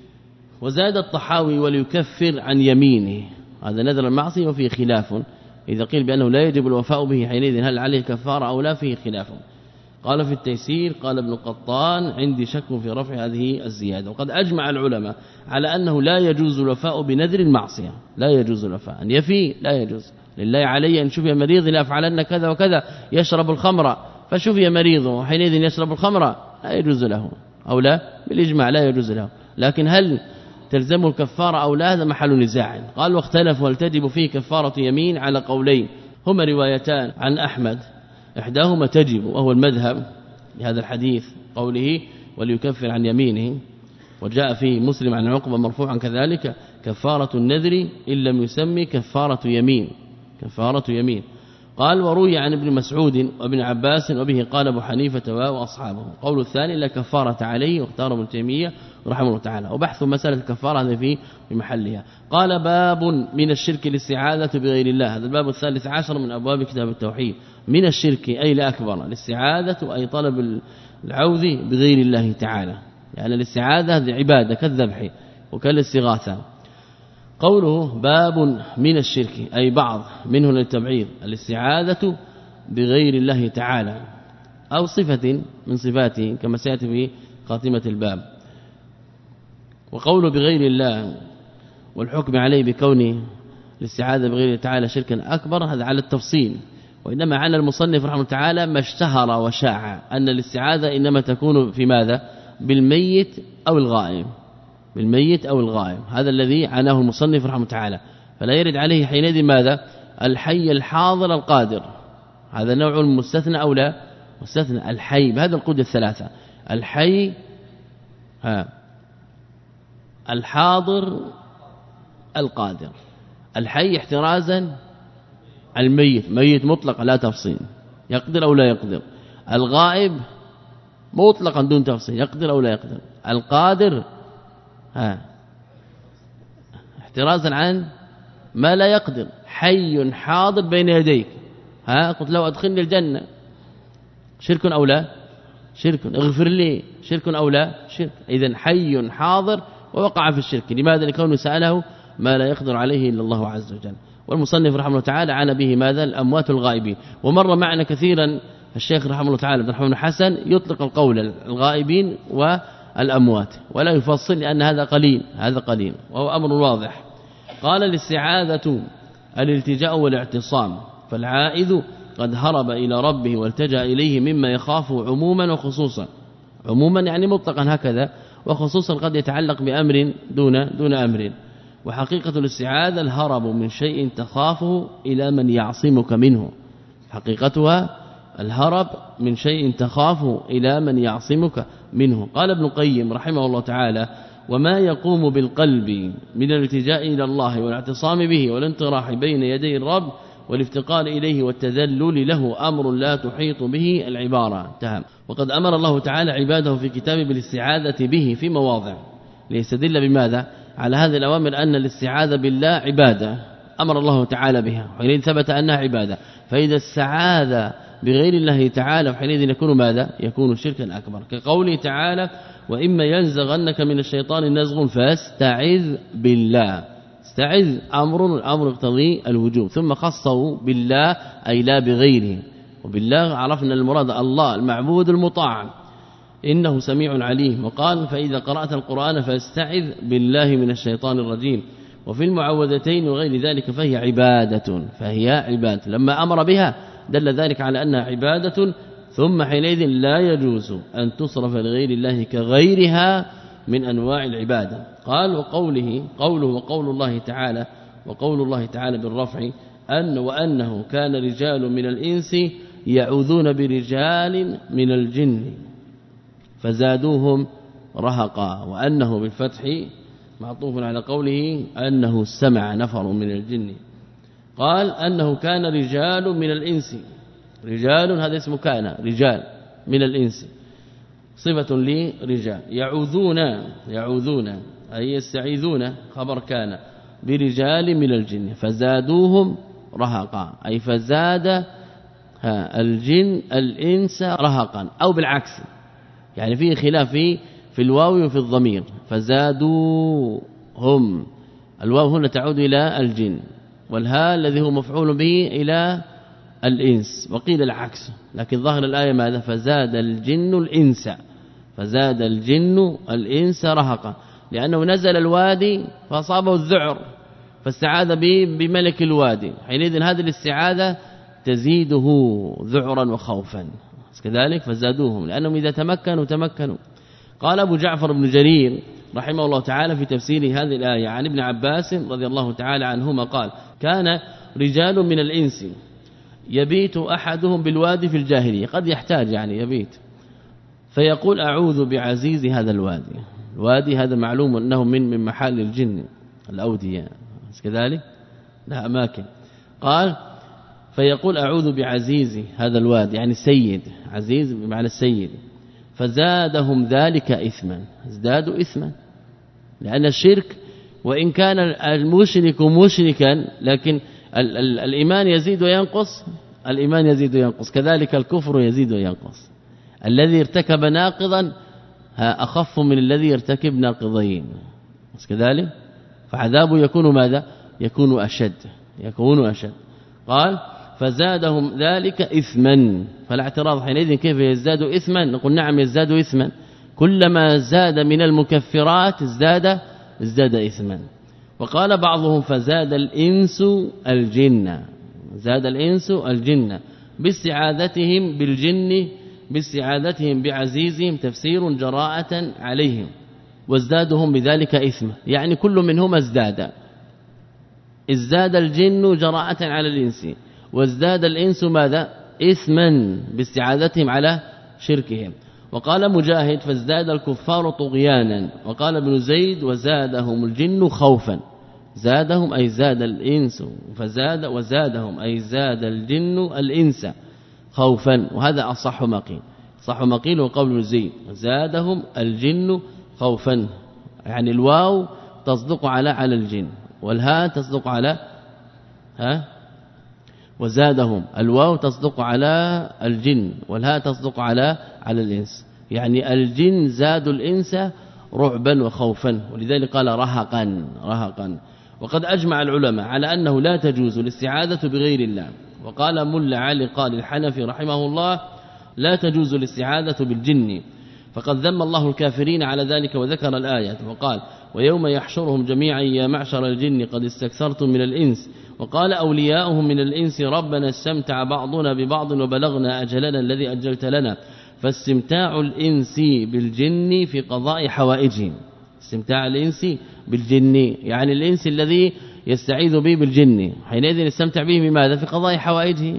وزاد الطحاوي وليكفر عن يمينه، هذا نذر المعصية وفيه خلاف، إذا قيل بأنه لا يجب الوفاء به حينئذ هل عليه كفارة أو لا، فيه خلاف. قال في التيسير قال ابن قطان عندي شك في رفع هذه الزيادة، وقد أجمع العلماء على أنه لا يجوز الوفاء بنذر المعصية، لا يجوز الوفاء، أن يفي لا يجوز، لله علي أن شفي مريض لا أفعلن كذا وكذا، يشرب الخمر فشفي مريضه حينئذ يشرب الخمر، لا يجوز له، أو لا بالإجماع لا يجوز له، لكن هل تلزمه الكفارة أو لا هذا محل نزاع. قال واختلفوا هل تجب فيه كفارة يمين على قولين، هما روايتان عن أحمد، إحداهما تجب وهو المذهب لهذا الحديث قوله وليكفر عن يمينه، وجاء في مسلم عن عقبة مرفوعا كذلك كفارة النذر إن لم يسمي كفارة يمين، كفارة يمين. قال وروي عن ابن مسعود وابن عباس وبه قال ابو حنيفة واصحابه. قول الثاني لا كفارة عليه، واختار ابن تيمية رحمه الله تعالى، وبحث مسألة الكفارة هذا في محلها. قال باب من الشرك الاستعاذة بغير الله، هذا الباب الثالث عشر من أبواب كتاب التوحيد. من الشرك أي لا أكبر، الاستعاذة أي طلب العوذ بغير الله تعالى، يعني الاستعاذة هذه عبادة كالذبح وكالاستغاثة. قوله باب من الشرك أي بعض منه للتبعيض، الاستعاذة بغير الله تعالى أو صفة من صفاته كما سيأتي في خاتمة الباب. وقوله بغير الله والحكم عليه بكونه الاستعاذة بغير الله تعالى شركا أكبر هذا على التفصيل، وإنما على المصنف رحمه الله تعالى ما اشتهر وشاع أن الاستعاذة إنما تكون في ماذا؟ بالميت أو الغائب، بالميت أو الغائب، هذا الذي عناه المصنف رحمه الله تعالى، فلا يرد عليه حينئذ ماذا؟ الحي الحاضر القادر، هذا نوع مستثنى أو لا مستثنى. الحي بهذا القود الثلاثة، الحي ها الحاضر القادر. الحي احترازا الميت، ميت مطلق لا تفصيل يقدر أو لا يقدر. الغائب مطلقا دون تفصيل يقدر أو لا يقدر. القادر ها احترازا عن ما لا يقدر، حي حاضر بين يديك، ها قلت له أدخلني الجنة، شرك أو لا شرك، اغفر لي، شرك أو لا شرك. إذن حي حاضر ووقع في الشرك، لماذا؟ لكونه سأله ما لا يقدر عليه إلا الله عز وجل. والمصنف رحمه الله تعالى عانى به ماذا؟ الأموات الغائبين. ومر معنا كثيرا الشيخ رحمه الله تعالى عبد الرحمن حسن يطلق القول الغائبين والأموات ولا يفصل، لأن هذا قليل، هذا قليل وهو أمر واضح. قال الاستعاذة الالتجاء والاعتصام، فالعائذ قد هرب إلى ربه والتجأ إليه مما يخافه عموما وخصوصا. عموما يعني مطلقا هكذا، وخصوصا قد يتعلق بأمر دون دون أمر. وحقيقة الاستعاذة الهرب من شيء تخافه إلى من يعصمك منه، حقيقتها الهرب من شيء تخافه إلى من يعصمك منه. قال ابن القيم رحمه الله تعالى: وما يقوم بالقلب من الالتجاء إلى الله والاعتصام به والانطراح بين يدي الرب والافتقار إليه والتذلل له أمر لا تحيط به العبارة تهم. وقد أمر الله تعالى عباده في كتابه بالاستعاذة به في مواضع، ليستدل بماذا؟ على هذه الأوامر أن الاستعاذة بالله عبادة أمر الله تعالى بها، وحينئذ ثبت أنها عبادة. فإذا استعاذ بغير الله تعالى وحينئذ يكون ماذا؟ يكون شركا أكبر، كقوله تعالى: وإما ينزغنك من الشيطان نزغ فاستعذ بالله. استعذ أمر الأمر يقتضي الوجوب، ثم خصه بالله أي لا بغيره. وبالله عرفنا المراد الله المعبود المطاع، إنه سميع عليم. وقال: فإذا قرأت القرآن فاستعذ بالله من الشيطان الرجيم. وفي المعوذتين وغير ذلك فهي عبادة فهي عبادة لما أمر بها دل ذلك على أنها عبادة، ثم حينئذ لا يجوز أن تصرف لغير الله كغيرها من أنواع العبادة. قال: وقوله قوله وقول الله تعالى وقول الله تعالى بالرفع أن وأنه كان رجال من الإنس يعوذون برجال من الجن فزادوهم رهقا، وأنه بالفتح معطوف على قوله أنه سمع نفر من الجن. قال: أنه كان رجال من الإنس، رجال هذا اسم كان، رجال من الإنس صفة لرجال، يعوذون يعوذون أي يستعيذون خبر كان، برجال من الجن فزادوهم رهقا أي فزاد الجن الإنس رهقا، أو بالعكس يعني فيه خلاف في في الواو وفي الضمير. فزادوهم الواو هنا تعود إلى الجن، والهاء الذي هو مفعول به إلى الإنس، وقيل العكس، لكن ظاهر الآية ماذا؟ فزاد الجن الإنس، فزاد الجن الإنس رهقا، لأنه نزل الوادي فأصابه الذعر فاستعاذ بملك الوادي، حينئذ هذه الاستعاذة تزيده ذعرا وخوفا كذلك، فزادوهم لأنهم إذا تمكنوا تمكنوا. قال أبو جعفر بن جرير رحمه الله تعالى في تفسير هذه الآية عن ابن عباس رضي الله تعالى عنهما قال: كان رجال من الإنس يبيت أحدهم بالوادي في الجاهلية، قد يحتاج يعني يبيت، فيقول: أعوذ بعزيز هذا الوادي. الوادي هذا معلوم أنه من من محل الجن الأودية كذلك لها أماكن. قال: فيقول: أعوذ بعزيز هذا الوادي يعني السيد، عزيز بمعنى السيد. فزادهم ذلك إثما، ازدادوا إثما، لأن الشرك وإن كان المشرك مشركا لكن ال ال الإيمان يزيد وينقص، الإيمان يزيد وينقص، كذلك الكفر يزيد وينقص. الذي ارتكب ناقضا أخف من الذي يرتكب ناقضين كذلك، فعذابه يكون ماذا؟ يكون أشد يكون أشد. قال: فزادهم ذلك إثما، فالاعتراض حينئذ كيف يزداد إثما؟ نقول نعم يزداد إثما، كلما زاد من المكفرات ازداد ازداد إثما. وقال بعضهم: فزاد الإنس الجن، زاد الإنس الجن باستعاذتهم بالجن، باستعاذتهم بعزيزهم، تفسير جراءة عليهم، وازدادهم بذلك إثما، يعني كل منهما ازداد، ازداد الجن جراءة على الإنس، وازداد الإنس ماذا؟ إثما باستعاذتهم على شركهم. وقال مجاهد: فازداد الكفار طغيانا. وقال ابن زيد: وزادهم الجن خوفا، زادهم أي زاد الإنس، فزاد وزادهم أي زاد الجن الإنس خوفا، وهذا أصح ما قيل، صح ما قيل وقول ابن زيد: زادهم الجن خوفا، يعني الواو تصدق على على الجن، والهاء تصدق على ها وزادهم، الواو تصدق على الجن والهاء تصدق على على الإنس، يعني الجن زادوا الإنس رعبا وخوفا، ولذلك قال رهقا رهقا. وقد أجمع العلماء على أنه لا تجوز الاستعاذة بغير الله. وقال ملا علي قال الحنفي رحمه الله: لا تجوز الاستعاذة بالجن، فقد ذم الله الكافرين على ذلك وذكر الآيات وقال: ويوم يحشرهم جميعا يا معشر الجن قد استكثرتم من الإنس وقال أولياؤهم من الإنس ربنا استمتع بعضنا ببعض وبلغنا أجلنا الذي أجلت لنا فاستمتاع الإنس بالجن في قضاء حوائجهم. استمتاع الإنس بالجن يعني الإنس الذي يستعيذ به بالجن حينئذ يستمتع به بماذا؟ في قضاء حوائجه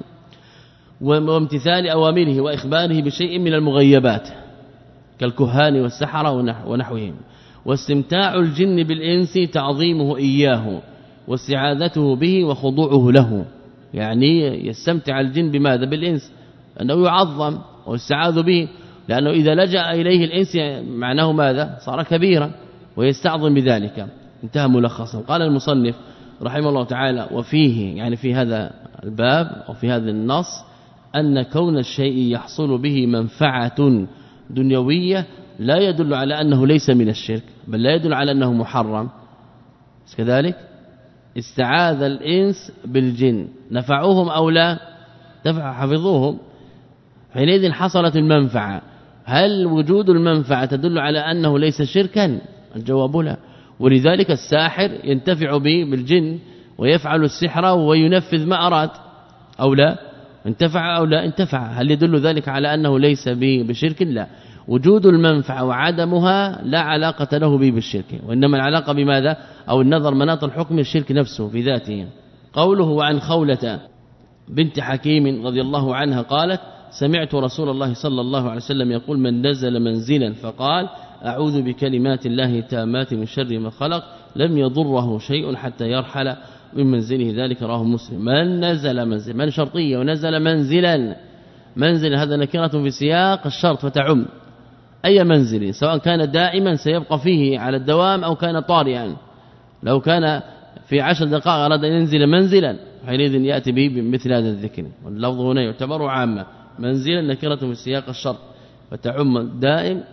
وامتثال أوامره وإخباره بشيء من المغيبات كالكهان والسحرة ونحوهم. واستمتاع الجن بالإنس تعظيمه إياه واستعاذته به وخضوعه له يعني يستمتع الجن بماذا؟ بالإنس أنه يعظم واستعاذ به لأنه إذا لجأ إليه الإنس معناه ماذا؟ صار كبيرا ويستعظم بذلك. انتهى ملخصا. قال المصنف رحمه الله تعالى وفيه يعني في هذا الباب وفي هذا النص أن كون الشيء يحصل به منفعة دنيوية لا يدل على أنه ليس من الشرك بل لا يدل على أنه محرم. كذلك استعاذ الإنس بالجن نفعوهم أو لا؟ نفع حفظوهم حينئذ حصلت المنفعة. هل وجود المنفعة تدل على أنه ليس شركا؟ الجواب لا. ولذلك الساحر ينتفع به بالجن ويفعل السحر وينفذ ما أراد أو لا؟ انتفع أو لا انتفع. هل يدل ذلك على أنه ليس به بشرك؟ لا. وجود المنفعة وعدمها لا علاقة له به بالشرك وإنما العلاقة بماذا؟ أو النظر مناط الحكم الشرك نفسه في ذاته. قوله وعن خولة بنت حكيم رضي الله عنها قالت سمعت رسول الله صلى الله عليه وسلم يقول من نزل منزلا فقال أعوذ بكلمات الله التامات من شر ما خلق لم يضره شيء حتى يرحل من منزله ذلك رواه مسلم. من نزل منزل من شرطية ونزل منزلا منزل هذا نكرة في سياق الشرط فتعم أي منزل سواء كان دائما سيبقى فيه على الدوام أو كان طارئا. لو كان في عشر دقائق أراد أن ينزل منزلا حينئذ يأتي به بمثل هذا الذكر واللفظ هنا يعتبر عامة. منزلا نكرة في سياق الشرط فتعم الدائم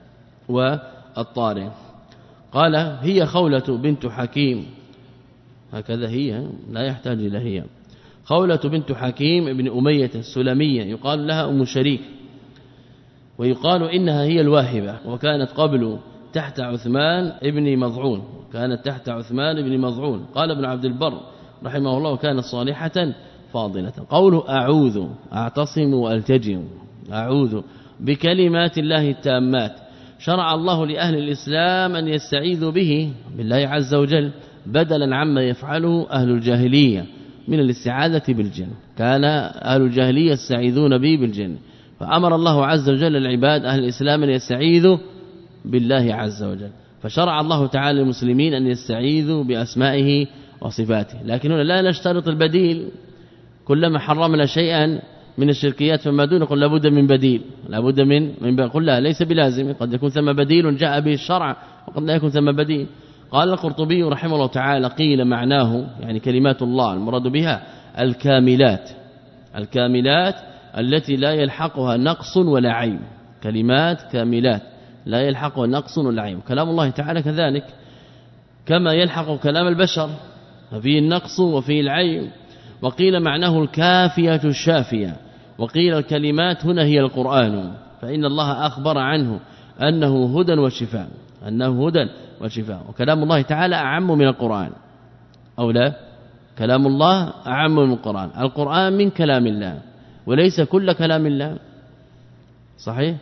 والطارئ. قال هي خولة بنت حكيم هكذا هي لا يحتاج إلى هي خولة بنت حكيم ابن أمية السلمية يقال لها أم شريك ويقال إنها هي الواهبة وكانت قبل تحت عثمان ابن مضعون كانت تحت عثمان ابن مضعون. قال ابن عبد البر رحمه الله وكانت صالحة فاضلة. قوله أعوذ أعتصم وألتجئ أعوذ بكلمات الله التامات شرع الله لأهل الإسلام أن يستعيذوا به بالله عز وجل بدلا عما يفعله أهل الجاهلية من الاستعاذة بالجن. كان أهل الجاهلية يستعيذون به بالجن فأمر الله عز وجل العباد أهل الإسلام أن يستعيذوا بالله عز وجل فشرع الله تعالى للمسلمين أن يستعيذوا بأسمائه وصفاته. لكن هنا لا نشترط البديل كلما حرمنا شيئا من الشركيات فما دون قل لابد من بديل لابد من من قل لا ليس بلازم قد يكون ثم بديل جاء به الشرع وقد لا يكون ثم بديل. قال القرطبي رحمه الله تعالى قيل معناه يعني كلمات الله المراد بها الكاملات الكاملات التي لا يلحقها نقص ولا عيب. كلمات كاملات لا يلحقها نقص ولا عيب. كلام الله تعالى كذلك كما يلحق كلام البشر فيه النقص وفيه العيب. وقيل معناه الكافية الشافية وقيل الكلمات هنا هي القرآن فإن الله أخبر عنه أنه هدى وشفاء أنه هدى وشفاء. وكلام الله تعالى أعم من القرآن أو لا؟ كلام الله أعم من القرآن. القرآن من كلام الله وليس كل كلام الله صحيح؟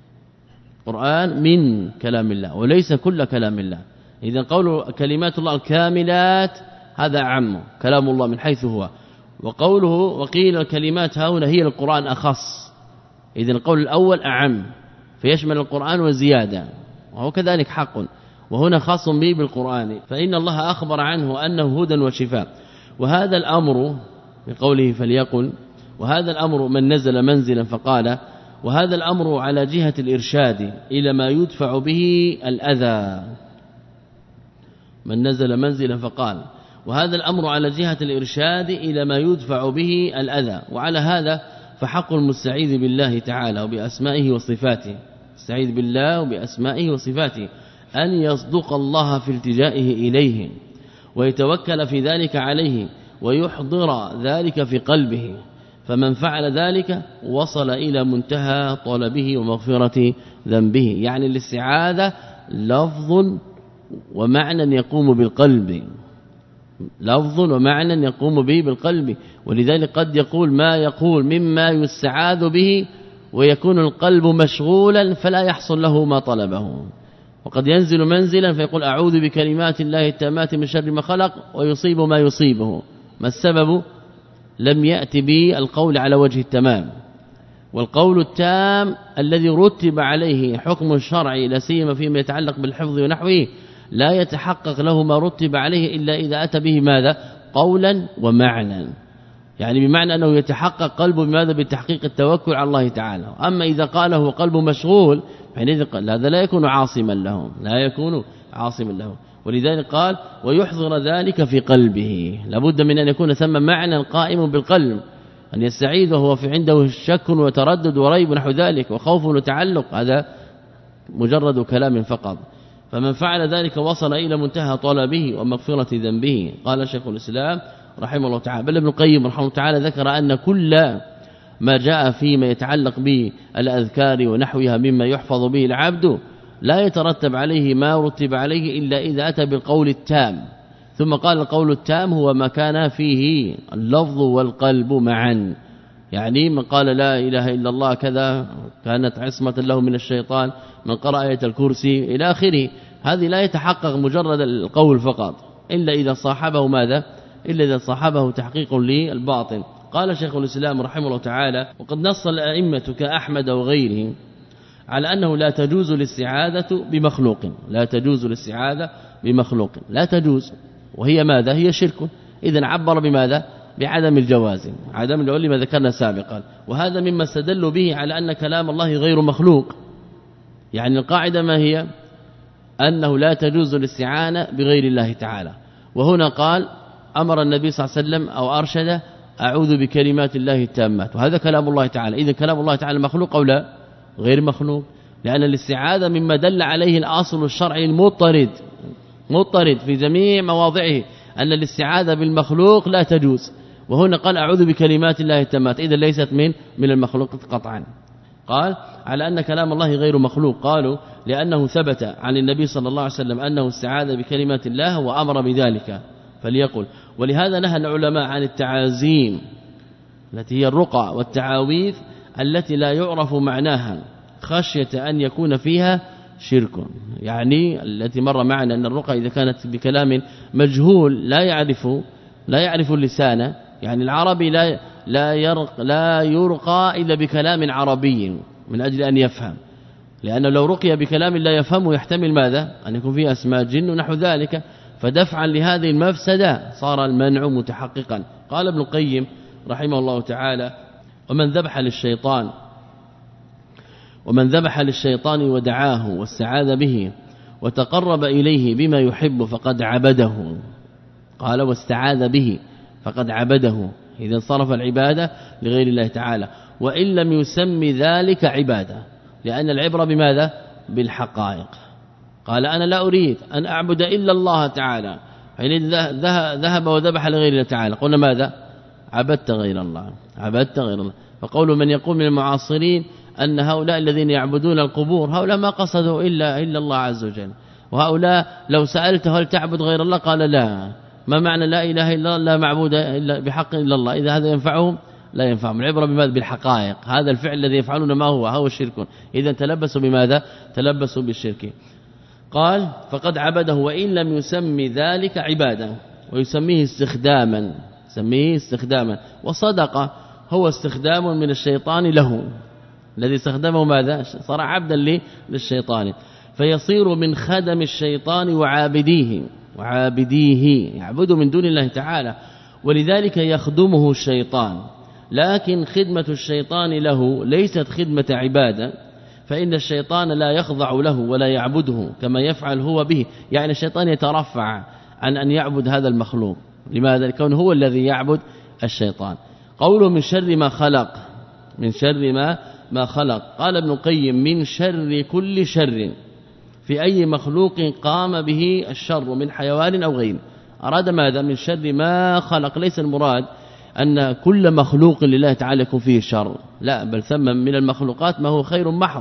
القرآن من كلام الله وليس كل كلام الله. إذا قول كلمات الله الكاملات هذا أعم كلام الله من حيث هو. وقوله وقيل الكلمات هنا هي القرآن أخص. إذن القول الأول أعم فيشمل القرآن وزيادة وهو كذلك حق وهنا خاص به بالقرآن فإن الله أخبر عنه أنه هدى وشفاء. وهذا الأمر بقوله فليقل وهذا الأمر من نزل منزلا فقال وهذا الأمر على جهة الإرشاد إلى ما يدفع به الأذى. من نزل منزلا فقال وهذا الأمر على جهة الإرشاد إلى ما يدفع به الأذى. وعلى هذا فحق المستعيذ بالله تعالى وبأسمائه وصفاته استعيذ بالله وبأسمائه وصفاته أن يصدق الله في التجائه إليه ويتوكل في ذلك عليه ويحضر ذلك في قلبه فمن فعل ذلك وصل إلى منتهى طلبه ومغفرة ذنبه. يعني الاستعاذة لفظ ومعنى يقوم بالقلب، لفظ ومعنى يقوم به بالقلب. ولذلك قد يقول ما يقول مما يستعاذ به ويكون القلب مشغولا فلا يحصل له ما طلبه، وقد ينزل منزلا فيقول أعوذ بكلمات الله التامات من شر ما خلق ويصيب ما يصيبه. ما السبب؟ لم يأتي به القول على وجه التمام، والقول التام الذي رتب عليه حكم الشرعي لا سيما فيما يتعلق بالحفظ ونحوه لا يتحقق له ما رتب عليه إلا إذا أتى به ماذا؟ قولا ومعنى، يعني بمعنى أنه يتحقق قلبه بماذا؟ بتحقيق التوكل على الله تعالى. أما إذا قاله قلبه مشغول فحينئذ هذا لا يكون عاصما له، لا يكون عاصما له. ولذلك قال ويحضر ذلك في قلبه، لابد من أن يكون ثم معنى قائم بالقلب، أن يستعيذ وهو في عنده شك وتردد وريب نحو ذلك وخوف وتعلق، هذا مجرد كلام فقط. فمن فعل ذلك وصل إلى منتهى طلبه ومغفرة ذنبه. قال شيخ الإسلام رحمه الله تعالى، بل ابن القيم رحمه الله تعالى ذكر أن كل ما جاء فيما يتعلق بالأذكار ونحوها مما يحفظ به العبد لا يترتب عليه ما رتب عليه إلا إذا أتى بالقول التام. ثم قال القول التام هو ما كان فيه اللفظ والقلب معا، يعني من قال لا إله إلا الله كذا كانت عصمة له من الشيطان، من قرأ آية الكرسي إلى آخره. هذه لا يتحقق مجرد القول فقط إلا إذا صاحبه ماذا؟ إلا إذا صاحبه تحقيق للباطن. قال شيخ الإسلام رحمه الله تعالى وقد نص الأئمة كأحمد وغيرهم على أنه لا تجوز الاستعاذة بمخلوق، لا تجوز الاستعاذة بمخلوق، لا تجوز، وهي ماذا؟ هي شرك. إذن عبر بماذا؟ بعدم الجواز، عدم العلم ما ذكرنا سابقا. وهذا مما استدلوا به على أن كلام الله غير مخلوق. يعني القاعدة ما هي؟ أنه لا تجوز الاستعانة بغير الله تعالى. وهنا قال أمر النبي صلى الله عليه وسلم أو أرشد أعوذ بكلمات الله التامات، وهذا كلام الله تعالى. إذن كلام الله تعالى مخلوق أو لا؟ غير مخلوق، لأن الاستعاذة مما دل عليه الأصل الشرعي المضطرد مضطرد في جميع مواضعه أن الاستعاذة بالمخلوق لا تجوز. وهنا قال أعوذ بكلمات الله التامات، إذا ليست من من المخلوق قطعا. قال على أن كلام الله غير مخلوق، قالوا لأنه ثبت عن النبي صلى الله عليه وسلم أنه استعاذ بكلمات الله وأمر بذلك فليقل. ولهذا نهى العلماء عن التعازيم التي هي الرقى والتعاويذ التي لا يعرف معناها خشية أن يكون فيها شرك. يعني التي مر معنا أن الرقى إذا كانت بكلام مجهول لا يعرف لا يعرف اللسان، يعني العربي لا لا يرق لا يرقى إلا بكلام عربي من أجل أن يفهم، لأنه لو رقي بكلام لا يفهمه يحتمل ماذا؟ أن يكون فيه أسماء جن ونحو ذلك. فدفعا لهذه المفسدة صار المنع متحققا. قال ابن القيم رحمه الله تعالى ومن ذبح للشيطان ومن ذبح للشيطان ودعاه واستعاذ به وتقرب إليه بما يحب فقد عبده. قال واستعاذ به فقد عبده، إذا صرف العبادة لغير الله تعالى، وإن لم يسمي ذلك عبادة، لأن العبرة بماذا؟ بالحقائق. قال أنا لا أريد أن أعبد إلا الله تعالى، حين ذهب وذبح لغير الله تعالى قلنا ماذا؟ عبدت غير الله، عبدت غير الله. فقول من يقول من المعاصرين أن هؤلاء الذين يعبدون القبور هؤلاء ما قصدوا إلا إلا الله عز وجل، وهؤلاء لو سألته هل تعبد غير الله قال لا. ما معنى لا إله إلا الله؟ لا معبود إلا بحق إلا الله. إذا هذا ينفعهم؟ لا ينفعهم. العبرة بماذا؟ بالحقائق. هذا الفعل الذي يفعلون ما هو؟ هو الشرك. إذا تلبسوا بماذا؟ تلبسوا بالشرك. قال فقد عبده وإن لم يسمي ذلك عبادة، ويسميه استخداما، يسميه استخداما. وصدق هو استخدام من الشيطان له، الذي استخدمه ماذا؟ صار عبدا للشيطان، فيصير من خدم الشيطان وعابديه وعابديه يعبد من دون الله تعالى، ولذلك يخدمه الشيطان. لكن خدمة الشيطان له ليست خدمة عبادة، فإن الشيطان لا يخضع له ولا يعبده كما يفعل هو به. يعني الشيطان يترفع عن أن يعبد هذا المخلوق. لماذا؟ لكون هو الذي يعبد الشيطان. قوله من شر ما خلق، من شر ما ما خلق. قال ابن القيم من شر كل شر في أي مخلوق قام به الشر من حيوان أو غيره. أراد ماذا؟ من شر ما خلق. ليس المراد أن كل مخلوق لله تعالى يكون فيه شر، لا، بل ثم من المخلوقات ما هو خير محض،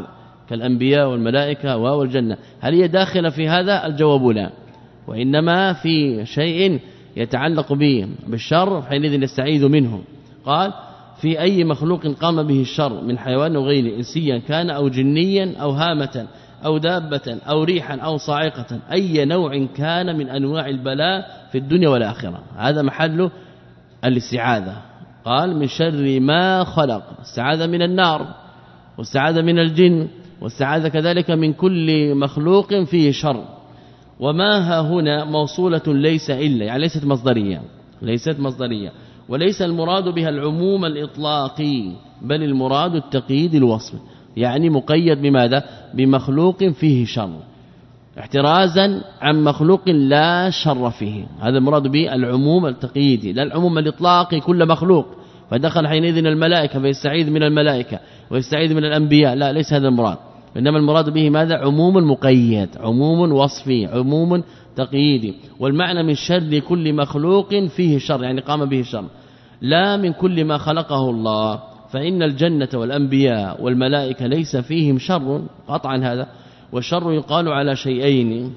كالأنبياء والملائكة والجنة، هل هي داخلة في هذا؟ الجواب لا، وإنما في شيء يتعلق به بالشر حينئذ نستعيذ منه. قال في أي مخلوق قام به الشر من حيوان وغيره إنسيا كان أو جنيا أو هامة أو دابة أو ريحا أو صاعقة، أي نوع كان من أنواع البلاء في الدنيا والآخرة. هذا محل الاستعاذة. قال من شر ما خلق، استعاذ من النار واستعاذ من الجن واستعاذ كذلك من كل مخلوق فيه شر. وما ها هنا موصولة ليس إلا، يعني ليست مصدرية، ليست مصدرية، وليس المراد بها العموم الإطلاقي، بل المراد التقييد الوصف، يعني مقيد بماذا؟ بمخلوق فيه شر، احترازا عن مخلوق لا شر فيه. هذا المراد به العموم التقييدي، لا العموم الإطلاقي كل مخلوق، فدخل حينئذ الملائكة فيستعيذ من الملائكة ويستعيذ من الأنبياء، لا ليس هذا المراد، إنما المراد به ماذا؟ عموم مقيد، عموم وصفي، عموم تقييدي. والمعنى من شر كل مخلوق فيه شر، يعني قام به شر، لا من كل ما خلقه الله، فإن الجنة والأنبياء والملائكة ليس فيهم شر قطعا هذا. والشر يقال على شيئين: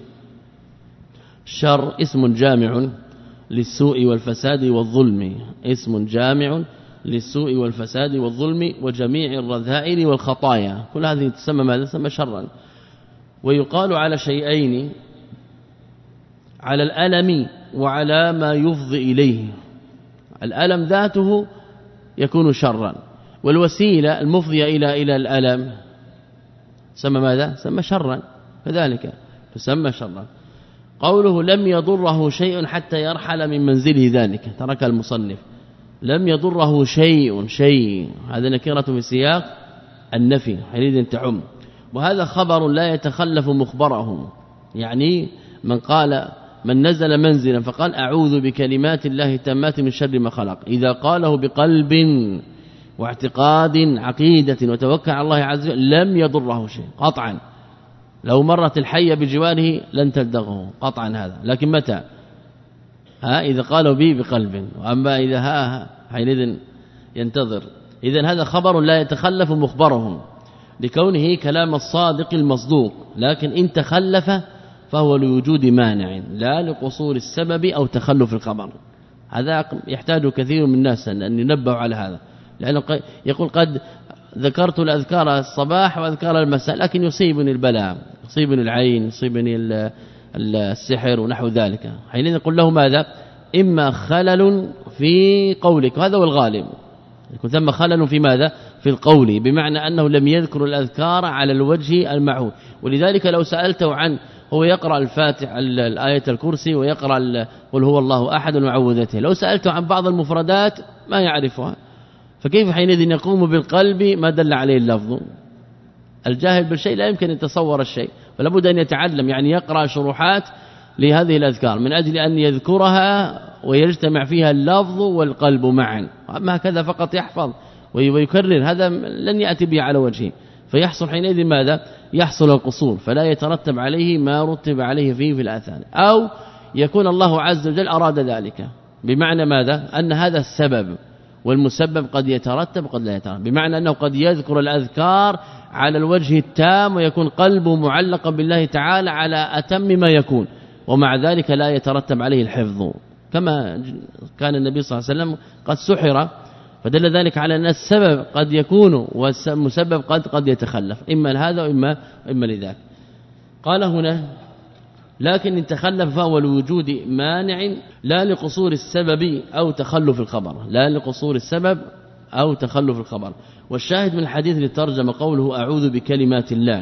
شر اسم جامع للسوء والفساد والظلم، اسم جامع للسوء والفساد والظلم وجميع الرذائل والخطايا، كل هذه تسمى ماذا؟ تسمى شرا. ويقال على شيئين: على الألم وعلى ما يفضي إليه. الألم ذاته يكون شرا، والوسيلة المفضية إلى إلى الألم تسمى ماذا؟ تسمى شرا، كذلك تسمى شرا. قوله لم يضره شيء حتى يرحل من منزله ذلك، ترك المصنف لم يضره شيء، شيء هذا نكرة في سياق النفي حينئذ تعم، وهذا خبر لا يتخلف مخبره. يعني من قال من نزل منزلا فقال أعوذ بكلمات الله التامات من شر ما خلق، إذا قاله بقلب واعتقاد عقيدة وتوكل على الله عز وجل لم يضره شيء قطعا. لو مرت الحية بجواره لن تلدغه قطعا هذا، لكن متى؟ ها إذا قالوا به بقلب، وأما إذا ها حينئذ ينتظر. إذن هذا خبر لا يتخلف مخبرهم لكونه كلام الصادق المصدوق، لكن إن تخلف فهو لوجود مانع لا لقصور السبب أو تخلف الخبر. هذا يحتاج كثير من الناس أن ينبهوا على هذا، لأنه يقول قد ذكرت الأذكار الصباح وأذكار المساء لكن يصيبني البلاء، يصيبني العين، يصيبني السحر ونحو ذلك. حينئذ نقول له ماذا؟ إما خلل في قولك، وهذا هو الغالب، يكون ثم خلل في ماذا؟ في القول، بمعنى أنه لم يذكر الأذكار على الوجه المعهود. ولذلك لو سألته عن هو يقرأ الفاتح الآية الكرسي ويقرأ قل هو الله أحد ومعوذته، لو سألته عن بعض المفردات ما يعرفها، فكيف حينئذ يقوم بالقلب ما دل عليه اللفظ؟ الجاهل بالشيء لا يمكن أن يتصور الشيء، فلا بد أن يتعلم، يعني يقرأ شروحات لهذه الأذكار من أجل أن يذكرها ويجتمع فيها اللفظ والقلب معا. أما هكذا فقط يحفظ ويكرر هذا لن يأتي به على وجهه، فيحصل حينئذ ماذا؟ يحصل القصور، فلا يترتب عليه ما رتب عليه فيه في الآثار، أو يكون الله عز وجل أراد ذلك، بمعنى ماذا؟ أن هذا السبب والمسبب قد يترتب قد لا يترتب، بمعنى أنه قد يذكر الأذكار على الوجه التام ويكون قلبه معلقا بالله تعالى على أتم ما يكون، ومع ذلك لا يترتب عليه الحفظ، كما كان النبي صلى الله عليه وسلم قد سحر، فدل ذلك على أن السبب قد يكون والمسبب قد قد يتخلف، إما لهذا وإما إما لذاك. قال هنا لكن إن تخلف فهو لوجود مانع لا لقصور السبب أو تخلف الخبر، لا لقصور السبب أو تخلف الخبر. والشاهد من الحديث للترجمة قوله أعوذ بكلمات الله،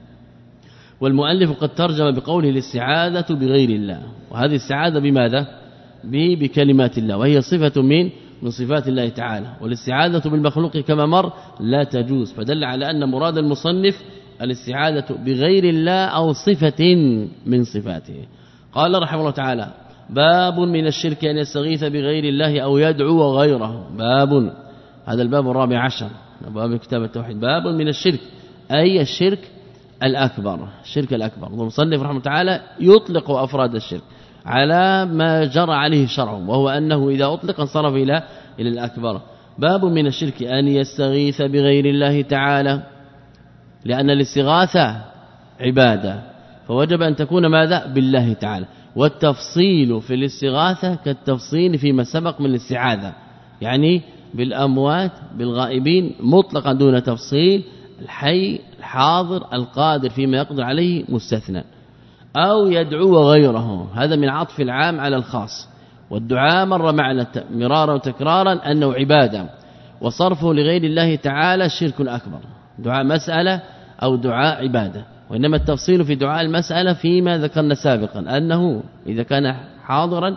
والمؤلف قد ترجم بقوله الاستعاذة بغير الله، وهذه الاستعاذة بماذا؟ بكلمات الله، وهي صفة من من صفات الله تعالى، والاستعاذة بالمخلوق كما مر لا تجوز، فدل على أن مراد المصنف الاستعاذة بغير الله أو صفة من صفاته. قال رحمه الله تعالى باب من الشرك أن يستغيث بغير الله أو يدعو غيره. باب، هذا الباب الرابع عشر، باب كتاب التوحيد. باب من الشرك أي الشرك الأكبر، الشرك الأكبر. المصنف رحمه الله تعالى يطلق أفراد الشرك على ما جرى عليه الشرع، وهو أنه إذا أطلق انصرف إلى إلى الأكبر. باب من الشرك أن يستغيث بغير الله تعالى لأن الاستغاثة عبادة فوجب أن تكون ماذا بالله تعالى. والتفصيل في الاستغاثة كالتفصيل فيما سبق من الاستعاذة، يعني بالأموات بالغائبين مطلقا دون تفصيل، الحي الحاضر القادر فيما يقدر عليه مستثنى، أو يدعو غيره، هذا من عطف العام على الخاص. والدعاء مر معنا مرارا وتكرارا أنه عبادة، وصرفه لغير الله تعالى شرك أكبر، دعاء مسألة أو دعاء عبادة. وإنما التفصيل في دعاء المسألة فيما ذكرنا سابقا أنه إذا كان حاضرا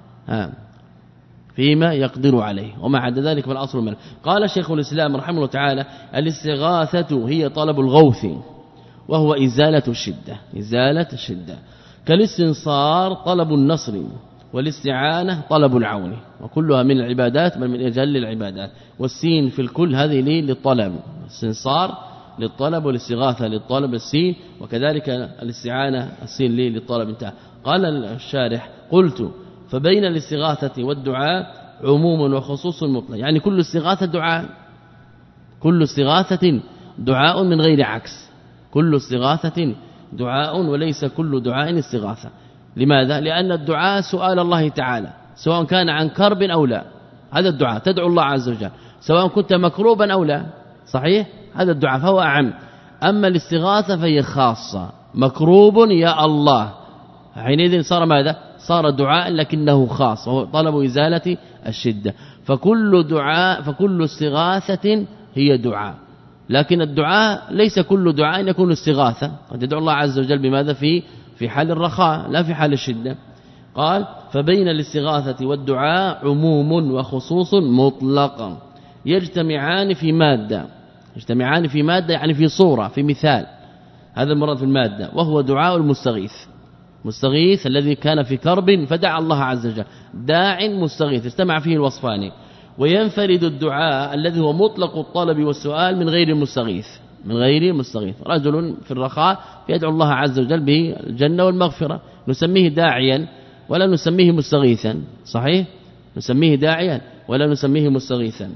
فيما يقدر عليه، وما عدا ذلك فالأصل منه. قال شيخ الإسلام رحمه الله تعالى: الاستغاثة هي طلب الغوث وهو إزالة الشدة، إزالة الشدة، كالاستنصار طلب النصر، والاستعانة طلب العون، وكلها من العبادات بل من أجل العبادات. والسين في الكل هذه لي للطلب، استنصار للطلب والاستغاثة للطلب السين، وكذلك الاستعانة السين لي للطلب انتهى. قال الشارح: قلت فبين الاستغاثة والدعاء عموم وخصوص مطلق، يعني كل استغاثة دعاء، كل استغاثة دعاء من غير عكس، كل استغاثة دعاء وليس كل دعاء استغاثة. لماذا؟ لأن الدعاء سؤال الله تعالى سواء كان عن كرب أو لا، هذا الدعاء تدعو الله عز وجل سواء كنت مكروبا أو لا، صحيح؟ هذا الدعاء فهو أعم. أما الاستغاثة فهي خاصة، مكروب يا الله، حينئذ صار ماذا؟ صار دعاء لكنه خاص، وهو طلب إزالة الشدة. فكل دعاء فكل استغاثة هي دعاء، لكن الدعاء ليس كل دعاء يكون استغاثة، قد يدعو الله عز وجل بماذا؟ في في حال الرخاء لا في حال الشدة. قال: فبين الاستغاثة والدعاء عموم وخصوص مطلق يجتمعان في مادة، يجتمعان في مادة يعني في صورة، في مثال، هذا المراد في المادة، وهو دعاء المستغيث، مستغيث الذي كان في كرب فدعا الله عز وجل، داع مستغيث، اجتمع فيه الوصفان. وينفرد الدعاء الذي هو مطلق الطلب والسؤال من غير المستغيث، من غير المستغيث، رجل في الرخاء يدعو الله عز وجل بالجنة والمغفرة، نسميه داعيا ولا نسميه مستغيثا، صحيح؟ نسميه داعيا ولا نسميه مستغيثا.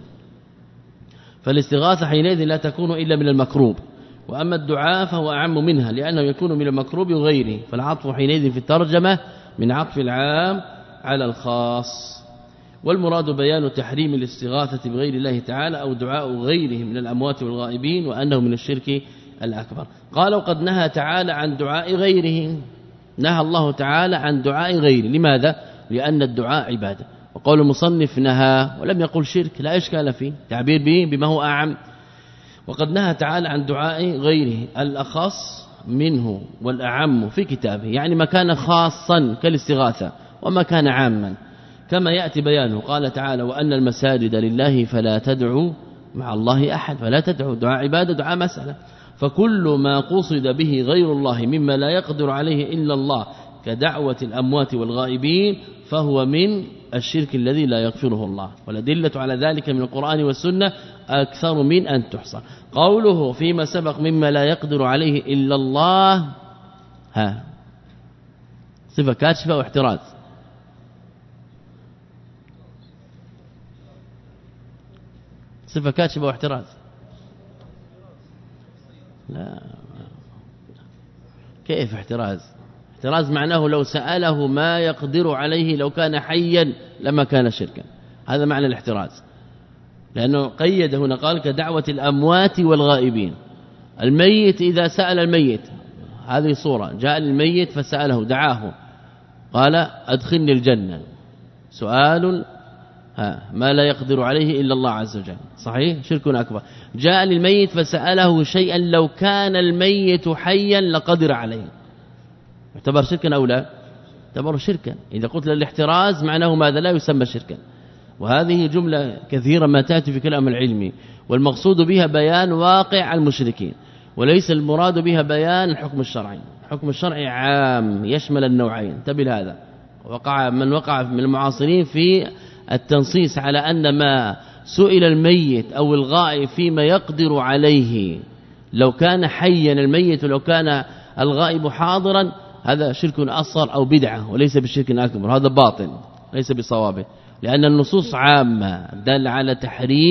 فالاستغاثة حينئذ لا تكون إلا من المكروب، وأما الدعاء فهو أعم منها لأنه يكون من المكروب وغيره، فالعطف حينئذ في الترجمة من عطف العام على الخاص. والمراد بيان تحريم الاستغاثة بغير الله تعالى أو دعاء غيره من الأموات والغائبين، وأنه من الشرك الأكبر. قال: وقد نهى تعالى عن دعاء غيره، نهى الله تعالى عن دعاء غيره، لماذا؟ لأن الدعاء عبادة. وقول المصنف نهى ولم يقل شرك لا إشكال فيه، تعبير به بما هو أعم. وقد نهى تعالى عن دعاء غيره الأخص منه والأعم في كتابه، يعني ما كان خاصا كالاستغاثة وما كان عاما، كما يأتي بيانه. قال تعالى: وأن المساجد لله فلا تدعوا مع الله أحد، فلا تدعوا، دعاء عبادة دعاء مسألة. فكل ما قصد به غير الله مما لا يقدر عليه إلا الله كدعوة الأموات والغائبين فهو من الشرك الذي لا يغفره الله، والأدلة على ذلك من القرآن والسنة أكثر من أن تحصى. قوله فيما سبق مما لا يقدر عليه إلا الله، ها صفة كاشفة واحتراز، صفة كاشفة واحتراز، لا كيف احتراز؟ احتراز معناه لو سأله ما يقدر عليه لو كان حيا لما كان شركا، هذا معنى الاحتراز، لأنه قيد هنا قال كدعوة الأموات والغائبين. الميت إذا سأل الميت، هذه صورة، جاء الميت فسأله دعاه قال أدخلني الجنة، سؤال ها ما لا يقدر عليه إلا الله عز وجل، صحيح؟ شرك أكبر. جاء للميت فسأله شيئا لو كان الميت حيا لقدر عليه، يعتبر شركا أو لا؟ يعتبر شركا. إذا قلت للاحتراز معناه ماذا؟ لا يسمى شركا. وهذه جملة كثيرة ما تأتي في كلام العلمي، والمقصود بها بيان واقع المشركين، وليس المراد بها بيان الحكم الشرعي. الحكم الشرعي عام يشمل النوعين، انتبه هذا. وقع من وقع من المعاصرين في التنصيص على أن ما سئل الميت أو الغائب فيما يقدر عليه لو كان حيا الميت ولو كان الغائب حاضرا، هذا شرك أصغر أو بدعة وليس بالشرك الأكبر، هذا باطل ليس بصوابه، لأن النصوص عامة دل على تحريم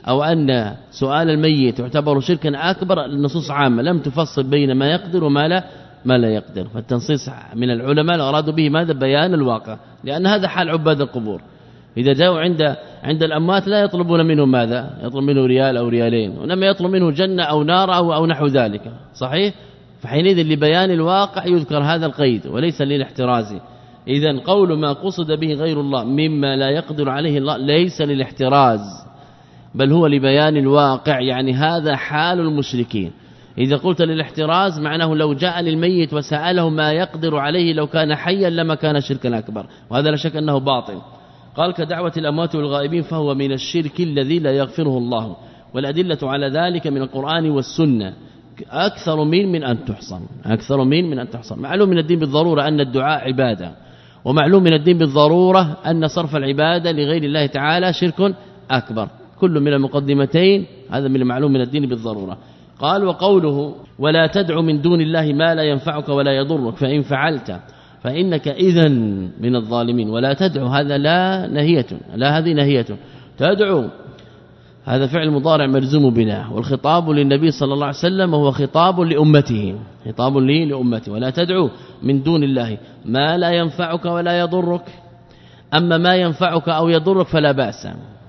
أو أن سؤال الميت يعتبر شركا أكبر، النصوص عامة لم تفصل بين ما يقدر وما لا ما لا يقدر. فالتنصيص من العلماء أرادوا به ماذا؟ بيان الواقع، لأن هذا حال عباد القبور، إذا جاءوا عند عند الأموات لا يطلبون منهم ماذا؟ يطلب منه ريال أو ريالين، وإنما يطلب منه جنة أو نار أو, أو نحو ذلك، صحيح؟ فحينئذ لبيان الواقع يذكر هذا القيد وليس للاحتراز. إذن قول ما قصد به غير الله مما لا يقدر عليه الله ليس للاحتراز، بل هو لبيان الواقع، يعني هذا حال المشركين. إذا قلت للاحتراز معناه لو جاء للميت وسأله ما يقدر عليه لو كان حيا لما كان شركا أكبر، وهذا لا شك أنه باطل. قال كدعوة الأموات والغائبين فهو من الشرك الذي لا يغفره الله، والأدلة على ذلك من القرآن والسنة أكثر من من أن تحصن أكثر من من أن تحصن. معلوم من الدين بالضرورة أن الدعاء عبادة، ومعلوم من الدين بالضرورة أن صرف العبادة لغير الله تعالى شرك أكبر، كل من المقدمتين هذا من المعلوم من الدين بالضرورة. قال وقوله ولا تدع من دون الله ما لا ينفعك ولا يضرك فإن فعلت فإنك إذا من الظالمين. ولا تدعو هذا لا نهية، لا هذه نهية، تدعو هذا فعل مضارع مجزوم بنا، والخطاب للنبي صلى الله عليه وسلم وهو خطاب لأمته، خطاب لي لأمته. ولا تدعو من دون الله ما لا ينفعك ولا يضرك، أما ما ينفعك أو يضرك فلا بأس،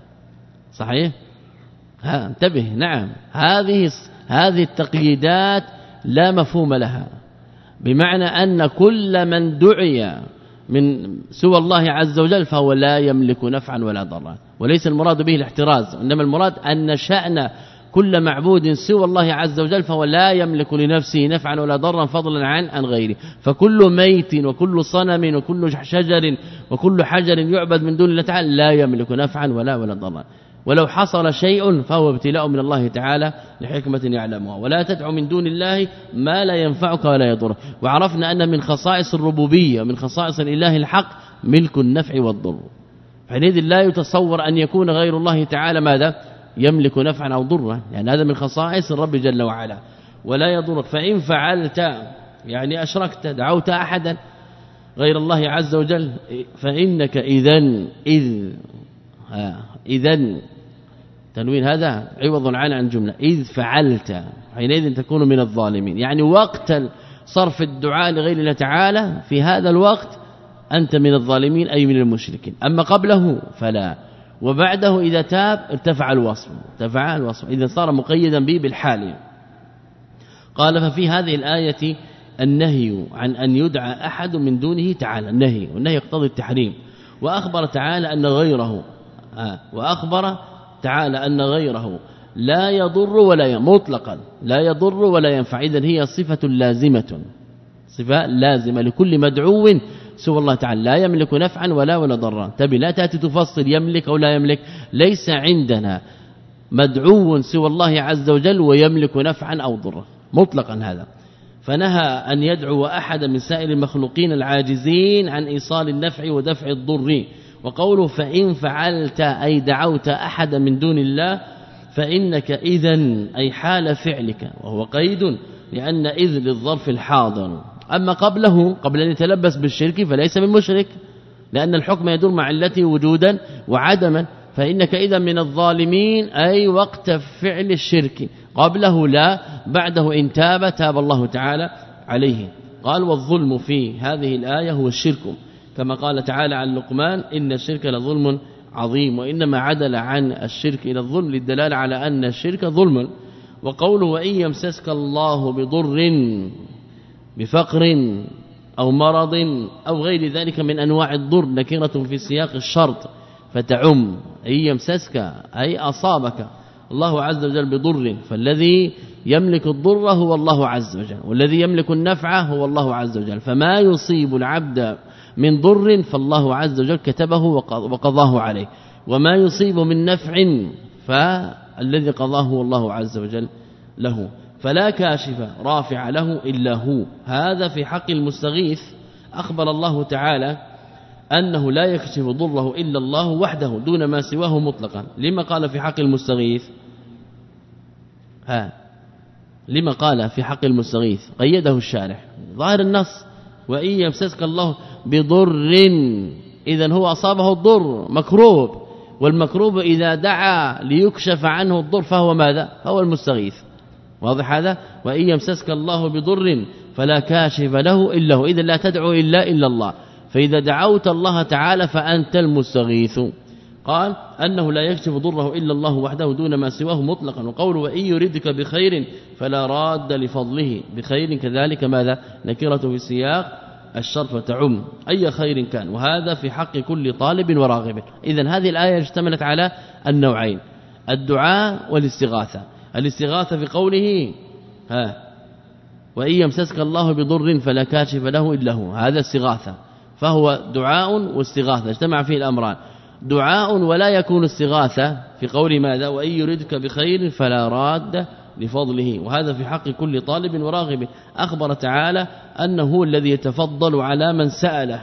صحيح؟ ها انتبه، نعم هذه هذه التقييدات لا مفهوم لها، بمعنى أن كل من دعي من سوى الله عز وجل فهو لا يملك نفعا ولا ضرا، وليس المراد به الاحتراز، إنما المراد أن شأن كل معبود سوى الله عز وجل فهو لا يملك لنفسه نفعا ولا ضرا فضلا عن عن غيره. فكل ميت وكل صنم وكل شجر وكل حجر يعبد من دون الله تعالى لا يملك نفعا ولا ولا ضرا، ولو حصل شيء فهو ابتلاء من الله تعالى لحكمة يعلمها. ولا تدع من دون الله ما لا ينفعك ولا يضرك. وعرفنا أن من خصائص الربوبية من خصائص الإله الحق ملك النفع والضر، حينئذ لا يتصور أن يكون غير الله تعالى ماذا؟ يملك نفعا أو ضرا، يعني هذا من خصائص الرب جل وعلا. ولا يضرك فإن فعلت يعني أشركت دعوت أحدا غير الله عز وجل فإنك إذن إذ إذن تنوين هذا عوض عن عن جملة إذ فعلت، حينئذ تكون من الظالمين، يعني وقت صرف الدعاء لغير الله تعالى في هذا الوقت أنت من الظالمين أي من المشركين. أما قبله فلا، وبعده إذا تاب ارتفع الوصف ارتفع الوصف إذا صار مقيدا به بالحال. قال ففي هذه الآية النهي عن أن يدعى أحد من دونه تعالى، النهي والنهي يقتضي التحريم. وأخبر تعالى أن غيره آه وأخبر تعالى أن غيره لا يضر ولا ينفع مطلقا، لا يضر ولا ينفع، إذن هي صفة لازمة، صفة لازمة لكل مدعو سوى الله تعالى، لا يملك نفعا ولا ولا ضرا. تبي لا تأتي تفصل يملك أو لا يملك، ليس عندنا مدعو سوى الله عز وجل ويملك نفعا أو ضرا مطلقا هذا. فنهى أن يدعو أحد من سائر المخلوقين العاجزين عن إيصال النفع ودفع الضر. وقوله فإن فعلت أي دعوت أحد من دون الله فإنك إذن أي حال فعلك، وهو قيد لأن إذ للظرف الحاضر. أما قبله قبل أن يتلبس بالشرك فليس من مشرك، لأن الحكم يدور مع علته وجودا وعدما. فإنك إذا من الظالمين أي وقت فعل الشرك، قبله لا، بعده إن تاب تاب الله تعالى عليه. قال والظلم في هذه الآية هو الشرك، كما قال تعالى عن لقمان إن الشرك لظلم عظيم، وإنما عدل عن الشرك إلى الظلم للدلالة على أن الشرك ظلم. وقوله وإن يمسسك الله بضر بفقر أو مرض أو غير ذلك من أنواع الضر نكرة في سياق الشرط فتعم، أي يمسسك أي أصابك الله عز وجل بضر، فالذي يملك الضر هو الله عز وجل، والذي يملك النفع هو الله عز وجل. فما يصيب العبد من ضر فالله عز وجل كتبه وقضاه عليه، وما يصيب من نفع فالذي قضاه هو الله عز وجل له، فلا كاشف رافع له إلا هو. هذا في حق المستغيث أخبر الله تعالى أنه لا يكشف ضره إلا الله وحده دون ما سواه مطلقا. لما قال في حق المستغيث؟ ها لما قال في حق المستغيث؟ قيده الشارح ظاهر النص وإن يمسسك الله بضر، إذن هو أصابه الضر مكروب، والمكروب إذا دعا ليكشف عنه الضر فهو ماذا؟ هو المستغيث. واضح هذا؟ وإن يمسسك الله بضر فلا كاشف له إلا هو، إذا لا تدعو إلا إلا الله، فإذا دعوت الله تعالى فأنت المستغيث. قال أنه لا يكشف ضره إلا الله وحده دون ما سواه مطلقا. وقوله وإن يردك بخير فلا راد لفضله، بخير كذلك ماذا؟ نكرة في سياق الشرط تعم أي خير كان، وهذا في حق كل طالب وراغب. إذن هذه الآية اشتملت على النوعين، الدعاء والاستغاثة. الاستغاثة في قوله ها وإن يمسسك الله بضر فلا كاشف له إلا هو، هذا استغاثة، فهو دعاء واستغاثة اجتمع فيه الأمران. دعاء ولا يكون استغاثة في قول ماذا؟ وإن يردك بخير فلا راد لفضله، وهذا في حق كل طالب وراغب. أخبر تعالى أنه هو الذي يتفضل على من سأله،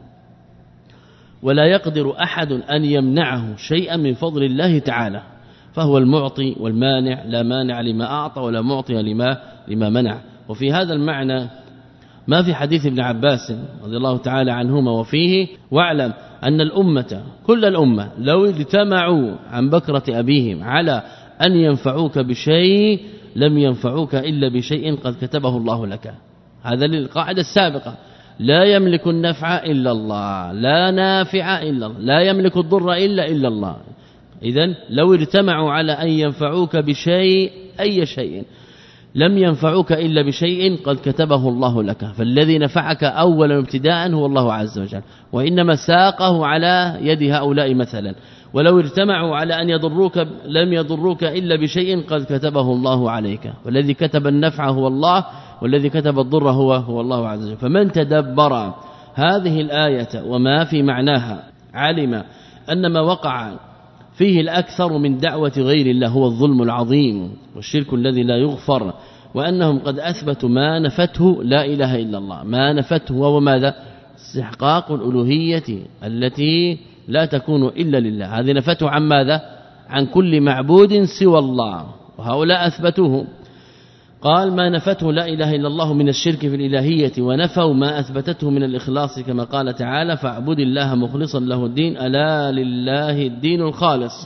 ولا يقدر أحد أن يمنعه شيئا من فضل الله تعالى، فهو المعطي والمانع، لا مانع لما أعطى ولا معطي لما لما منع. وفي هذا المعنى ما في حديث ابن عباس رضي الله تعالى عنهما وفيه واعلم أن الأمة كل الأمة لو اجتمعوا عن بكرة أبيهم على أن ينفعوك بشيء لم ينفعوك إلا بشيء قد كتبه الله لك. هذا للقاعدة السابقة، لا يملك النفع إلا الله، لا نافع إلا الله، لا يملك الضر إلا إلا الله. إذن لو اجتمعوا على أن ينفعوك بشيء أي شيء لم ينفعوك إلا بشيء قد كتبه الله لك، فالذي نفعك أولا ابتداء هو الله عز وجل، وإنما ساقه على يد هؤلاء مثلا. ولو اجتمعوا على أن يضروك لم يضروك إلا بشيء قد كتبه الله عليك، والذي كتب النفع هو الله، والذي كتب الضر هو هو الله عز وجل. فمن تدبر هذه الآية وما في معناها علم أن ما وقع فيه الأكثر من دعوة غير الله هو الظلم العظيم والشرك الذي لا يغفر، وأنهم قد أثبتوا ما نفته لا إله إلا الله، ما نفته وهو ماذا؟ استحقاق الألوهية التي لا تكون إلا لله. هذه نفته عن ماذا؟ عن كل معبود سوى الله، وهؤلاء أثبتوه. قال ما نفته لا إله إلا الله من الشرك في الإلهية، ونفوا ما أثبتته من الإخلاص كما قال تعالى فاعبد الله مخلصا له الدين ألا لله الدين الخالص.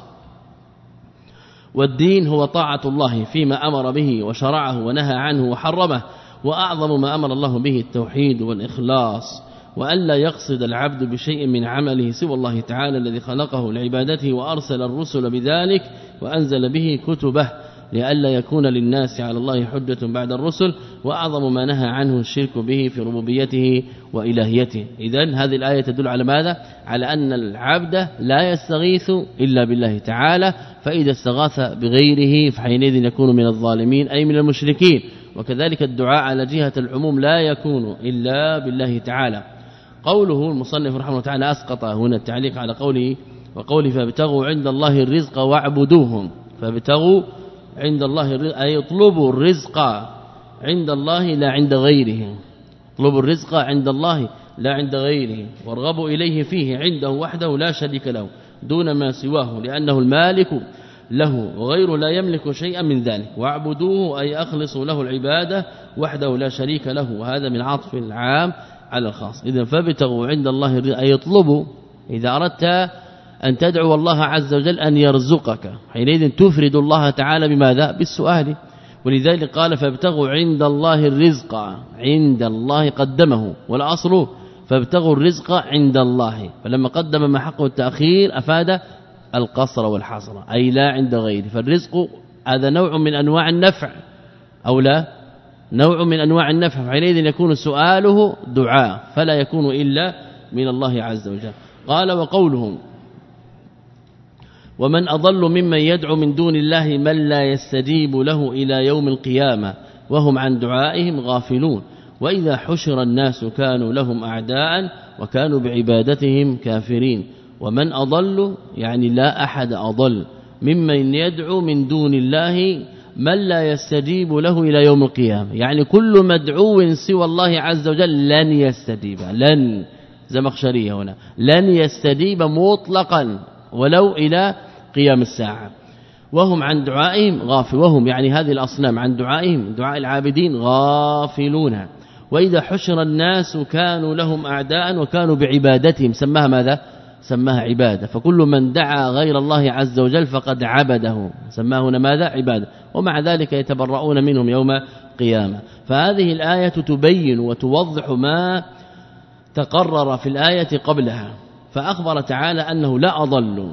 والدين هو طاعة الله فيما أمر به وشرعه ونهى عنه وحرمه، وأعظم ما أمر الله به التوحيد والإخلاص، وألا يقصد العبد بشيء من عمله سوى الله تعالى الذي خلقه لعبادته وأرسل الرسل بذلك وأنزل به كتبه لئلا يكون للناس على الله حجة بعد الرسل، وأعظم ما نهى عنه الشرك به في ربوبيته وإلهيته. إذن هذه الآية تدل على ماذا؟ على أن العبد لا يستغيث إلا بالله تعالى، فإذا استغاث بغيره فحينئذ يكون من الظالمين أي من المشركين. وكذلك الدعاء على جهة العموم لا يكون إلا بالله تعالى. قوله المصنف رحمه الله تعالى أسقط هنا التعليق على قوله وقوله فابتغوا عند الله الرزق واعبدوهم، فابتغوا عند الله الرزق أي يطلبوا الرزق عند الله لا عند غيره، اطلبوا الرزق عند الله لا عند غيره، وارغبوا إليه فيه عنده وحده لا شريك له دون ما سواه لأنه المالك له وغيره لا يملك شيئا من ذلك، واعبدوه أي أخلصوا له العبادة وحده لا شريك له، وهذا من عطف العام على الخاص. إذن فابتغوا عند الله الرزق أي يطلبوا، إذا أردت أن تدعو الله عز وجل أن يرزقك حينئذ تفرد الله تعالى بماذا؟ بالسؤال. ولذلك قال فابتغوا عند الله الرزق، عند الله قدمه، والأصل فابتغوا الرزق عند الله، فلما قدم ما حقه التأخير أفاد القصر والحصر أي لا عند غيره. فالرزق هذا نوع من أنواع النفع أو لا نوع من أنواع النفع، حينئذ يكون سؤاله دعاء فلا يكون إلا من الله عز وجل. قال وقولهم ومن أضل ممن يدعو من دون الله من لا يستجيب له إلى يوم القيامة وهم عن دعائهم غافلون، وإذا حشر الناس كانوا لهم أعداء وكانوا بعبادتهم كافرين. ومن أضل يعني لا أحد أضل ممن يدعو من دون الله من لا يستجيب له إلى يوم القيامة، يعني كل مدعو سوى الله عز وجل لن يستجيب، لن زمخشرية هنا لن يستجيب مطلقا ولو إلى قيام الساعة. وهم عن دعائهم غافل، وهم يعني هذه الأصنام عن دعائهم دعاء العابدين غافلون. وإذا حشر الناس كانوا لهم أعداء وكانوا بعبادتهم سماها ماذا؟ سماها عبادة. فكل من دعا غير الله عز وجل فقد عبده، سماه هنا ماذا؟ عبادة. ومع ذلك يتبرؤون منهم يوم القيامة. فهذه الآية تبين وتوضح ما تقرر في الآية قبلها، فأخبر تعالى أنه لا أضل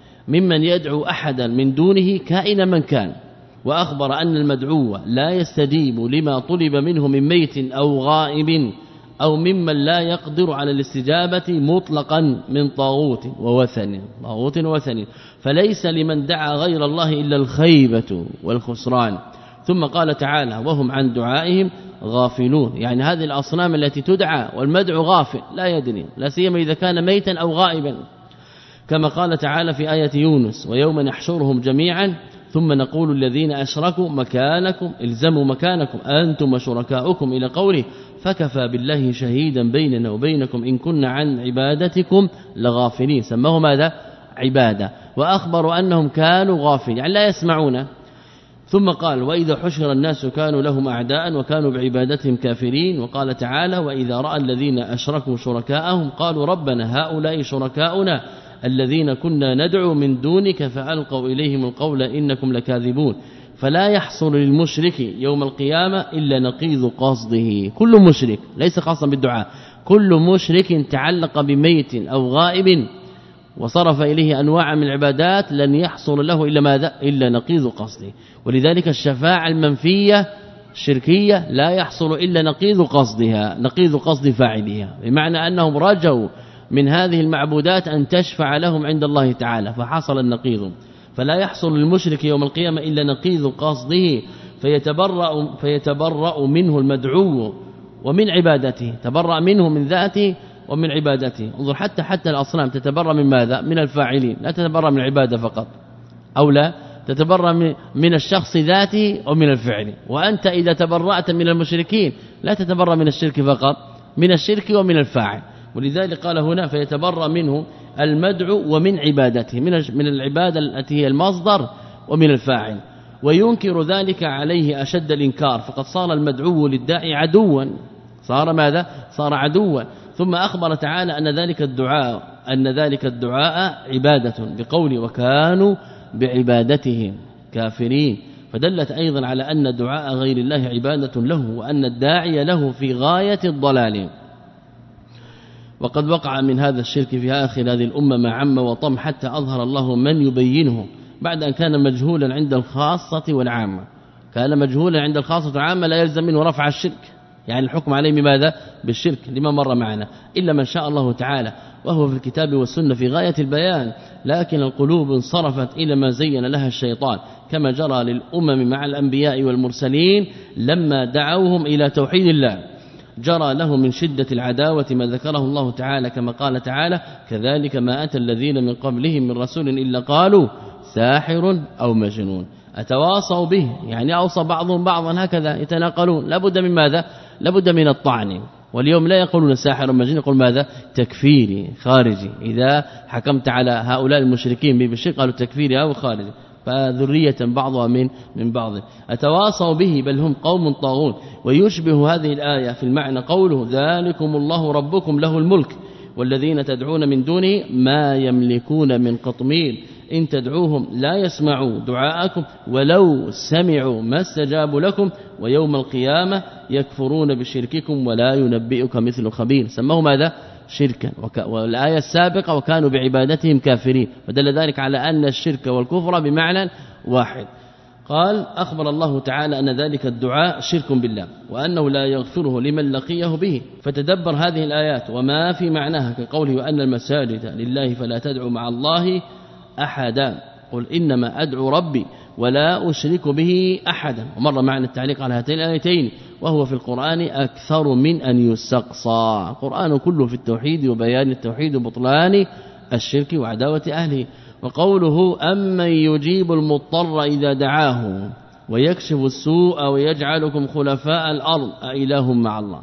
ممن يدعو أحدا من دونه كائنا من كان، وأخبر أن المدعو لا يستجيب لما طلب منه من ميت أو غائب أو ممن لا يقدر على الاستجابة مطلقا من طاغوت ووثن طاغوت ووثن، فليس لمن دعا غير الله إلا الخيبة والخسران. ثم قال تعالى وهم عن دعائهم غافلون، يعني هذه الأصنام التي تدعى والمدعو غافل لا يدري، لا سيما إذا كان ميتا أو غائبا، كما قال تعالى في آية يونس ويوم نحشرهم جميعا ثم نقول الذين أشركوا مكانكم الزموا مكانكم أنتم وشركاؤكم إلى قوله فكفى بالله شهيدا بيننا وبينكم إن كنا عن عبادتكم لغافلين. سماه ماذا؟ عبادة. وأخبروا أنهم كانوا غافلين يعني لا يسمعون. ثم قال وإذا حشر الناس كانوا لهم أعداء وكانوا بعبادتهم كافرين. وقال تعالى وإذا رأى الذين أشركوا شركاءهم قالوا ربنا هؤلاء شركاؤنا الذين كنا ندعو من دونك فألقوا إليهم القول إنكم لكاذبون. فلا يحصل للمشرك يوم القيامة إلا نقيض قصده. كل مشرك ليس خاصا بالدعاء، كل مشرك تعلق بميت أو غائب وصرف إليه أنواع من العبادات لن يحصل له إلا ماذا؟ إلا نقيض قصده. ولذلك الشفاعة المنفية الشركية لا يحصل إلا نقيض قصدها، نقيض قصد فاعلها، بمعنى أنهم رجوا من هذه المعبودات أن تشفع لهم عند الله تعالى فحصل النقيض. فلا يحصل للمشرك يوم القيامة إلا نقيض قصده فيتبرأ, فيتبرأ منه المدعو ومن عبادته، تبرأ منه من ذاته ومن عبادته. انظر حتى حتى الأصنام تتبرأ من ماذا؟ من الفاعلين، لا تتبرأ من العبادة فقط، أو لا تتبرأ من الشخص ذاته ومن الفعل. وأنت إذا تبرأت من المشركين لا تتبرأ من الشرك فقط، من الشرك ومن الفاعل. ولذلك قال هنا فيتبرأ منه المدعو ومن عبادته، من من العبادة التي هي المصدر ومن الفاعل. وينكر ذلك عليه أشد الإنكار، فقد صار المدعو للداعي عدوا، صار ماذا؟ صار عدوا. ثم أخبر تعالى أن ذلك الدعاء أن ذلك الدعاء عبادة بقول وكانوا بعبادتهم كافرين، فدلت أيضا على أن دعاء غير الله عبادة له وأن الداعي له في غاية الضلال. وقد وقع من هذا الشرك في آخر هذه الأمة ما عم وطم حتى أظهر الله من يبينه بعد أن كان مجهولا عند الخاصة والعامة. كان مجهولا عند الخاصة والعامة لا يلزم منه رفع الشرك، يعني الحكم عليه بماذا؟ بالشرك لما مر معنا، إلا من شاء الله تعالى وهو في الكتاب والسنة في غاية البيان. لكن القلوب انصرفت إلى ما زين لها الشيطان، كما جرى للأمم مع الأنبياء والمرسلين لما دعوهم إلى توحيد الله، جرى له من شدة العداوة ما ذكره الله تعالى، كما قال تعالى كذلك ما أتى الذين من قبلهم من رسول إلا قالوا ساحر أو مجنون أتواصوا به، يعني أوصى بعضهم بعضا هكذا يتناقلون. لابد من ماذا؟ لابد من الطعن. واليوم لا يقولون ساحر ومجنون، يقول ماذا؟ تكفيري خارجي. إذا حكمت على هؤلاء المشركين بالشرك قالوا تكفيري أو خارجي، فذرية بعضها من من بعض. أتواصوا به بل هم قوم طاغون. ويشبه هذه الآية في المعنى قوله ذلكم الله ربكم له الملك والذين تدعون من دونه ما يملكون من قطمير إن تدعوهم لا يسمعوا دعاءكم ولو سمعوا ما استجابوا لكم ويوم القيامة يكفرون بشرككم ولا ينبئك مثل خبير. سموه ماذا؟ شركا. والآية السابقة وكانوا بعبادتهم كافرين، ودل ذلك على أن الشرك والكفر بمعنى واحد. قال أخبر الله تعالى أن ذلك الدعاء شرك بالله وأنه لا يغفره لمن لقيه به. فتدبر هذه الآيات وما في معناها كقوله وأن المساجد لله فلا تدعو مع الله أحدا قل إنما أدعو ربي ولا أشرك به أحدا. ومر معنا التعليق على هاتين الآيتين وهو في القرآن أكثر من أن يستقصى. القرآن كله في التوحيد وبيان التوحيد وبطلان الشرك وعداوة أهله. وقوله أمن يجيب المضطر إذا دعاه ويكشف السوء ويجعلكم خلفاء الأرض أإله مع الله.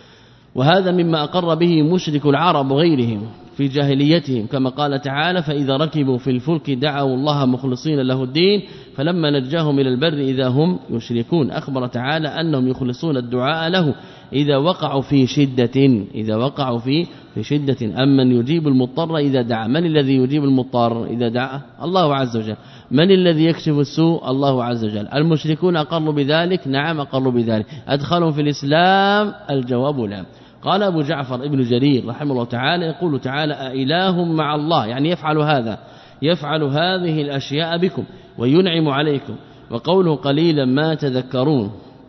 وهذا مما أقر به مشرك العرب وغيرهم في جاهليتهم، كما قال تعالى فإذا ركبوا في الفلك دعوا الله مخلصين له الدين فلما نجاهم إلى البر إذا هم يشركون. أخبر تعالى أنهم يخلصون الدعاء له إذا وقعوا في شدة إذا وقعوا في في شدة أم من يجيب المضطر إذا دعا. من الذي يجيب المضطر إذا دعا؟ الله عز وجل. من الذي يكشف السوء؟ الله عز وجل. المشركون أقروا بذلك؟ نعم أقروا بذلك. أدخلهم في الإسلام؟ الجواب لا. قال أبو جعفر ابن جرير رحمه الله تعالى يقول تعالى أإله مع الله، يعني يفعل هذا، يفعل هذه الأشياء بكم وينعم عليكم. وقوله قليلا ما تذكرون،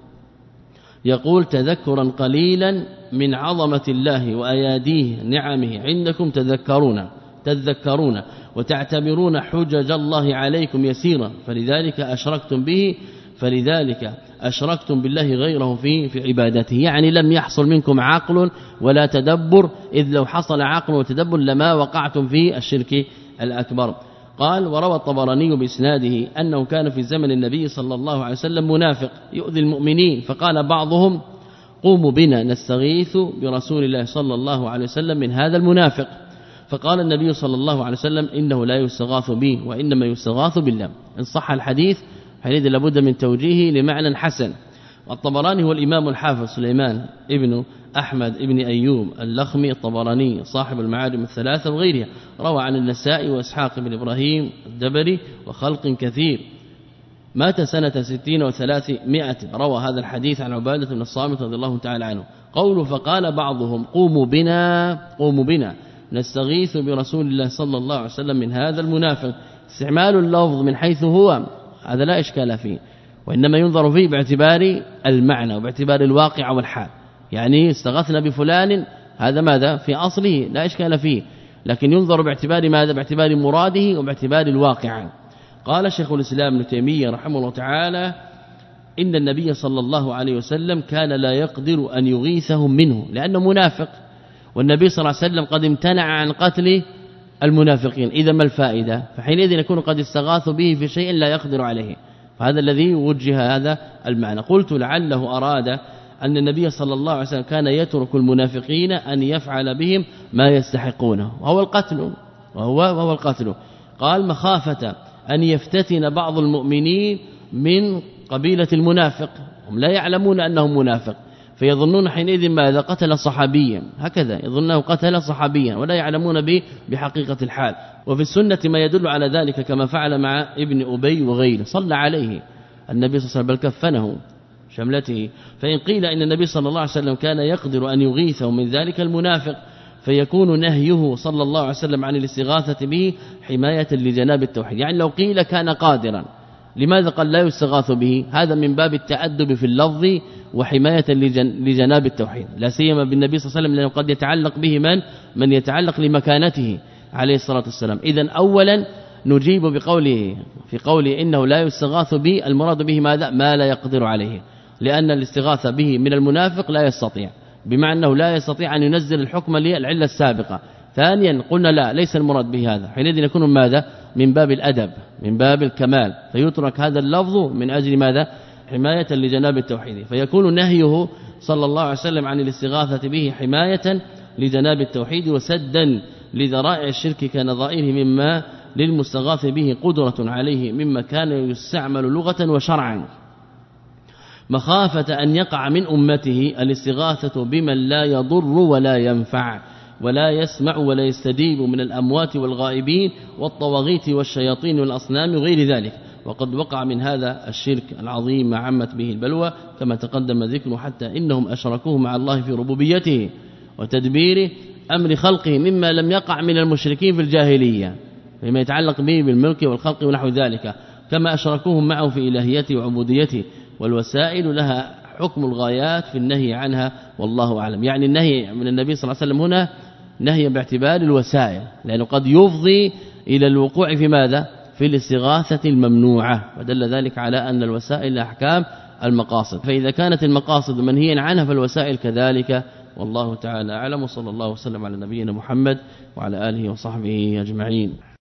يقول تذكرا قليلا من عظمة الله وأياديه نعمه عندكم تذكرون تذكرون وتعتبرون حجج الله عليكم يسيرا، فلذلك أشركتم به فلذلك أشركتم بالله غيره في في عبادته. يعني لم يحصل منكم عقل ولا تدبر، إذ لو حصل عقل وتدبر لما وقعتم في الشرك الأكبر. قال وروى الطبراني بإسناده أنه كان في زمن النبي صلى الله عليه وسلم منافق يؤذي المؤمنين، فقال بعضهم قوموا بنا نستغيث برسول الله صلى الله عليه وسلم من هذا المنافق، فقال النبي صلى الله عليه وسلم إنه لا يستغاث به وإنما يستغاث بالله. إن صح الحديث حينئذ لابد من توجيهه لمعنى حسن. والطبراني هو الإمام الحافظ سليمان ابن أحمد ابن أيوب اللخمي الطبراني صاحب المعاجم الثلاثة وغيرها، روى عن النسائي وإسحاق بن إبراهيم الدبري وخلق كثير. مات سنة ستين وثلاثمائة. روى هذا الحديث عن عبادة بن الصامت رضي الله تعالى عنه. قوله فقال بعضهم قوموا بنا قوموا بنا نستغيث برسول الله صلى الله عليه وسلم من هذا المنافق. استعمال اللفظ من حيث هو هذا لا إشكال فيه، وإنما ينظر فيه باعتبار المعنى وباعتبار الواقع والحال. يعني استغثنا بفلان هذا ماذا في أصله لا إشكال فيه، لكن ينظر باعتبار ماذا؟ باعتبار مراده وباعتبار الواقع. قال شيخ الإسلام ابن تيمية رحمه الله تعالى إن النبي صلى الله عليه وسلم كان لا يقدر أن يغيثهم منه لأنه منافق، والنبي صلى الله عليه وسلم قد امتنع عن قتل المنافقين. إذا ما الفائدة؟ فحينئذ يكون قد استغاثوا به في شيء لا يقدر عليه، فهذا الذي وجه هذا المعنى. قلت لعله أراد أن النبي صلى الله عليه وسلم كان يترك المنافقين أن يفعل بهم ما يستحقونه وهو القتل وهو وهو القتل. قال مخافة أن يفتتن بعض المؤمنين من قبيلة المنافق، هم لا يعلمون أنه منافق فيظنون حينئذ ماذا؟ قتل صحابيا، هكذا يظنه قتل صحابيا ولا يعلمون به بحقيقة الحال. وفي السنة ما يدل على ذلك كما فعل مع ابن أبي وغيره، صلى عليه النبي صلى الله عليه وسلم بل كفنه شملته. فإن قيل إن النبي صلى الله عليه وسلم كان يقدر أن يغيثه من ذلك المنافق فيكون نهيه صلى الله عليه وسلم عن الاستغاثة به حماية لجناب التوحيد. يعني لو قيل كان قادرا لماذا قال لا يستغاث به؟ هذا من باب التأدب في اللفظ وحماية لجناب التوحيد، لا سيما بالنبي صلى الله عليه وسلم لأنه قد يتعلق به من من يتعلق لمكانته عليه الصلاة والسلام. إذن أولا نجيب بقوله في قوله إنه لا يستغاث به، المراد به ماذا؟ ما لا يقدر عليه، لأن الاستغاثة به من المنافق لا يستطيع، بمعنى أنه لا يستطيع أن ينزل الحكم للعلة السابقة. ثانيا قلنا لا ليس المراد به هذا، حينئذ يكون ماذا؟ من باب الأدب من باب الكمال، فيترك هذا اللفظ من أجل ماذا؟ حماية لجناب التوحيد، فيكون نهيه صلى الله عليه وسلم عن الاستغاثة به حماية لجناب التوحيد وسدا لذرائع الشرك كنظائره مما للمستغاث به قدرة عليه مما كان يستعمل لغة وشرعا، مخافة أن يقع من أمته الاستغاثة بمن لا يضر ولا ينفع ولا يسمع ولا يستجيب من الأموات والغائبين والطواغيت والشياطين والأصنام وغير ذلك. وقد وقع من هذا الشرك العظيم ما عمت به البلوى كما تقدم ذكره، حتى إنهم أشركوه مع الله في ربوبيته وتدبير أمر خلقه مما لم يقع من المشركين في الجاهلية فيما يتعلق به بالملك والخلق ونحو ذلك، كما أشركوهم معه في إلهيته وعبوديته. والوسائل لها حكم الغايات في النهي عنها والله أعلم. يعني النهي من النبي صلى الله عليه وسلم هنا نهي باعتبار الوسائل، لأنه قد يفضي إلى الوقوع في ماذا؟ في الاستغاثة الممنوعة، ودل ذلك على أن الوسائل أحكام المقاصد، فإذا كانت المقاصد منهيا عنها فالوسائل كذلك، والله تعالى أعلم. وصلى الله وسلم على نبينا محمد وعلى آله وصحبه أجمعين.